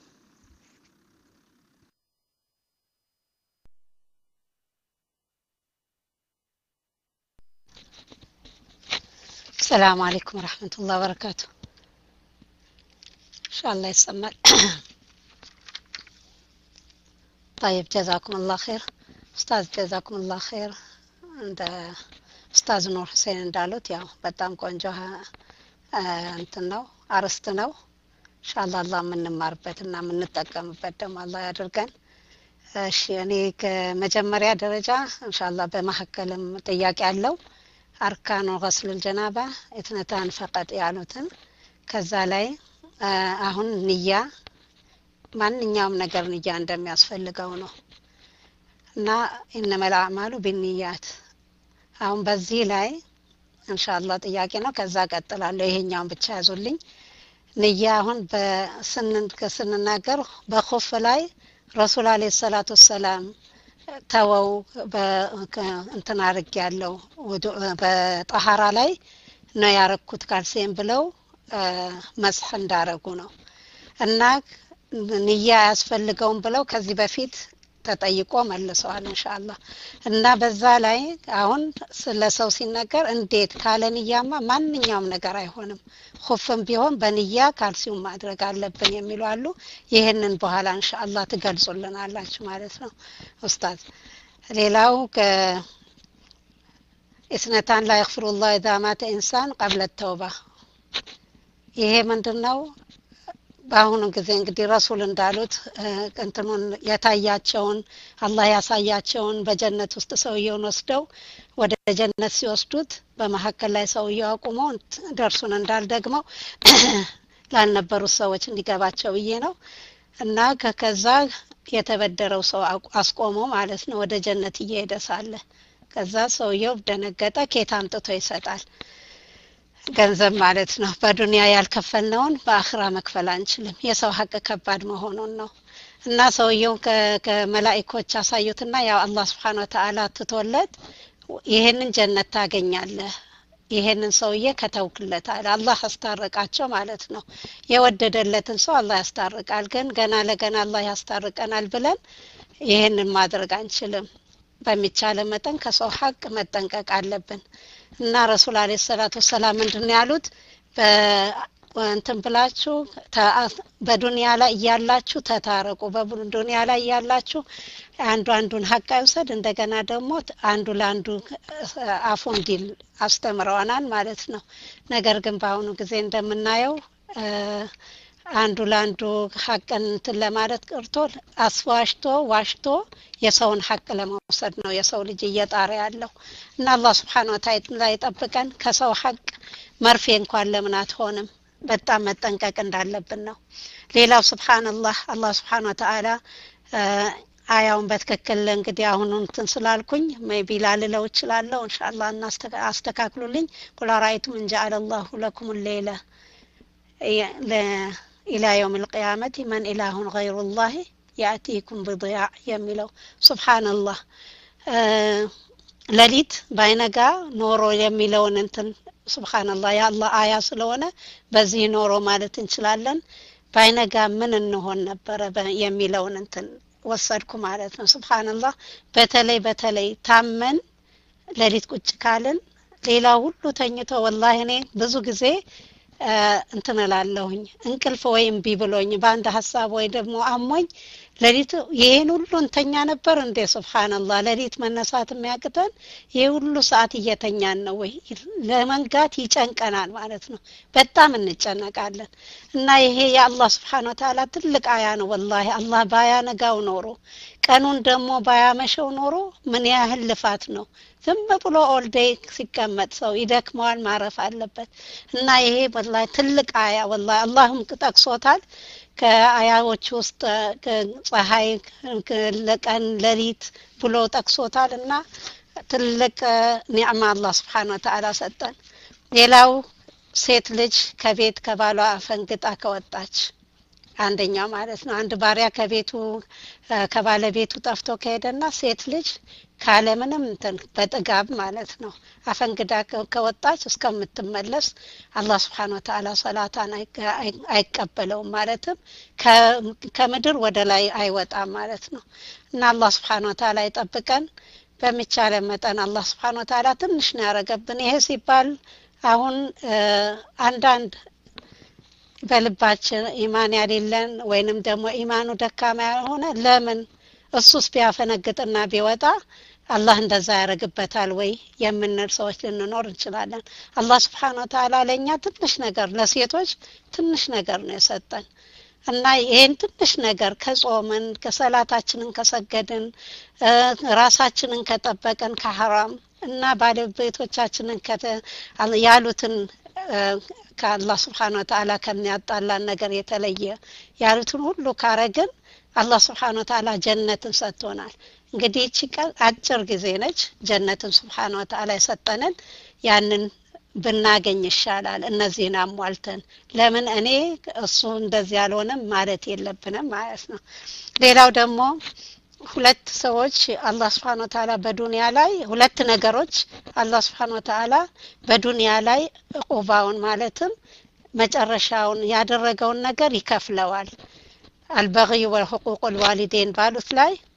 السلام عليكم ورحمة الله وبركاته إن شاء الله يسمع طيب جزاكم الله خير أستاذ جزاكم الله خير عند أستاذ نور حسين እንዳሉት ያው በጣም ቆንጆ እንትን ነው አርስት ነው ኢንሻአላህ አላህ የምንማርበትና የምንጠቀምበት ደግሞ አላህ ያድርገን እሺ እኔ ከመጀመሪያ ደረጃ ኢንሻአላህ በመሐከልም ጥያቄ አለው አርካኑ غسل الجنابه እትነታን ፈቀጥ ያሉትን ከዛ ላይ አሁን ንያ ማንኛውም ነገር ንያ እንደሚያስፈልገው ነው እና انما الاعمال بالنيات አሁን በዚህ ላይ ኢንሻአላህ ጥያቄ ነው ከዛ ቀጥላለሁ ይሄኛውን ብቻ ያዙልኝ ንያ አሁን በስንን ከስንናገር በኹፍ ላይ ረሱል አለይሂ ሰላቱ ሰላም ተወው በእንትን አርግ ያለው በጣሃራ ላይ ነው ያረኩት ካልሴም ብለው መስህ እንዳረጉ ነው እና ንያ ያስፈልገውን ብለው ከዚህ በፊት ተጠይቆ መልሰዋል ኢንሻአላህ። እና በዛ ላይ አሁን ስለሰው ሲነገር እንዴት ካለንያማ ማንኛውም ነገር አይሆንም። ኹፍም ቢሆን በንያ ካልሲውም ማድረግ አለብን የሚሉ አሉ። ይሄንን በኋላ ኢንሻአላህ ትገልጹልናላችሁ ማለት ነው ኡስታዝ። ሌላው ከ ኢስነታን ላ ይግፍሩላህ ኢዛ ማተ ኢንሳን ቀብለ ተውባ ይሄ ምንድነው? በአሁኑ ጊዜ እንግዲህ ረሱል እንዳሉት እንትኑን የታያቸውን አላህ ያሳያቸውን በጀነት ውስጥ ሰውየውን ወስደው ወደ ጀነት ሲወስዱት በመሐከል ላይ ሰውየው አቁመው ደርሱን እንዳልደግመው ላልነበሩት ሰዎች እንዲገባቸው ብዬ ነው። እና ከከዛ የተበደረው ሰው አስቆመው ማለት ነው ወደ ጀነት እየሄደ ሳለ ከዛ ሰውየው ደነገጠ። ኬት አምጥቶ ይሰጣል? ገንዘብ ማለት ነው። በዱንያ ያልከፈልነውን በአኺራ መክፈል አንችልም። የሰው ሐቅ ከባድ መሆኑን ነው። እና ሰውየው ከመላእክቶች አሳዩትና ያው አላህ Subhanahu Wa Ta'ala ትቶለት ይሄንን ጀነት ታገኛለህ ይሄንን ሰውዬ ከተውክለት አለ አላህ አስታረቃቸው ማለት ነው። የወደደለትን ሰው አላህ ያስታርቃል። ግን ገና ለገና አላህ ያስታርቀናል ብለን ይሄንን ማድረግ አንችልም። በሚቻለ መጠን ከሰው ሐቅ መጠንቀቅ አለብን። እና ረሱል አለይሂ ሰላቱ ሰላም ምንድነው ያሉት? በእንትን ብላችሁ በዱንያ ላይ ያላችሁ ተታረቁ። በዱንያ ላይ ያላችሁ አንዱ አንዱን ሐቅ አይወሰድ እንደገና ደግሞ አንዱ ለአንዱ አፉ እንዲል አስተምረዋናል ማለት ነው። ነገር ግን በአሁኑ ጊዜ እንደምናየው አንዱ ለአንዱ ሐቅን እንትን ለማለት ቀርቶ አስዋሽቶ ዋሽቶ የሰውን ሐቅ ለመውሰድ ነው የሰው ልጅ እየጣረ ያለው። እና አላህ Subhanahu Wa Ta'ala ይጠብቀን። ከሰው ሐቅ መርፌ እንኳን ለምን አትሆንም? በጣም መጠንቀቅ እንዳለብን ነው። ሌላው ሱብሃንአላህ አላህ Subhanahu Wa Ta'ala አያውን በትክክል እንግዲህ አሁን እንትን ስላልኩኝ ሜቢ ላልለው እችላለሁ ኢንሻአላህ እና አስተካክሉልኝ። ቁል አራአይቱም እንጀዐለላሁ ለኩም ሌላ إلى يوم القيامة من إله غير الله يأتيكم بضياء يميلو سبحان الله لليت باينغا نورو يميلون انتن سبحان الله يا الله آية ስለሆነ በዚህ ኖሮ ማለት እንችላለን። ባይነጋ ምን እንሆን ነበር የሚለውን እንትን ወሰድኩ ማለት ነው። ሱብሃንአላህ በተለይ በተለይ ታመን ለሊት ቁጭ ካልን ሌላው ሁሉ ተኝቶ ወላሂ እኔ ብዙ ጊዜ እንትን እላለሁኝ እንቅልፍ ወይም ቢብሎኝ በአንድ ሐሳብ ወይ ደግሞ አሞኝ ለሊት ይሄን ሁሉ እንተኛ ነበር እንደ ሱብሃንአላህ ለሊት መነሳት የሚያቅተን ይሄ ሁሉ ሰዓት እየተኛን ነው ወይ ለመንጋት ይጨንቀናል ማለት ነው። በጣም እንጨነቃለን። እና ይሄ የአላህ Subhanahu Wa Ta'ala ትልቅ አያ ነው ወላሂ። አላህ ባያነጋው ኖሮ ቀኑን ደግሞ ባያመሸው ኖሮ ምን ያህል ልፋት ነው። ዝም ብሎ ኦል ዴይ ሲቀመጥ ሰው ይደክመዋል፣ ማረፍ አለበት። እና ይሄ ወላሂ ትልቅ አያ ወላሂ አላህም ጠቅሶታል ከአያዎች ውስጥ ፀሐይ ለቀን ለሊት ብሎ ጠቅሶታል። እና ትልቅ ኒዕማ አላህ Subhanahu Wa Ta'ala ሰጠን። ሌላው ሴት ልጅ ከቤት ከባሏ ፈንግጣ ከወጣች አንደኛው ማለት ነው አንድ ባሪያ ከቤቱ ከባለቤቱ ጠፍቶ ከሄደና ሴት ልጅ ካለ ምንም እንትን በጥጋብ ማለት ነው አፈንግዳ ከወጣች እስከምትመለስ አላህ Subhanahu Wa Ta'ala ሰላታን አይቀበለውም ማለትም ከምድር ወደ ላይ አይወጣም ማለት ነው። እና አላህ Subhanahu Wa Ta'ala ይጠብቀን። በሚቻለ መጠን አላህ Subhanahu Wa Ta'ala ትንሽ ነው ያረገብን። ይሄ ሲባል አሁን አንዳንድ በልባችን ኢማን ያሌለን ወይንም ደግሞ ኢማኑ ደካማ የሆነ ለምን እሱስ ቢያፈነግጥና ቢወጣ አላህ እንደዛ ያረግበታል ወይ የምንል ሰዎች ልንኖር እንችላለን። አላህ Subhanahu Wa Ta'ala ለኛ ትንሽ ነገር ለሴቶች ትንሽ ነገር ነው የሰጠን። እና ይሄን ትንሽ ነገር ከጾምን ከሰላታችንን ከሰገድን ራሳችንን ከጠበቀን ከሐራም እና ባለቤቶቻችንን ያሉትን ከአላህ Subhanahu Wa Ta'ala ከሚያጣላን ነገር የተለየ ያሉትን ሁሉ ካረግን አላህ Subhanahu Wa Ta'ala ጀነትን ሰጥቶናል። እንግዲህ እቺ አጭር ጊዜ ነች። ጀነትን Subhanahu Wa Ta'ala የሰጠንን ያንን ብናገኝ ይሻላል እነዚህን አሟልተን። ለምን እኔ እሱ እንደዚህ ያልሆነም ማለት የለብንም ማለት ነው። ሌላው ደግሞ ሁለት ሰዎች አላህ Subhanahu Wa Ta'ala በዱንያ ላይ ሁለት ነገሮች አላህ Subhanahu Wa Ta'ala በዱንያ ላይ ዑባውን ማለትም መጨረሻውን ያደረገውን ነገር ይከፍለዋል። አልበግይ ወልሁቁቅ ወልዋሊዴን ባሉት ላይ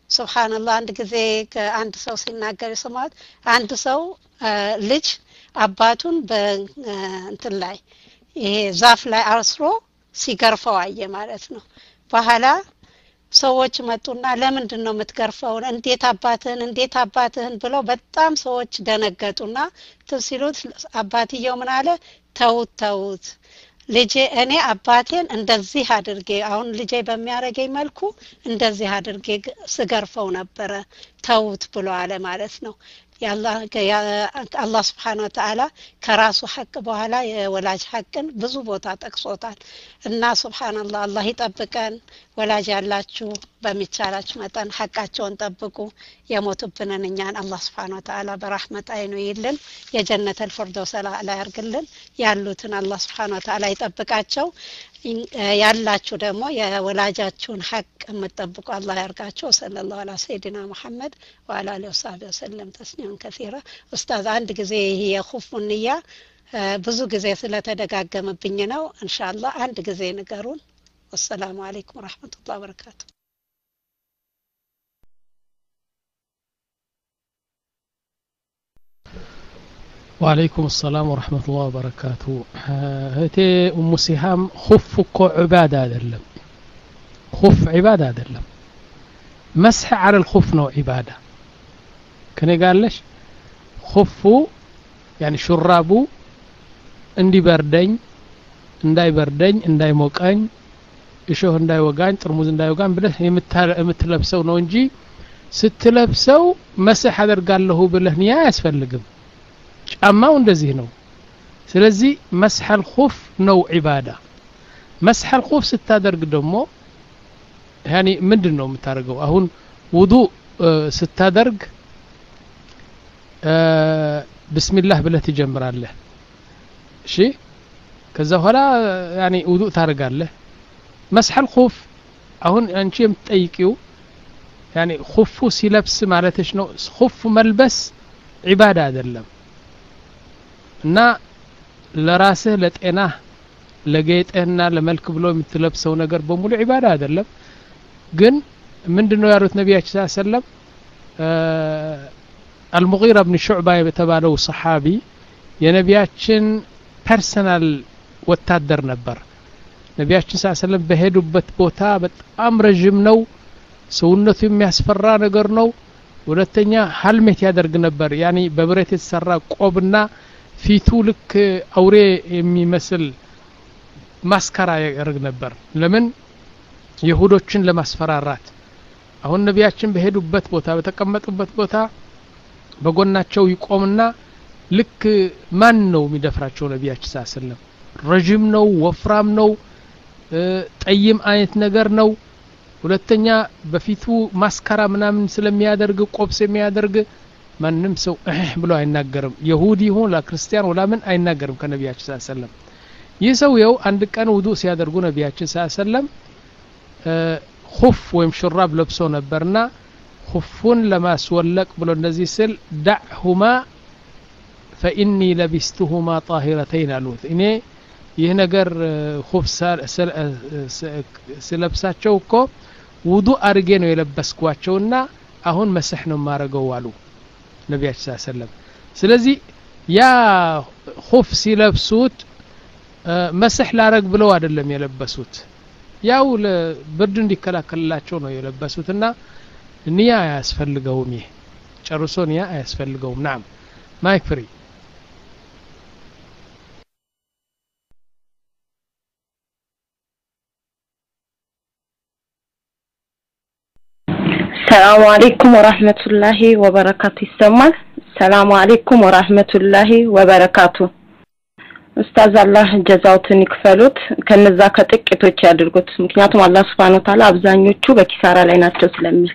ሱብሃንአላህ አንድ ጊዜ አንድ ሰው ሲናገር ሰማት አንድ ሰው ልጅ አባቱን በእንትን ላይ ይሄ ዛፍ ላይ አስሮ ሲገርፈው አየ ማለት ነው በኋላ ሰዎች መጡና ለምንድን ነው የምትገርፈው እንዴት አባትህን እንዴት አባትህን ብለው በጣም ሰዎች ደነገጡና ተሲሉት አባትየው ምን አለ ተውት ተውት ልጄ እኔ አባቴን እንደዚህ አድርጌ አሁን ልጄ በሚያረገኝ መልኩ እንደዚህ አድርጌ ስገርፈው ነበር ተውት ብሎ አለ ማለት ነው ያላህ አላህ Subhanahu Wa Ta'ala ከራሱ ሐቅ በኋላ የወላጅ ሐቅን ብዙ ቦታ ጠቅሶታል እና ሱብሃንአላህ አላህ ይጠብቀን ወላጅ ያላችሁ በሚቻላችሁ መጠን ሐቃቸውን ጠብቁ የሞቱብንን እኛን አላህ Subhanahu Wa Ta'ala በረህመት አይኑ ይልን የጀነተል ፊርደውስ ላይ ያርግልን ያሉትን አላህ Subhanahu Wa Ta'ala ይጠብቃቸው ያላችሁ ደግሞ የወላጃችሁን ሐቅ የምትጠብቁ አላህ ያርጋችሁ ሰለላሁ ዐላ ሰይድና መሐመድ ወዐላ አሊሂ ወሰለም ተስኒውን ከሲራ ኡስታዝ አንድ ጊዜ ይሄ የኹፉን ንያ ብዙ ጊዜ ስለተደጋገመብኝ ነው ኢንሻአላህ አንድ ጊዜ ንገሩን ወሰላሙ አለይኩም ወራህመቱላሂ ወበረካቱ وعليكم السلام ورحمة الله وبركاته هتي أم سهام خفك عبادة دلم خف عبادة دلم مسح على الخف نوع عبادة كان قال ليش خفوا يعني شرابو اندي بردين انداي بردين انداي موقعين يشوه انداي وقان ترموز انداي وقان بله يمتلبسو نونجي ستلبسو مسح هذا قال له بله نيا يسفلقم ጫማው እንደዚህ ነው ስለዚህ مسح الخف ነው ዒባዳ مسح الخف ስታደርግ ደግሞ يعني ምንድነው የምታደርገው አሁን ውዱእ ስታደርግ ቢስሚላህ ብለህ ትጀምራለህ እሺ ከዛ በኋላ يعني ውዱእ ታደርጋለህ مسح الخف አሁን አንቺ የምትጠይቂው يعني خፉ ሲለብስ ማለትሽ ነው خف መልበስ ዒባዳ አይደለም እና ለራስህ ለጤናህ ለጌጥህና ለመልክ ብሎ የምትለብሰው ነገር በሙሉ ዒባዳ አይደለም ግን ምንድነው ያሉት ነብያችን ሰለላሁ ዐለይሂ ወሰለም አልሙጊራ ኢብኑ ሹዕባ የተባለው ሰሃቢ የነብያችን ፐርሰናል ወታደር ነበር ነብያችን ሰለላሁ ዐለይሂ ወሰለም በሄዱበት ቦታ በጣም ረጅም ነው ሰውነቱ የሚያስፈራ ነገር ነው ሁለተኛ ሀልሜት ያደርግ ነበር ያኒ በብረት የተሰራ ቆብና ፊቱ ልክ አውሬ የሚመስል ማስካራ ያደርግ ነበር ለምን ይሁዶችን ለማስፈራራት አሁን ነብያችን በሄዱበት ቦታ በተቀመጡበት ቦታ በጎናቸው ይቆምና ልክ ማን ነው የሚደፍራቸው ነብያችን ሰለላሁ ዐለይሂ ወሰለም ረጅም ነው ወፍራም ነው ጠይም አይነት ነገር ነው ሁለተኛ በፊቱ ማስካራ ምናምን ስለሚያደርግ ቆብ ስለሚያደርግ ማንም ሰው እህ ብሎ አይናገርም ይሁዲ ሆነ ለክርስቲያን ወላ ምን አይናገርም ከነብያችን ሰለላሁ ዐለይሂ ወሰለም ይሰውየው አንድ ቀን ውዱእ ሲያደርጉ ነብያችን ሰለላሁ ዐለይሂ ወሰለም خف ወይም ሹራብ ለብሶ ነበርና خفون ለማስወለቅ ብሎ እንደዚህ ስል دعهما فاني لبستهما طاهرتين አሉት እኔ ይህ ነገር خف ስለብሳቸው እኮ ውዱእ አርጌ ነው የለበስኳቸውና አሁን መስህ ነው ማረገው አሉ ነብያችን ሰለላሁ ዐለይሂ ወሰለም ስለዚህ ያ خف ሲለብሱት መስህ ላረግ ብለው አይደለም የለበሱት ያው ለብርድ እንዲከላከልላቸው ነው የለበሱትና ንያ ያስፈልገውም ይሄ ጨርሶ ንያ ያስፈልገውም نعم ማይክ ፍሪ السلام عليكم ورحمة الله وبركاته السمال السلام عليكم ورحمة الله وبركاته أستاذ الله جزاوتن يكفلوت كنزا كጥቂቶች ያድርጉት ምክንያቱም አላህ Subhanahu Wa Ta'ala አብዛኞቹ በኪሳራ ላይ ናቸው ስለሚል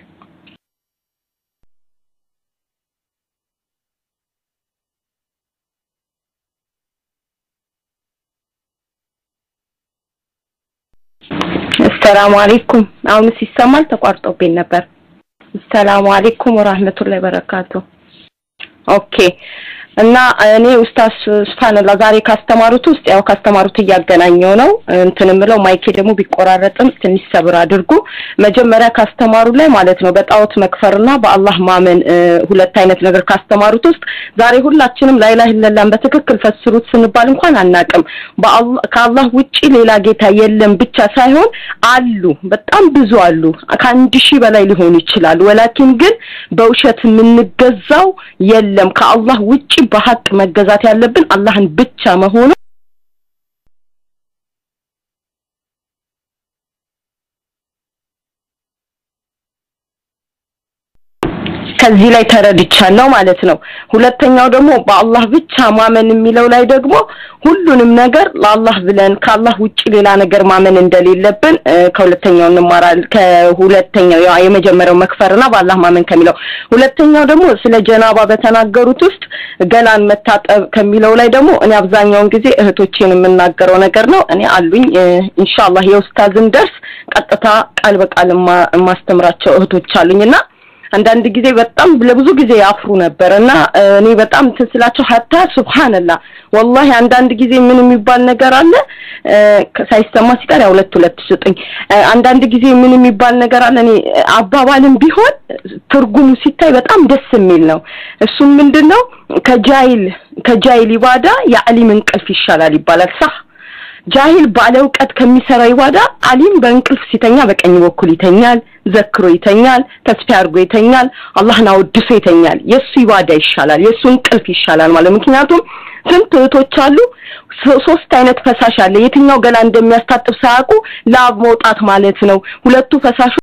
السلام عليكم አሁን ሲሰማል ተቋርጦብኝ ነበር السلام عليكم ورحمة الله وبركاته اوكي እና እኔ ኡስታዝ ሱብሃንአላህ ዛሬ ካስተማሩት ውስጥ ያው ካስተማሩት ያገናኘው ነው እንትንም ብለው ማይኬ ደግሞ ቢቆራረጥም ትንሽ ሰብር አድርጉ መጀመሪያ ካስተማሩ ላይ ማለት ነው በጣዖት መክፈርና በአላህ ማመን ሁለት አይነት ነገር ካስተማሩት ውስጥ ዛሬ ሁላችንም ላ ኢላሀ ኢላላህ በትክክል ፈስሩት ስንባል እንኳን አናቅም በአላህ ከአላህ ውጪ ሌላ ጌታ የለም ብቻ ሳይሆን አሉ በጣም ብዙ አሉ ከአንድ ሺህ በላይ ሊሆኑ ይችላል ወላኪን ግን በውሸት ምንገዛው የለም ከአላህ ውጪ በሐቅ መገዛት ያለብን አላህን ብቻ መሆኑ ከዚህ ላይ ተረድቻለሁ ማለት ነው ሁለተኛው ደግሞ በአላህ ብቻ ማመን የሚለው ላይ ደግሞ ሁሉንም ነገር ለአላህ ብለን ከአላህ ውጪ ሌላ ነገር ማመን እንደሌለብን ከሁለተኛው እንማራለን ከሁለተኛው ያው የመጀመሪያው መክፈርና በአላህ ማመን ከሚለው ሁለተኛው ደግሞ ስለ ጀናባ በተናገሩት ውስጥ ገላን መታጠብ ከሚለው ላይ ደግሞ እኔ አብዛኛውን ጊዜ እህቶቼን የምናገረው ነገር ነው እኔ አሉኝ ኢንሻአላህ የኡስታዝን ደርስ ቀጥታ ቃል በቃል ማስተምራቸው እህቶች አሉኝና አንዳንድ ጊዜ በጣም ለብዙ ጊዜ ያፍሩ ነበርና እኔ በጣም ተስላቸው hatta ሱብሃንአላህ ወላሂ አንዳንድ ጊዜ ምን የሚባል ነገር አለ ሳይስተማ ሲቀር ያው ሁለት ሁለት ዘጠኝ አንዳንድ ጊዜ ምን የሚባል ነገር አለ እኔ አባባልም ቢሆን ትርጉሙ ሲታይ በጣም ደስ የሚል ነው እሱ ምንድነው ከጃይል ከጃይል ኢባዳ የዓሊም እንቅልፍ ይሻላል ይባላል صح ጃሂል ባለውቀት ከሚሰራ ይዋዳ ዓሊም በእንቅልፍ ሲተኛ በቀኝ በኩል ይተኛል ዘክሮ ይተኛል ተስፋ አርጎ ይተኛል አላህን አውድሶ ይተኛል የሱ ይዋዳ ይሻላል የሱ እንቅልፍ ይሻላል ማለት ምክንያቱም ስንት እህቶች አሉ ሶስት አይነት ፈሳሽ አለ የትኛው ገላ እንደሚያስታጥብ ሳያውቁ ላብ መውጣት ማለት ነው ሁለቱ ፈሳሽ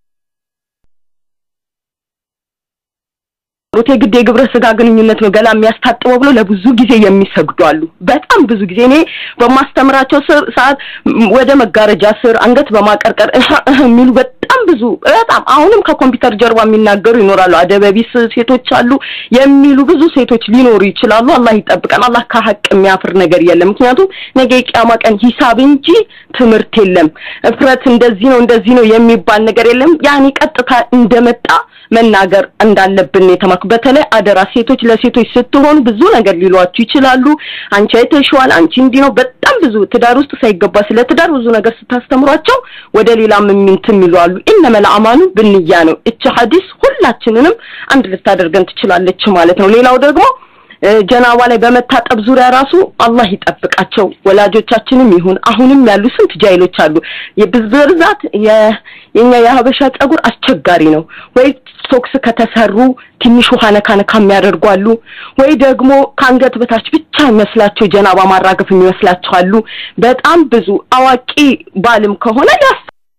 ሩቴ ግዴ ግብረ ስጋ ግንኙነት ነው ገላ የሚያስታጥበው ብሎ ለብዙ ጊዜ የሚሰግዱ አሉ በጣም ብዙ ጊዜ እኔ በማስተምራቸው ሰዓት ወደ መጋረጃ ስር አንገት በማቀርቀር የሚሉ በጣም ብዙ በጣም አሁንም ከኮምፒውተር ጀርባ የሚናገሩ ይኖራሉ አደበቢስ ሴቶች አሉ የሚሉ ብዙ ሴቶች ሊኖሩ ይችላሉ አላህ ይጠብቀን አላህ ከሐቅ የሚያፍር ነገር የለም ምክንያቱም ነገ ቂያማ ቀን ሂሳብ እንጂ ትምርት የለም እፍረት እንደዚህ ነው እንደዚህ ነው የሚባል ነገር የለም ያኒ ቀጥታ እንደመጣ መናገር እንዳለብን የተማክ በተለይ አደራ ሴቶች ለሴቶች ስትሆኑ ብዙ ነገር ሊሏችሁ ይችላሉ አንቺ አይተሽዋል አንቺ እንዲ ነው በጣም ብዙ ትዳር ውስጥ ሳይገባ ስለ ትዳር ብዙ ነገር ስታስተምሯቸው ወደ ሌላ ምንትን ይሏሉ ኢነመል አማኑ በንያ ነው እቺ ሐዲስ ሁላችንንም አንድ ልታደርገን ትችላለች ማለት ነው ሌላው ደግሞ ጀናባ ላይ በመታጠብ ዙሪያ ራሱ አላህ ይጠብቃቸው ወላጆቻችንም ይሁን አሁንም ያሉ ስንት ጃይሎች አሉ የብዝርዛት የኛ የሀበሻ ጸጉር አስቸጋሪ ነው ወይ ሶክስ ከተሰሩ ትንሽ ውሃ ነካነካ የሚያደርጉ አሉ ወይ ደግሞ ካንገት በታች ብቻ መስላቸው ጀናባ ማራገፍ የሚመስላቸው አሉ በጣም ብዙ አዋቂ ባልም ከሆነ ያስ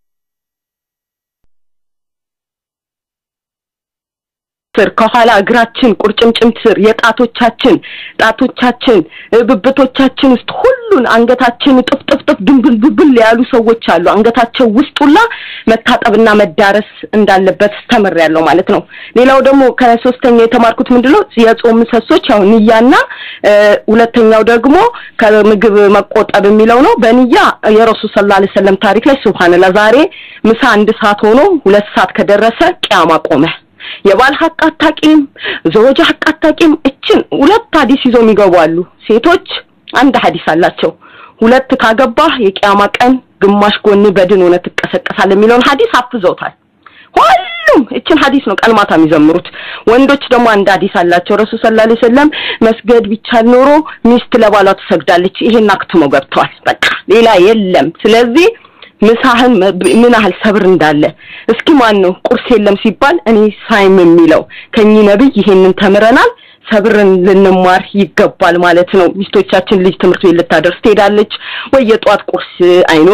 ስር ከኋላ እግራችን ቁርጭምጭምት ስር የጣቶቻችን ጣቶቻችን ብብቶቻችን ውስጥ ሁሉን አንገታችን ጥፍጥፍጥፍ ድንብልብል ያሉ ሰዎች አሉ አንገታቸው ውስጥላ መታጠብና መዳረስ እንዳለበት ተመር ያለው ማለት ነው ሌላው ደግሞ ከሶስተኛ የተማርኩት ምንድነው የጾም ምሰሶች ያው ንያና ሁለተኛው ደግሞ ከምግብ መቆጠብ የሚለው ነው በንያ የረሱል ሰለላሁ ዐለይሂ ወሰለም ታሪክ ላይ ሱብሃንአላህ ዛሬ ምሳ አንድ ሰዓት ሆኖ ሁለት ሰዓት ከደረሰ ቂያማ ቆመ የባል ሐቅ አጣቂም ዘወጅ ሐቅ አጣቂም እችን ሁለት ሐዲስ ይዘው የሚገባሉ ሴቶች አንድ ሐዲስ አላቸው ሁለት ካገባ የቂያማ ቀን ግማሽ ጎን በድን ሆነ ተቀሰቀሳለ የሚለውን ሐዲስ አፍዘውታል ሁሉም እችን ሐዲስ ነው ቀልማታ የሚዘምሩት ወንዶች ደግሞ አንድ ሐዲስ አላቸው ረሱል ሰለላሁ ዐለይሂ ወሰለም መስገድ ቢቻል ኖሮ ሚስት ለባሏ ትሰግዳለች ይሄን አክትሞ ገብቷል በቃ ሌላ የለም ስለዚህ ምሳህን ምን ያህል ሰብር እንዳለ እስኪ ማን ነው ቁርስ የለም ሲባል እኔ ሳይም የሚለው ከኚ ነብይ ይሄንን ተምረናል ሰብርን ልንማር ይገባል ማለት ነው ሚስቶቻችን ልጅ ትምህርት ቤት ልታደርስ ትሄዳለች ወይ የጧት ቁርስ አይኖ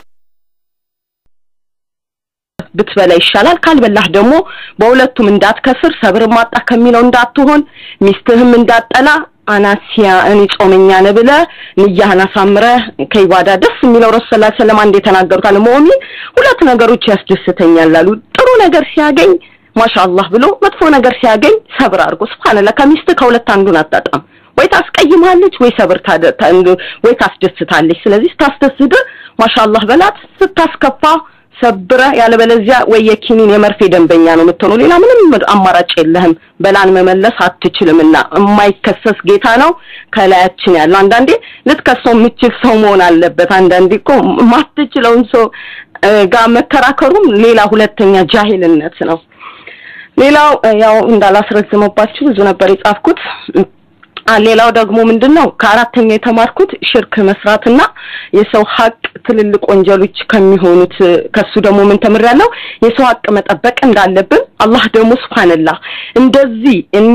ብትበላ ይሻላል ካልበላህ ደግሞ በሁለቱም እንዳትከስር ሰብር ማጣ ከሚለው እንዳትሆን ሚስትህም እንዳጠላ አናሲያ እኔ ጾመኛ ነብለ ንያህና ሳምረ ከይባዳ ደስ የሚለው ረሱል ሰለላሁ ዐለይሂ ወሰለም አንዴ ተናገሩት አለ ሙእሚን ሁለት ነገሮች ያስደስተኛል አሉ ጥሩ ነገር ሲያገኝ ማሻአላህ ብሎ መጥፎ ነገር ሲያገኝ ሰብር አድርጎ ሱብሃንአላህ ከሚስት ከሁለት አንዱን አጣጣም ወይ ታስቀይማለች ወይ ሰብር ታደርጋለች ወይ ታስደስታለች ስለዚህ ታስደስት ማሻአላህ በላት ስታስከፋ ሰብረ ያለበለዚያ ወይ የኪኒን የመርፌ ደንበኛ ነው የምትሆነው ሌላ ምንም አማራጭ የለህም በላን መመለስ አትችልምና የማይከሰስ ጌታ ነው ከላያችን ያለው አንዳንዴ ልትከሰው የምትችል ሰው መሆን አለበት አንዳንዴ እኮ ማትችለውን ሰው ጋር መከራከሩም ሌላ ሁለተኛ ጃሂልነት ነው ሌላው ያው እንዳላስረዝመባችሁ ብዙ ነበር የጻፍኩት ሌላው ደግሞ ምንድነው ከአራተኛ የተማርኩት ሽርክ መስራትና የሰው ሀቅ ትልልቅ ወንጀሎች ከሚሆኑት ከሱ ደግሞ ምን ተምሬያለሁ የሰው ሀቅ መጠበቅ እንዳለብን አላህ ደግሞ ሱብሃንአላህ እንደዚህ እኛ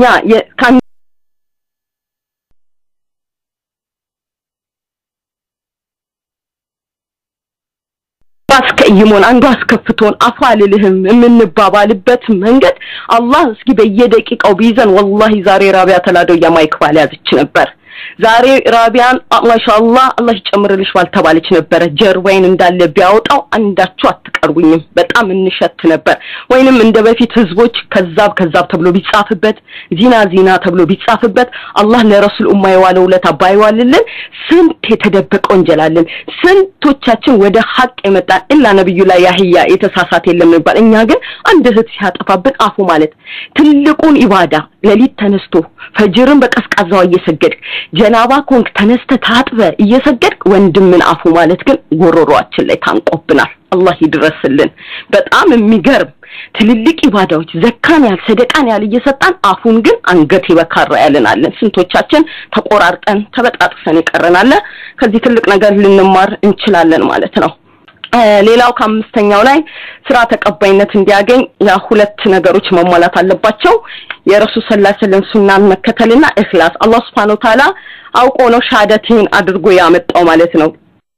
አስከይሞን አንዱ አስከፍቶን አፋልልህም የምንባባልበት መንገድ አላህ እስኪ በየደቂቃው ቢዘን ወላሂ ዛሬ ራቢያ ተላደው የማይክ ባል ያዝች ነበር ዛሬ ራቢያን ማሻአላህ አላህ ይጨምርልሽ ባልተባለች ነበር ጀርባይን እንዳለ ቢያወጣው አንዳችሁ አትቀርቡኝም በጣም እንሸት ነበር ወይንም እንደበፊት ህዝቦች ከዛብ ከዛብ ተብሎ ቢጻፍበት ዚና ዚና ተብሎ ቢጻፍበት አላህ ለረሱል ኡማ የዋለውለት አባይዋልልን ስንት የተደበቀ ወንጀላለን ስንቶቻችን ወደ ሐቅ የመጣን ኢላ ነብዩ ላይ ያህያ የተሳሳተ የለም ነበር እኛ ግን አንድ ህት ሲያጠፋብን አፉ ማለት ትልቁን ኢባዳ ለሊት ተነስቶ ፈጅርን በቀስቃዛው እየሰገድ ጀናባ ኮንክ ተነስተ ታጥበ እየሰገድክ ወንድምን አፉ ማለት ግን ጎሮሮአችን ላይ ታንቆብናል አላህ ይድረስልን በጣም የሚገርም ትልልቅ ኢባዳዎች ዘካን ያል ሰደቃን ያል እየሰጣን አፉን ግን አንገት ይበካራ ያለናለን ስንቶቻችን ተቆራርጠን ተበጣጥሰን ይቀርናል ከዚህ ትልቅ ነገር ልንማር እንችላለን ማለት ነው ሌላው ከአምስተኛው ላይ ስራ ተቀባይነት እንዲያገኝ ያ ሁለት ነገሮች መሟላት አለባቸው የረሱል ሰለላሁ ዐለይሂ ወሰለም ሱናን መከተልና ኢኽላስ አላህ Subhanahu Wa Ta'ala አውቆ ነው ሻሃዳቲን አድርጎ ያመጣው ማለት ነው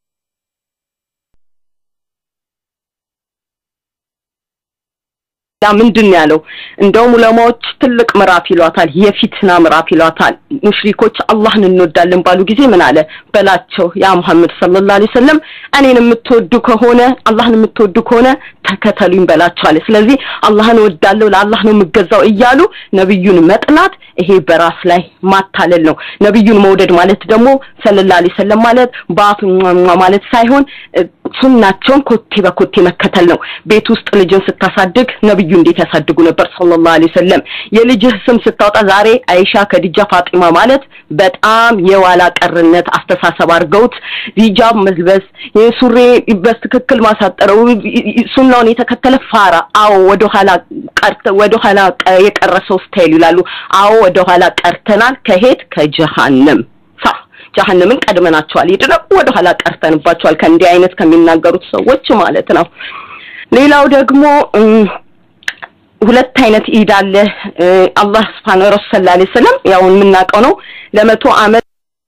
ያ ምንድን ያለው እንደውም ዑለማዎች ትልቅ ምዕራፍ ይሏታል የፊትና ምዕራፍ ይሏታል ሙሽሪኮች አላህን እንወዳለን ባሉ ጊዜ ምን አለ በላቸው ያ መሐመድ ሰለላሁ ዐለይሂ ወሰለም እኔን የምትወዱ ከሆነ አላህን የምትወዱ ከሆነ ተከተሉኝ በላቸው አለ ስለዚህ አላህን ወዳለው ለአላህ ነው የምገዛው እያሉ ነብዩን መጥላት ይሄ በራስ ላይ ማታለል ነው ነብዩን መውደድ ማለት ደግሞ ሰለላሁ ዐለይሂ ወሰለም ማለት ባፍ ማለት ሳይሆን ሱናቸውን ኮቴ በኮቴ መከተል ነው ቤት ውስጥ ልጅን ስታሳድግ ነብዩ እንዴት ያሳድጉ ነበር ሰለላሁ ዐለይሂ ወሰለም የልጅህ ስም ስታወጣ ዛሬ አይሻ ከዲጃ ፋጢማ ማለት በጣም የዋላ ቀርነት አስተሳሰብ አርገውት ሂጃብ መልበስ የሱሪ በትክክል ማሳጠረው ሱናውን የተከተለ ፋራ አዎ ወደ ኋላ ቀርተ ወደ ኋላ የቀረሰው ስታይል ይላሉ አዎ ወደ ኋላ ቀርተናል ከሄድ ከጀሃነም ጀሃነምን ቀድመናቸዋል ይደረቁ ወደ ኋላ ቀርተንባቸዋል ከእንዲህ አይነት ከሚናገሩት ሰዎች ማለት ነው ሌላው ደግሞ ሁለት አይነት ኢድ አለ አላህ Subhanahu Wa Ta'ala ያው ምናቀው ነው ለመቶ አመት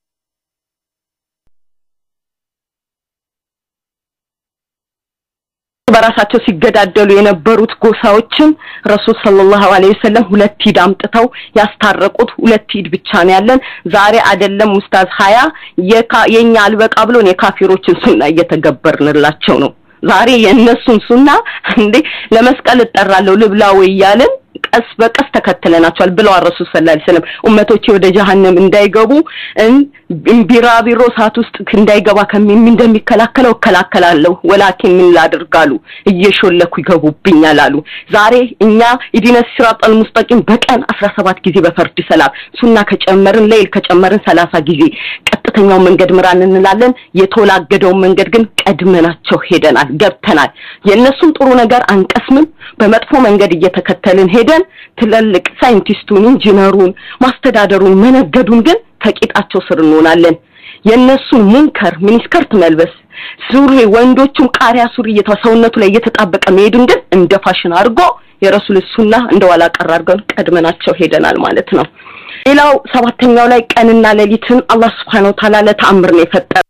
በራሳቸው ሲገዳደሉ የነበሩት ጎሳዎችን ረሱል ሰለላሁ ዐለይሂ ወሰለም ሁለት ኢድ አምጥተው ያስታረቁት ሁለት ኢድ ብቻ ነው ያለን ዛሬ አይደለም ኡስታዝ ሀያ የኛ አልበቃ ብሎን የካፊሮችን ሱና እየተገበርንላቸው ነው ዛሬ የነሱን ሱና እንዴ ለመስቀል ተጠራለው ልብላው ይያልን ቀስ በቀስ ተከተለናቸዋል ብለው ረሱል ሰለላሁ ዐለይሂ ወሰለም ኡመቶች ወደ ጀሃነም እንዳይገቡ እንቢራቢሮ ሳት ውስጥ እንዳይገባ ከሚም እንደሚከላከለው ከላከላለው ወላኪን ምን ላድርጋሉ እየሾለኩ ይገቡብኛል አሉ ዛሬ እኛ ኢዲነ ሲራጠል ሙስጠቂም በቀን አስራ ሰባት ጊዜ በፈርድ ሰላት ሱና ከጨመርን ሌል ከጨመርን ሰላሳ ጊዜ ቀጥተኛው መንገድ ምራን እንላለን የተወላገደው መንገድ ግን ቀድመናቸው ሄደናል ገብተናል የነሱን ጥሩ ነገር አንቀስምም በመጥፎ መንገድ እየተከተልን ሄደን ትልልቅ ሳይንቲስቱን ኢንጂነሩን ማስተዳደሩን መነገዱን ግን ተቂጣቸው ስር እንሆናለን የነሱን ሙንከር ሚኒስከርት መልበስ ሱሪ ወንዶቹም ቃሪያ ሱሪ የተሰውነቱ ላይ እየተጣበቀ መሄዱን ግን እንደ ፋሽን አድርጎ የረሱል ሱና እንደዋላ ቀራርገን ቀድመናቸው ሄደናል ማለት ነው ሌላው ሰባተኛው ላይ ቀንና ሌሊትን አላህ Subhanahu Wa Ta'ala ለተአምር ነው የፈጠረው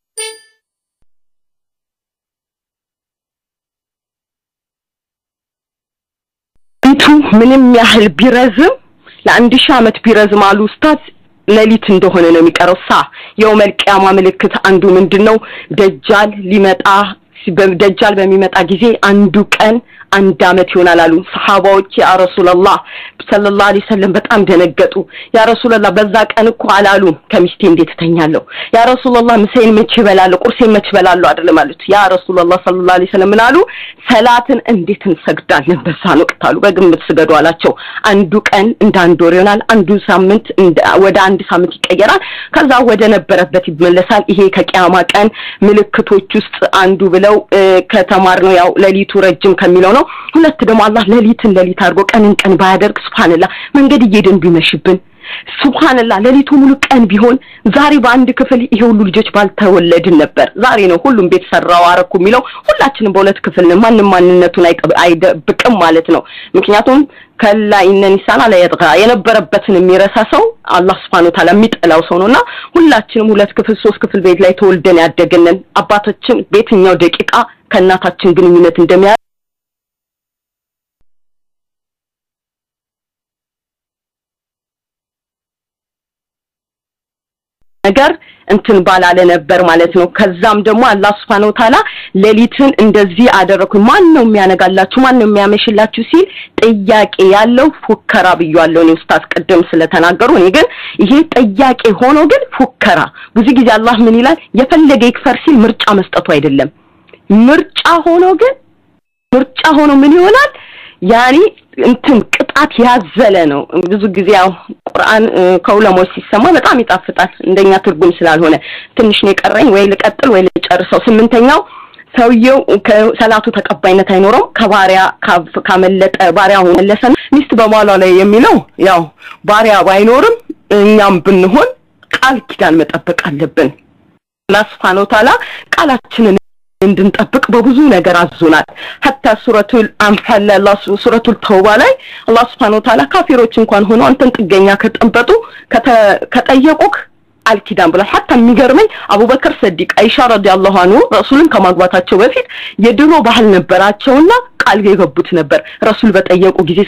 ምንም ያህል ቢረዝም ለአንድ ሺህ አመት ቢረዝም አሉ ኡስታዝ ሌሊት እንደሆነ ነው የሚቀረው ሳ የውመል ቂያማ ምልክት አንዱ ምንድነው ደጃል ሊመጣ በደጃል በሚመጣ ጊዜ አንዱ ቀን አንድ አመት ይሆናል አሉ ሰሃባዎች ያ ረሱላህ ሰለላሁ ዐለይሂ ወሰለም በጣም ደነገጡ ያ ረሱላህ በዛ ቀን እኮ አላሉ ከሚስቴ እንዴት ተኛለሁ ያ ረሱላህ ምሳዬን መች ይበላል ቁርሴን መች ይበላል አይደለም ማለት ያ ረሱላህ ሰለላሁ ዐለይሂ ወሰለም ምን አሉ ሰላትን እንዴት እንሰግዳለን በዛን ወቅት አሉ በግምት ስገዱ አላቸው አንዱ ቀን እንደ አንድ ወር ይሆናል አንዱ ሳምንት ወደ አንድ ሳምንት ይቀየራል ከዛ ወደ ነበረበት ይመለሳል ይሄ ከቂያማ ቀን ምልክቶች ውስጥ አንዱ ብለው ከተማር ነው ያው ለሊቱ ረጅም ከሚለው ነው ሁለት ደግሞ አላህ ለሊትን ለሊት አድርጎ ቀንን ቀን ባያደርግ ሱብሃንአላህ መንገድ እየሄድን ቢመሽብን ሱብሃንአላህ ለሊቱ ሙሉ ቀን ቢሆን ዛሬ በአንድ ክፍል ይሄ ሁሉ ልጆች ባልተወለድን ነበር ዛሬ ነው ሁሉም ቤት ሰራው አረኩ የሚለው ሁላችንም በሁለት ክፍል ነው ማንንም ማንነቱን አይደብቅም ማለት ነው ምክንያቱም ከላ ኢነን ኢንሳና ለየጥጋ የነበረበትን የሚረሳ ሰው አላህ Subhanahu Ta'ala የሚጠላው ሰው ነውና ሁላችንም ሁለት ክፍል ሶስት ክፍል ቤት ላይ ተወልደን ያደገነን አባታችን ቤትኛው ደቂቃ ከእናታችን ግንኙነት እንደሚያ ነገር እንትን ባላለ ነበር ማለት ነው ከዛም ደግሞ አላህ Subhanahu Ta'ala ለሊትን እንደዚህ አደረኩ ማን ነው የሚያነጋላችሁ ማን ነው የሚያመሽላችሁ ሲል ጥያቄ ያለው ፉከራ ብያለሁ ነው ኡስታዝ ቀደም ስለተናገሩ እኔ ግን ይሄ ጥያቄ ሆኖ ግን ፉከራ ብዙ ጊዜ አላህ ምን ይላል የፈለገ ይክፈር ሲል ምርጫ መስጠቱ አይደለም ምርጫ ሆኖ ግን ምርጫ ሆኖ ምን ይሆናል ያኒ እንትን ቅጣት ያዘለ ነው ብዙ ጊዜ ያው ቁርአን ከዑለሞች ሲሰማ በጣም ይጣፍጣል እንደኛ ትርጉም ስላልሆነ ትንሽ ነው ቀረኝ ወይ ልቀጥል ወይ ልጨርሰው ስምንተኛው ሰውየው ከሰላቱ ተቀባይነት አይኖርም ከባሪያ ካመለጠ ባሪያው መለሰን ሚስት በማሏ ላይ የሚለው ያው ባሪያ ባይኖርም እኛም ብንሆን ቃል ኪዳን መጠበቅ አለብን አላህ Subhanahu Ta'ala ቃላችንን እንድንጠብቅ በብዙ ነገር አዝዞናል hatta ሱረቱል አንፋል ላይ ሱረቱል ተውባ ላይ አላህ Subhanahu Ta'ala ካፊሮች እንኳን ሆኖ አንተን ጥገኛ ከጠንበጡ ከጠየቁክ አልኪዳን ብለ hatta የሚገርመኝ አቡበከር ሰዲቅ አይሻ ረዲየላሁ ዐንሁ ረሱልን ከማግባታቸው በፊት የድሮ ባህል ነበራቸውና ቃል የገቡት ነበር ረሱል በጠየቁ ጊዜ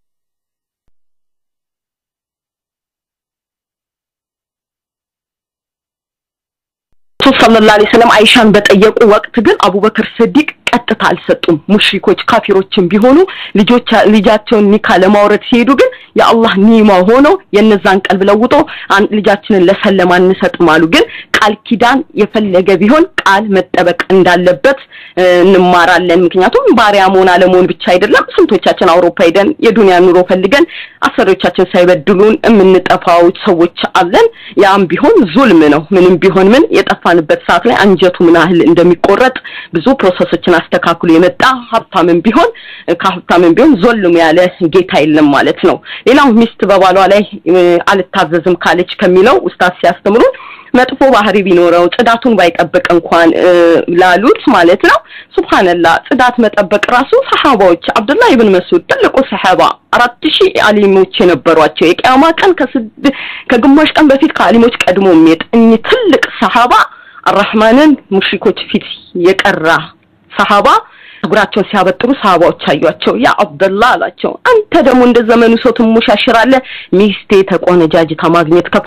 ሰለላሁ ዐለይሂ ወሰለም አይሻን በጠየቁ ወቅት ግን አቡበከር ሰዲቅ ቀጥታ አልሰጡም ሙሽሪኮች ካፊሮችን ቢሆኑ ልጆች ልጃቸውን ኒካ ለማውረድ ሲሄዱ ግን ያአላህ ኒማ ሆኖ የነዛን ቀልብ ለውጦ ልጃችንን ለሰለማ እንሰጥም አሉ ግን ቃል ኪዳን የፈለገ ቢሆን ቃል መጠበቅ እንዳለበት እንማራለን ምክንያቱም ባሪያ መሆን አለመሆን ብቻ አይደለም ስንቶቻችን አውሮፓ ሄደን የዱንያ ኑሮ ፈልገን አሰሪዎቻችን ሳይበድሉን የምንጠፋው ሰዎች አለን ያም ቢሆን ዙልም ነው ምንም ቢሆን ምን የጠፋንበት ሰዓት ላይ አንጀቱ ምን ያህል እንደሚቆረጥ ብዙ ፕሮሰሶችን አስተካክሎ የመጣ ሀብታምን ቢሆን ከሀብታምን ቢሆን ዞልም ያለ ጌታ የለም ማለት ነው ሌላው ሚስት በባሏ ላይ አልታዘዝም ካለች ከሚለው ኡስታዝ ሲያስተምሩ መጥፎ ባህሪ ቢኖረው ጽዳቱን ባይጠብቅ እንኳን ላሉት ማለት ነው ሱብሃንአላህ ጽዳት መጠበቅ ራሱ ሰሃባዎች አብዱላህ ኢብኑ መስዑድ ትልቁ ሰሃባ አራት ሺህ አሊሞች የነበሯቸው የቂያማ ቀን ከግማሽ ቀን በፊት ከአሊሞች ቀድሞ የሚጠኝ ትልቅ ሰሃባ አርህማንን ሙሽሪኮች ፊት የቀራ ሰሃባ እግራቸውን ሲያበጥሩ ሰሃባዎች አዩአቸው ያ አብዱላህ አላቸው አንተ ደግሞ እንደ ዘመኑ ሰው ትሙሻሽራለ ሚስቴ ተቆነጃጅታ ማግኘት ከፈ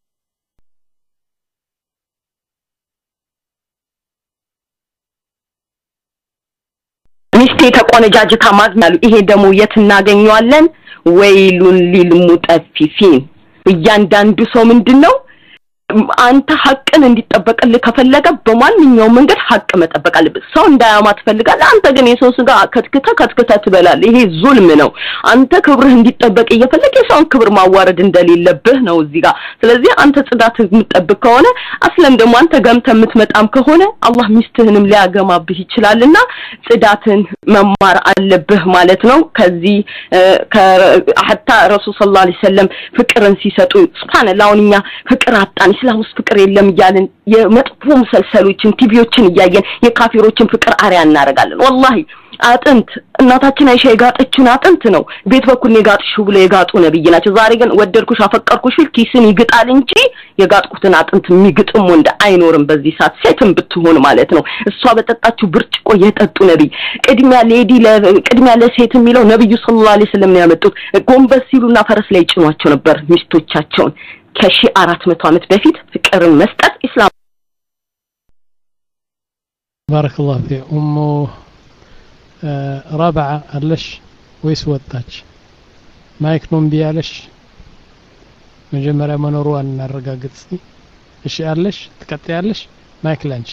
ሚስቴ ተቆነጃጅታ ማግኛሉ ይሄ ደግሞ የት እናገኘዋለን ወይሉን ሊልሙጠፊፊን እያንዳንዱ ሰው ምንድነው አንተ ሐቅን እንዲጠበቅልህ ከፈለገ በማንኛውም መንገድ ሐቅ መጠበቅ አለበት ሰው እንዳያማ ትፈልጋለህ አንተ ግን የሰው ስጋ ከትክተ ከትክተ ትበላለህ ይሄ ዙልም ነው አንተ ክብርህ እንዲጠበቅ እየፈለገ ሰውን ክብር ማዋረድ እንደሌለብህ ነው እዚህ ጋር ስለዚህ አንተ ጽዳት የምትጠብቅ ከሆነ አስለም ደግሞ አንተ ገምተ የምትመጣም ከሆነ አላህ ሚስትህንም ሊያገማብህ ይችላልና ጽዳትን መማር አለብህ ማለት ነው ከዚህ ከሐታ ረሱል ሰለላሁ ዐለይሂ ወሰለም ፍቅርን ሲሰጡ ሱብሃንአላህ እኛ ፍቅር አጣን እስላም ውስጥ ፍቅር የለም ይያልን የመጥፎ መሰልሰሎችን ቲቪዎችን ይያየን የካፊሮችን ፍቅር አሪያ እናረጋለን ወላሂ አጥንት እናታችን አይሻ የጋጠችን አጥንት ነው ቤት በኩል የጋጥሽው ብለ የጋጡ ነብይ ናቸው ዛሬ ግን ወደድኩሽ አፈቀርኩሽ ኪስን ይግጣል እንጂ የጋጥኩትን አጥንት የሚግጥም ወንድ አይኖርም በዚህ ሰዓት ሴትም ብትሆን ማለት ነው እሷ በጠጣችው ብርጭቆ የጠጡ ነብይ ቅድሚያ ሌዲ ቅድሚያ ለሴት የሚለው ነብዩ ሰለላሁ ዐለይሂ ወሰለም ነው ያመጡት ጎንበስ ሲሉና ፈረስ ላይ ጭኗቸው ነበር ሚስቶቻቸውን ከሺ አራት መቶ ዓመት በፊት ፍቅርን መስጠት እስላም ባረከላሁ ፊ ኡሙ رابعة አለሽ ወይስ ወጣች ማይክ ነው እምቢ ያለሽ መጀመሪያ መኖሩን እናረጋግጥ እሺ አለሽ ትቀጥያለሽ ማይክ ላንቺ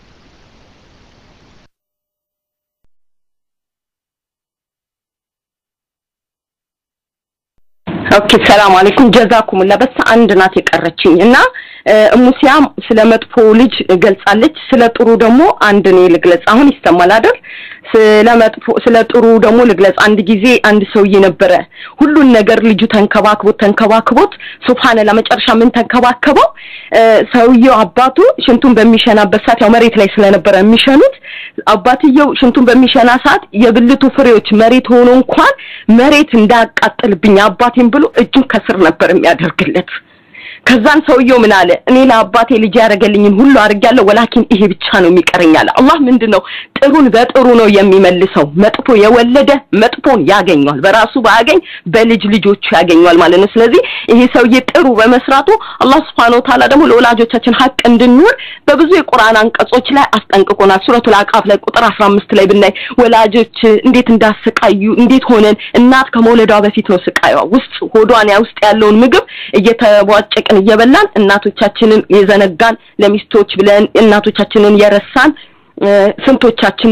ኦኬ ሰላም አለይኩም ጀዛኩም الله በስ አንድ ናት የቀረችኝ እና ሙሲያም ስለመጥፎ ልጅ ገልጻለች ስለ ጥሩ ደግሞ አንድ ነው ልግለጽ አሁን ይስተማል አይደል ስለመጥፎ ስለ ጥሩ ደግሞ ልግለጽ አንድ ጊዜ አንድ ሰውዬ ነበረ ሁሉን ነገር ልጁ ተንከባክቦት ተንከባክቦት ሱብሃንአላህ መጨረሻ ምን ተንከባከበው ሰውዬው አባቱ ሽንቱን በሚሸናበት ሰዓት ያው መሬት ላይ ስለነበረ የሚሸኑት አባትየው ሽንቱን በሚሸና ሰዓት የብልቱ ፍሬዎች መሬት ሆኖ እንኳን መሬት እንዳያቃጥልብኝ አባቴን ብሎ እጁን ከስር ነበር የሚያደርግለት ከዛን ሰውየው ምን አለ እኔ ለአባቴ ልጅ ያረገልኝን ሁሉ አርጋለሁ ወላኪን ይሄ ብቻ ነው የሚቀርኛል አላህ ምንድነው ጥሩን በጥሩ ነው የሚመልሰው መጥፎ የወለደ መጥፎን ያገኛል በራሱ ባገኝ በልጅ ልጆቹ ያገኛል ማለት ነው ስለዚህ ይሄ ሰውዬ ጥሩ በመስራቱ አላህ Subhanahu Wa Ta'ala ደግሞ ለወላጆቻችን ሐቅ እንድንኖር በብዙ የቁርአን አንቀጾች ላይ አስጠንቅቆናል ሱረቱል አቃፍ ላይ ቁጥር አስራ አምስት ላይ ብናይ ወላጆች እንዴት እንዳሰቃዩ እንዴት ሆነን እናት ከመውለዷ በፊት ነው ስቃይዋ ውስጥ ሆዷን ያ ውስጥ ያለውን ምግብ እየተቧጨቀ እየበላን እናቶቻችንን የዘነጋን ለሚስቶች ብለን እናቶቻችንን የረሳን ስንቶቻችን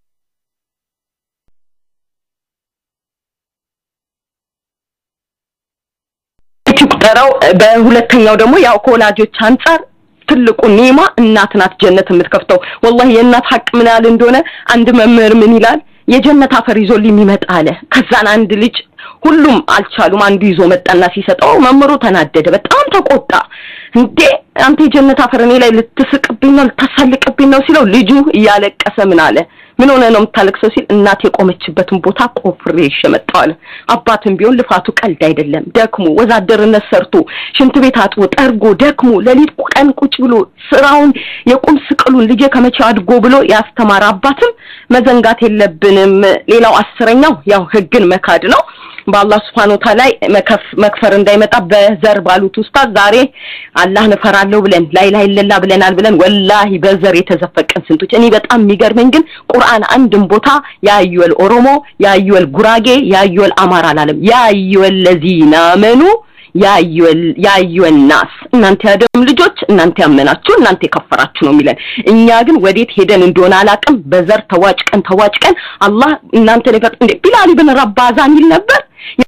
ትቁጠረው በሁለተኛው ደግሞ ያው ኮላጆች አንፃር ትልቁ ኒማ እናት ናት ጀነት የምትከፍተው والله የእናት ሐቅ ምን ያህል እንደሆነ አንድ መምህር ምን ይላል የጀነት አፈር ይዞልኝ የሚመጣ አለ ከዛን አንድ ልጅ ሁሉም አልቻሉም አንዱ ይዞ መጣና ሲሰጠው መምሩ ተናደደ በጣም ተቆጣ እንዴ አንተ የጀነት አፈር እኔ ላይ ልትስቅብኝ ነው ልታሳልቅብኝ ነው ሲለው ልጁ ያለቀሰ ምን አለ ምን ሆነ ነው የምታለቅሰው ሲል እናት የቆመችበትን ቦታ ቆፍሬ ይሸመጣል አባትም ቢሆን ልፋቱ ቀልድ አይደለም ደክሞ ወዛደርነት ሰርቶ ሽንት ቤት አጥቦ ጠርጎ ደክሞ ለሊት ቀን ቁጭ ብሎ ስራውን የቁም ስቅሉን ልጄ ከመቼ አድጎ ብሎ ያስተማር አባትም መዘንጋት የለብንም ሌላው አስረኛው ያው ህግን መካድ ነው በአላህ Subhanahu Wa Ta'ala መከፍ መክፈር እንዳይመጣ በዘር ባሉት ኡስታዝ ዛሬ አላህን ፈራለሁ ብለን ላይላ ኢላላ ብለናል ብለን ወላሂ በዘር የተዘፈቀን ስንቶች እኔ በጣም የሚገርመኝ ግን ቁርአን አንድም ቦታ ያዩል ኦሮሞ ያዩል ጉራጌ ያዩል አማራ አላለም ያዩል ለዚና መኑ ያዩል ያዩል ናስ እናንተ ያደም ልጆች እናንተ ያመናችሁ እናንተ የከፈራችሁ ነው የሚለን እኛ ግን ወዴት ሄደን እንደሆነ አላቅም በዘር ተዋጭቀን ተዋጭቀን አላህ እናንተ ለፈጥ እንደ ቢላል ኢብኑ ረባዛን ይል ነበር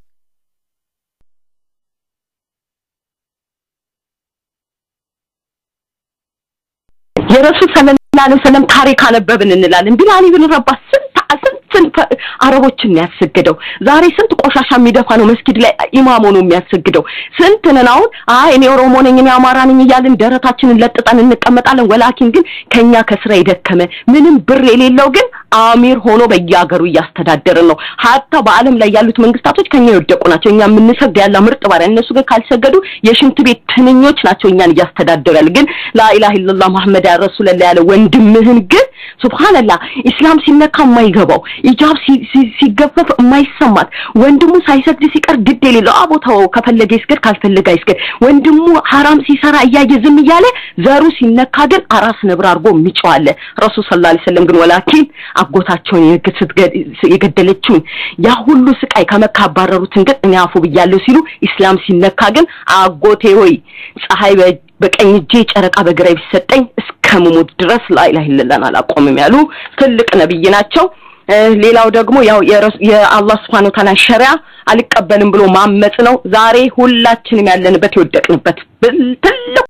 የረሱል ሰለላሁ ዐለይሂ ወሰለም ታሪክ አነበብን እንላለን ቢላል ኢብኑ ረባስ ስንት አረቦችን ያሰግደው ዛሬ ስንት ቆሻሻ የሚደፋ ነው መስጊድ ላይ ኢማም ሆኖ የሚያሰግደው ስንት ነናው አይ እኔ ኦሮሞ ነኝ እኔ አማራ ነኝ ይያልን ደረታችንን ለጥጣን እንቀመጣለን ወላኪን ግን ከኛ ከስራ ይደከመ ምንም ብር የሌለው ግን አሚር ሆኖ በየአገሩ ያስተዳደረ ነው hatta በአለም ላይ ያሉት መንግስታቶች ከኛ ይወደቁ ናቸው እኛ ምንሰግድ ያለ ምርጥ ባሪያ እነሱ ግን ካልሰገዱ የሽንት ቤት ትንኞች ናቸው እኛን ያስተዳደራል ግን ላ ኢላሃ ኢላላህ መሐመድ ረሱላህ ያለ ወንድምህን ግን ሱብሃንአላህ ኢስላም ሲነካ ማይገባው ኢጃብ ሲገፈፍ ማይሰማት ወንድሙ ሳይሰግድ ሲቀር ግድ የሌለው አቦታው ከፈለገ ይስገድ ካልፈለገ ይስገድ ወንድሙ حرام ሲሰራ ያየ ዝም ይያለ ዘሩ ሲነካ ግን አራስ ነብር አርጎ የሚጫዋለ ረሱል ሰለላሁ ዐለይሂ ወሰለም ግን ወላኪን አጎታቸውን የገደለችው ያ ሁሉ ስቃይ ከመካባረሩትን ግን እኔ አፉ ብያለሁ ሲሉ ኢስላም ሲነካ ግን አጎቴ ሆይ ፀሐይ በቀኝ እጄ ጨረቃ በግራይ ቢሰጠኝ እስከመሞት ድረስ ላ ኢላሃ ኢላላህ አላቆምም ያሉ ትልቅ ነብይ ናቸው ሌላው ደግሞ ያው የአላህ Subhanahu Wa Ta'ala ሸሪዓ አልቀበልም ብሎ ማመጽ ነው ዛሬ ሁላችንም ያለንበት ይወደቅንበት ትልቅ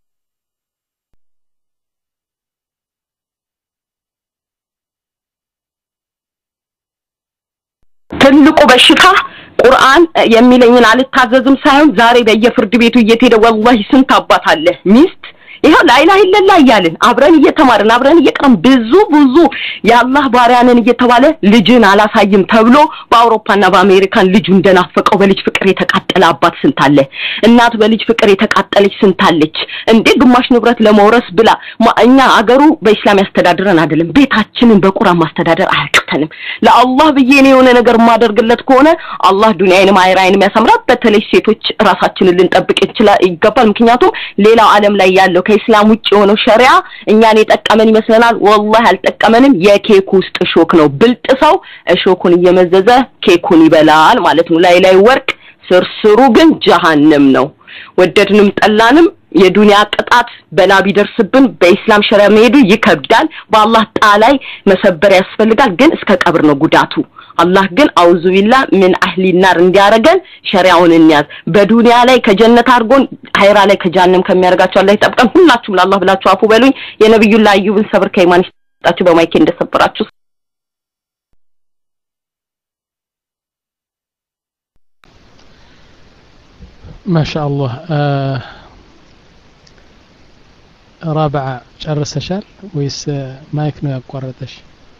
ትልቁ በሽታ ቁርአን የሚለኝን አልታዘዝም ሳይሆን ዛሬ በየፍርድ ቤቱ እየተሄደ ወላሂ ስንት አባት አለ ሚስት ይሄው ላይላ ኢላላ ይያልን አብረን እየተማርን አብረን እየቀረን ብዙ ብዙ ያላህ ባሪያንን እየተባለ ልጅን አላሳይም ተብሎ በአውሮፓና በአሜሪካን ልጁ እንደናፈቀው በልጅ ፍቅር የተቃጠለ አባት ስንት አለ እናት በልጅ ፍቅር የተቃጠለች ስንት አለች እንዴ ግማሽ ንብረት ለመውረስ ብላ እኛ አገሩ በእስላም ያስተዳድረን አይደለም ቤታችንን በቁርአን ማስተዳደር አያቅተንም ለአላህ በየኔ የሆነ ነገር ማደርግለት ከሆነ አላህ ዱንያዬንም አኺራዬንም ያሰምራት በተለይ ሴቶች ራሳችንን ልንጠብቅ ይችላል ይገባል ምክንያቱም ሌላው ዓለም ላይ ያለው ከኢስላም ውጭ የሆነው ሸሪዓ እኛን የጠቀመን ይመስለናል والله አልጠቀመንም የኬክ ውስጥ ሾክ ነው ብልጥ ሰው ሾኩን እየመዘዘ ኬኩን ይበላል ማለት ነው ላይ ላይ ወርቅ ስርስሩ ግን ጀሃነም ነው ወደድንም ጠላንም የዱንያ ቅጣት በላ ቢደርስብን በእስላም ሸሪዓ መሄዱ ይከብዳል በአላህ ጣላይ መሰበር ያስፈልጋል ግን እስከ ቀብር ነው ጉዳቱ አላህ ግን አውዙ ቢላ ምን አህሊ ናር እንዲያረገን ሸሪዓውን እንያዝ በዱንያ ላይ ከጀነት አርጎን ሀይራ ላይ ከጀሃነም ከሚያርጋቸው አላህ ይጠብቀን ሁላችሁም ለአላህ ብላችሁ አፉ በሉኝ የነብዩላህ አዩብን ሰብር ከይማን ይስጣችሁ በማይኬ እንደሰበራችሁ ما شاء الله آه رابعة ጨርሰሻል ወይስ ማይክ ነው ያቋረጠሽ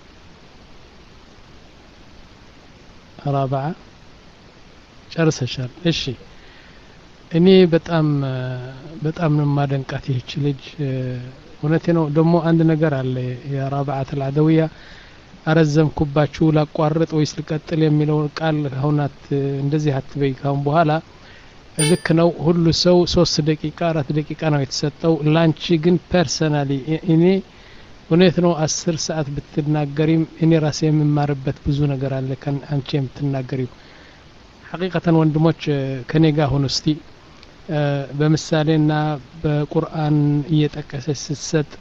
رابعة ጨርሰሻል እሺ እኔ በጣም በጣም ነው ማደንቃት ይህች ልጅ እውነቴ ነው ደግሞ አንድ ነገር አለ የራባዓት العدوية አረዘምኩባችሁ ላቋርጥ ወይስ ልቀጥል የሚለው ቃል አሁናት እንደዚህ አትበይ ካሁን በኋላ ልክ ነው ሁሉ ሰው ሶስት ደቂቃ አራት ደቂቃ ነው የተሰጠው ላንቺ ግን ፐርሰናሊ እኔ እውነት ነው አስር ሰዓት ብትናገሪም እኔ ራሴ የምማርበት ብዙ ነገር አለ ከን አንቺ የምትናገሪው ሐቂቀተን ወንድሞች ከኔ ጋር ሆኖ እስቲ በምሳሌና በቁርአን እየጠቀሰች ስትሰጥ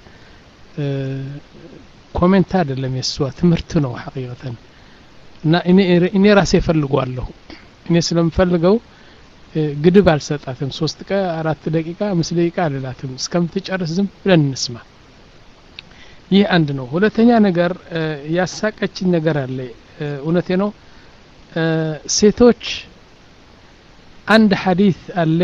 ኮሜንት አይደለም የሷ ትምህርት ነው ሐቂቀተን እና እኔ እኔ ራሴ ፈልጓለሁ እኔ ስለምፈልገው ግድብ አልሰጣትም ሶስት ቀ አራት ደቂቃ አምስት ደቂቃ አልላትም እስከምትጨርስ ዝም ብለን እንስማ ይህ አንድ ነው ሁለተኛ ነገር ያሳቀችኝ ነገር አለ እውነቴ ነው ሴቶች አንድ ሐዲስ አለ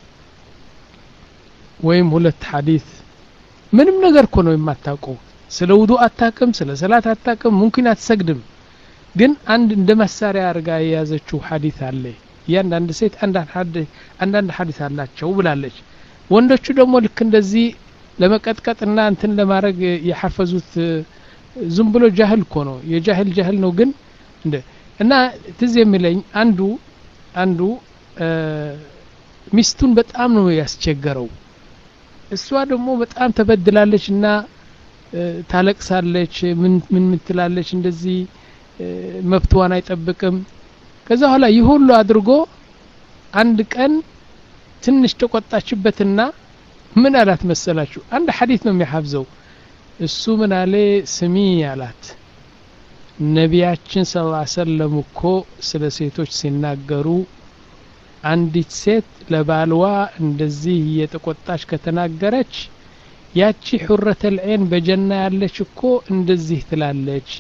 ወይም ሁለት ሐዲስ ምንም ነገር እኮ ነው የማታውቀው ስለ ውዱእ አታውቅም ስለ ሰላት አታውቅም ሙምኪን አትሰግድም ግን አንድ እንደ መሳሪያ አርጋ የያዘችው ሐዲስ አለ ያንዳንድ ሴት አንዳንድ ሐዲስ አንዳንድ ሐዲስ አላቸው ብላለች ወንዶቹ ደግሞ ልክ እንደዚህ ለመቀጥቀጥና እንትን ለማድረግ የሐፈዙት ዝም ብሎ ጃህል እኮ ነው የጃህል ጃህል ነው ግን እንደ እና ትዝ የሚለኝ አንዱ አንዱ ሚስቱን በጣም ነው ያስቸገረው እሷ ደግሞ በጣም ተበድላለችና ታለቅሳለች ምን ምን ምትላለች እንደዚህ መብቷን አይጠብቅም ከዛ ኋላ ይሁሉ አድርጎ አንድ ቀን ትንሽ ተቆጣችበትና ምን አላት መሰላችሁ አንድ ሐዲስ ነው የሚያሐፍዘው እሱ ምን አለ ስሚ ያላት ነቢያችን ሰለላሁ ዐለይሂ ወሰለም እኮ ስለ ሴቶች ሲናገሩ አንዲት ሴት ለባልዋ እንደዚህ የተቆጣች ከተናገረች ያቺ ሑረተል ዐይን በጀና ያለች እኮ እንደዚህ ትላለች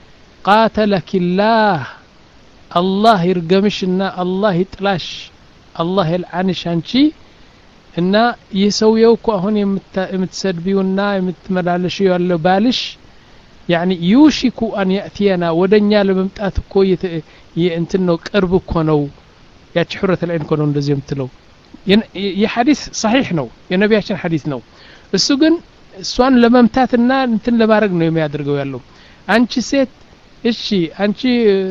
ቃተለኪላህ አላህ ይርገምሽና አላህ ይጥላሽ አላህ ይልዓንሽ አንቺ እና የሰውየው እኮ አሁን የምትሰድቢውና የምትመላለሽው ያለው ባልሽ يعني يوشك أن يأتينا ودنيا لممتات እኮ እንትን ነው ቅርብ እኮ ነው ያቺ ሑረተል ዐይን እኮ ነው እንደዚህ የምትለው የሐዲስ صحيح ነው የነቢያችን ሐዲስ ነው እሱ ግን እሷን ለመምታትና እንትን ለማድረግ ነው የሚያደርገው ያለው አንቺ ሴት እሺ አንቺ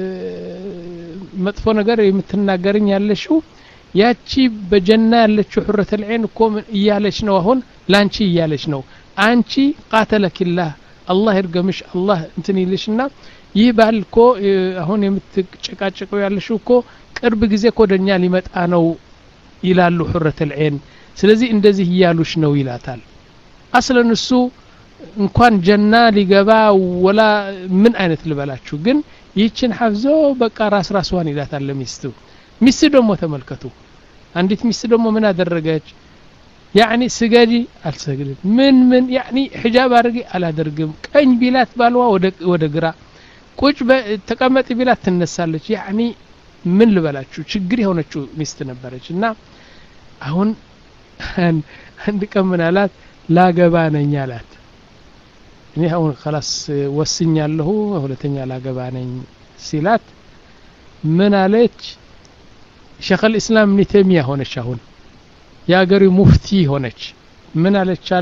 መጥፎ ነገር የምትናገርኝ ያለሽው ያቺ በጀና ያለችው ሑረተል ዐይን እኮ እያለች ነው አሁን ላንቺ እያለች ነው አንቺ ቃተለኪላህ አላህ ይርገምሽ አላህ እንትን ይልሽና ይህ ባልኮ አሁን የምትጨቃጨቀው ያለሽው እኮ ቅርብ ጊዜ እኮ ወደኛ ሊመጣ ነው ይላሉ ሑረተል ዐይን ስለዚህ እንደዚህ ይያሉሽ ነው ይላታል አስለን እሱ እንኳን ጀና ሊገባ ወላ ምን አይነት ልበላችሁ ግን ይችን ሐፍዞ በቃ ራስ ራስዋን ይላታል ለሚስቱ ሚስቱ ደግሞ ተመልከቱ አንዲት ሚስቱ ደግሞ ምን አደረገች يعني سجدي አልሰግድም ምን ምን يعني حجاب አድርጊ አላደርግም ቀኝ ቢላት ባልዋ ወደ ወደ ግራ ቁጭ ተቀመጥ ቢላት ትነሳለች يعني ምን ልበላችሁ ችግር የሆነችው ሚስት ነበረች እና አሁን አንድ ቀን ምን አላት ላገባ ነኝ አላት እኔ አሁን خلاص ወስኛለሁ ሁለተኛ ላገባ ነኝ ሲላት ምን አለች ሸኽ الاسلام ابن تيميه ሆነች አሁን ያገሪ ሙፍቲ ሆነች ምን አለች አለ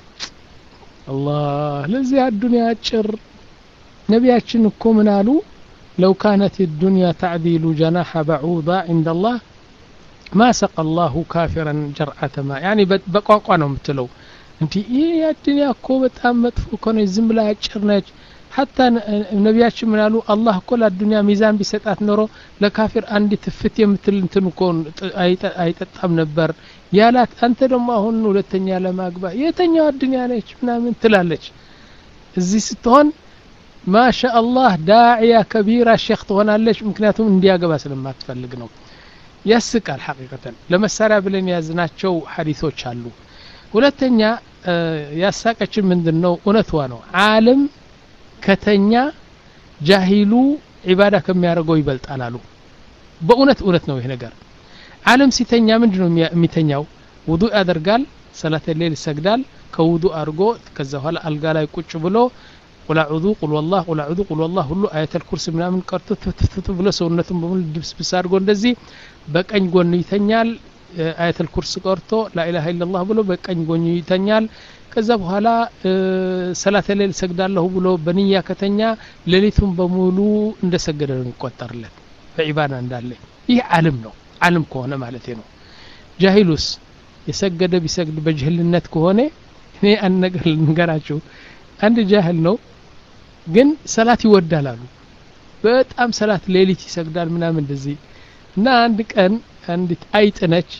አላህ ለዚህ አዱንያ አጭር ነቢያችን እኮ ምን አሉ لو كانت الدنيا تعديل جناح بعوضة عند الله ما سقى الله كافرا جرعة ماء يعني በቋንቋ ነው የምትለው እንዴ ይሄ አዱንያ እኮ በጣም መጥፎ እኮ ነው ዝም ብላ አጭር ነች حتى ነብያችን ምን አሉ አላህ እኮ ለዱንያ ሚዛን ቢሰጣት ኖሮ ለካፊር አንድ ትፍት የምትል እንትን እኮ አይጠጣም ነበር ያላት አንተ ደግሞ አሁን ሁለተኛ ለማግባ የተኛው አዱንያ ነች ምናምን ትላለች እዚህ ስትሆን ማሻአላህ ዳዒያ ከቢራ ሼክ ትሆናለች ምክንያቱም እንዲያገባ ስለማትፈልግ ነው ያስቃል ሐቂቀተን ለመሳሪያ ብለን ያዝናቸው ሐዲሶች አሉ ሁለተኛ ያሳቀችን ምንድነው እውነትዋ ነው ዓለም ከተኛ ጃሂሉ ዒባዳ ከሚያደርገው ይበልጣል አሉ በእውነት እውነት ነው ይሄ ነገር ዓለም ሲተኛ ምንድነው የሚተኛው ውዱእ ያደርጋል ሰላተ ሌሊት ይሰግዳል ከውዱእ አድርጎ ከዛ በኋላ አልጋ ላይ ቁጭ ብሎ ቁል አዑዙ ቁል ወላህ ቁል አዑዙ ቁል ወላህ ሁሉ አያተል ኩርሲ ምናምን ቀርቶ ትፍትፍ ብሎ ሰውነቱን በሙሉ ድብስብስ አድርጎ እንደዚህ በቀኝ ጎን ይተኛል አያተል ኩርሲ ቀርቶ ላ ኢላሃ ኢላላህ ብሎ በቀኝ ጎን ይተኛል ከዛ በኋላ ሰላተ ሌሊት ሰግዳለሁ ብሎ በንያ ከተኛ ሌሊቱን በሙሉ እንደሰገደ ነው ይቆጠርለት በዒባዳ እንዳለ ይህ ዓለም ነው ዓለም ከሆነ ማለት ነው ጃሂሉስ የሰገደ ቢሰግድ በጅህልነት ከሆነ እኔ አንድ ነገር ልንገራችሁ አንድ ጃሂል ነው ግን ሰላት ይወዳል አሉ በጣም ሰላት ሌሊት ይሰግዳል ምናምን እንደዚህ እና አንድ ቀን አንዲት አይጥ ነች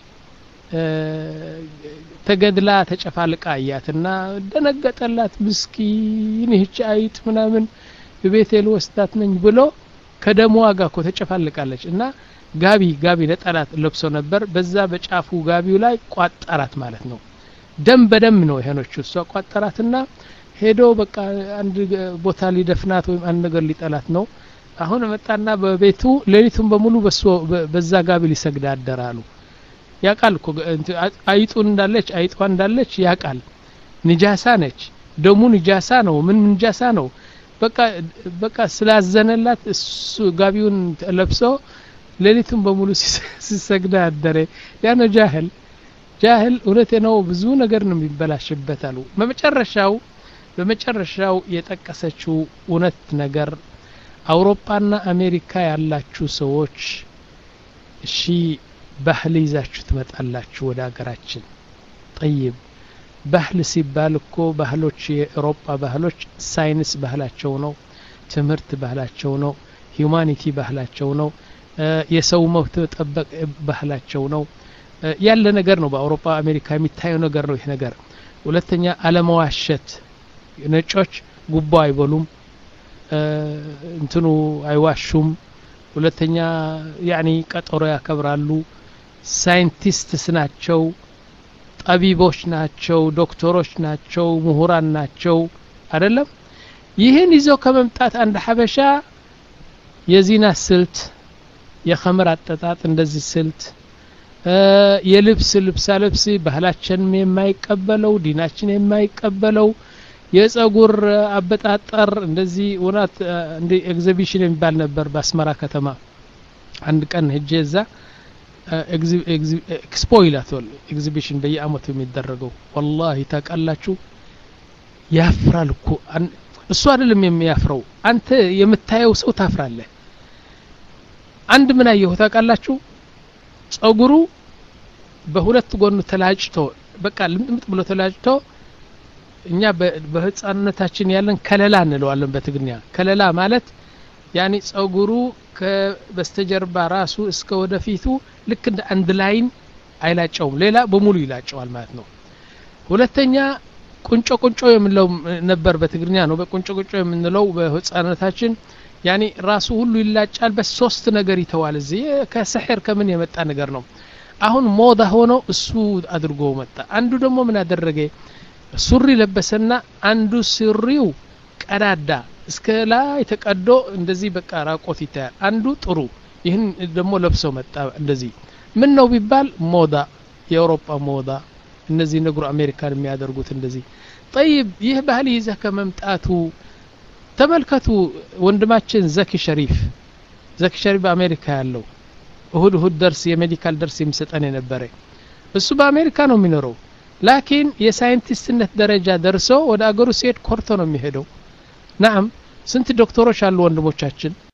ተገድላ ተጨፋልቃ አያትና ደነገጠላት ምስኪን ይህች አይጥ ምናምን በቤቴ ልወስዳት ነኝ ብሎ ከደሟ ጋር እኮ ተጨፋልቃለች እና ጋቢ ጋቢ ለጠላት ለብሶ ነበር በዛ በጫፉ ጋቢው ላይ ቋጠራት ማለት ነው ደም በደም ነው ይሄኖቹ እሷ ቋጠራትና ሄዶ በቃ አንድ ቦታ ሊደፍናት ወይም አንድ ነገር ሊጠላት ነው አሁን መጣና በቤቱ ሌሊቱን በሙሉ በሱ በዛ ጋቢ ሊሰግድ አደራሉ ያቃል እኮ አይጡ እንዳለች አይጧ እንዳለች ያቃል ንጃሳ ነች ደሙ ንጃሳ ነው ምን ንጃሳ ነው በቃ በቃ ስላዘነላት እሱ ጋቢውን ለብሶ ሌሊቱን በሙሉ ሲሰግድ አደረ ያነ ጃህል ጃህል እውነቴ ነው ብዙ ነገር ነው የሚበላሽበት አሉ በመጨረሻው በመጨረሻው የጠቀሰችው እውነት ነገር አውሮፓና አሜሪካ ያላችሁ ሰዎች እሺ ባህል ይዛችሁ ትመጣላችሁ ወደ ሀገራችን طيب ባህል ሲባል እኮ ባህሎች የአውሮፓ ባህሎች ሳይንስ ባህላቸው ነው ትምህርት ባህላቸው ነው ሂዩማኒቲ ባህላቸው ነው የሰው መብት መጠበቅ ባህላቸው ነው ያለ ነገር ነው በአውሮፓ አሜሪካ የሚታየው ነገር ነው ይሄ ነገር ሁለተኛ አለመዋሸት ነጮች ጉቦ አይበሉም እንትኑ አይዋሹም ሁለተኛ ያኒ ቀጠሮ ያከብራሉ ሳይንቲስትስ ናቸው ጠቢቦች ናቸው ዶክተሮች ናቸው ምሁራን ናቸው አይደለም ይሄን ይዘው ከመምጣት አንድ ሐበሻ የዚና ስልት የኸምር አጠጣጥ እንደዚህ ስልት የልብስ ልብስ ልብስ ባህላችን የማይቀበለው ዲናችን የማይቀበለው የጸጉር አበጣጠር እንደዚህ ወራት እንደ ኤግዚቢሽን የሚባል ነበር በአስመራ ከተማ አንድ ቀን ሄጄዛ ኤክስፖ ይላል ኤግዚቢሽን በየአመቱ የሚደረገው والله ታቃላችሁ ያፍራል እኮ እሱ አይደለም የሚያፍረው አንተ የምታየው ሰው ታፍራለህ አንድ ምን አየሁ ታቃላችሁ ጸጉሩ በሁለት ጎን ተላጭቶ በቃ ልምጥምጥ ብሎ ተላጭቶ እኛ በህፃንነታችን ያለን ከለላ እንለዋለን በትግርኛ ከለላ ማለት ያኒ ጸጉሩ ከበስተጀርባ ራሱ እስከ ወደፊቱ ልክ እንደ አንድ ላይን አይላጨውም ሌላ በሙሉ ይላጨዋል ማለት ነው ሁለተኛ ቁንጮ ቁንጮ የምንለው ነበር በትግርኛ ነው በቁንጮ ቁንጮ የምንለው በህፃንነታችን ያኒ ራሱ ሁሉ ይላጫል በሶስት ነገር ይተዋል እዚህ ከሰህር ከምን የመጣ ነገር ነው አሁን ሞዳ ሆኖ እሱ አድርጎ መጣ አንዱ ደግሞ ምን አደረገ ሱሪ ለበሰና አንዱ ሱሪው ቀዳዳ እስከ ላይ ተቀዶ እንደዚህ በቃ ራቆት ይታያል አንዱ ጥሩ ይህን ደግሞ ለብሶ መጣ እንደዚህ ምን ነው ቢባል ሞዳ የአውሮፓ ሞዳ እነዚህ ነገሩ አሜሪካን የሚያደርጉት እንደዚህ طيب ይህ ባህል ይዘህ ከመምጣቱ ተመልከቱ ወንድማችን ዘኪ ሸሪፍ ዘኪ ሸሪፍ በአሜሪካ ያለው እሁድ እሁድ ደርስ የሜዲካል ደርስ የሚሰጠን የነበረ እሱ በአሜሪካ ነው የሚኖረው ላኪን የሳይንቲስትነት ደረጃ ደርሶ ወደ አገሩ ሲሄድ ኮርቶ ነው የሚሄደው ናም ስንት ዶክተሮች አሉ ወንድሞቻችን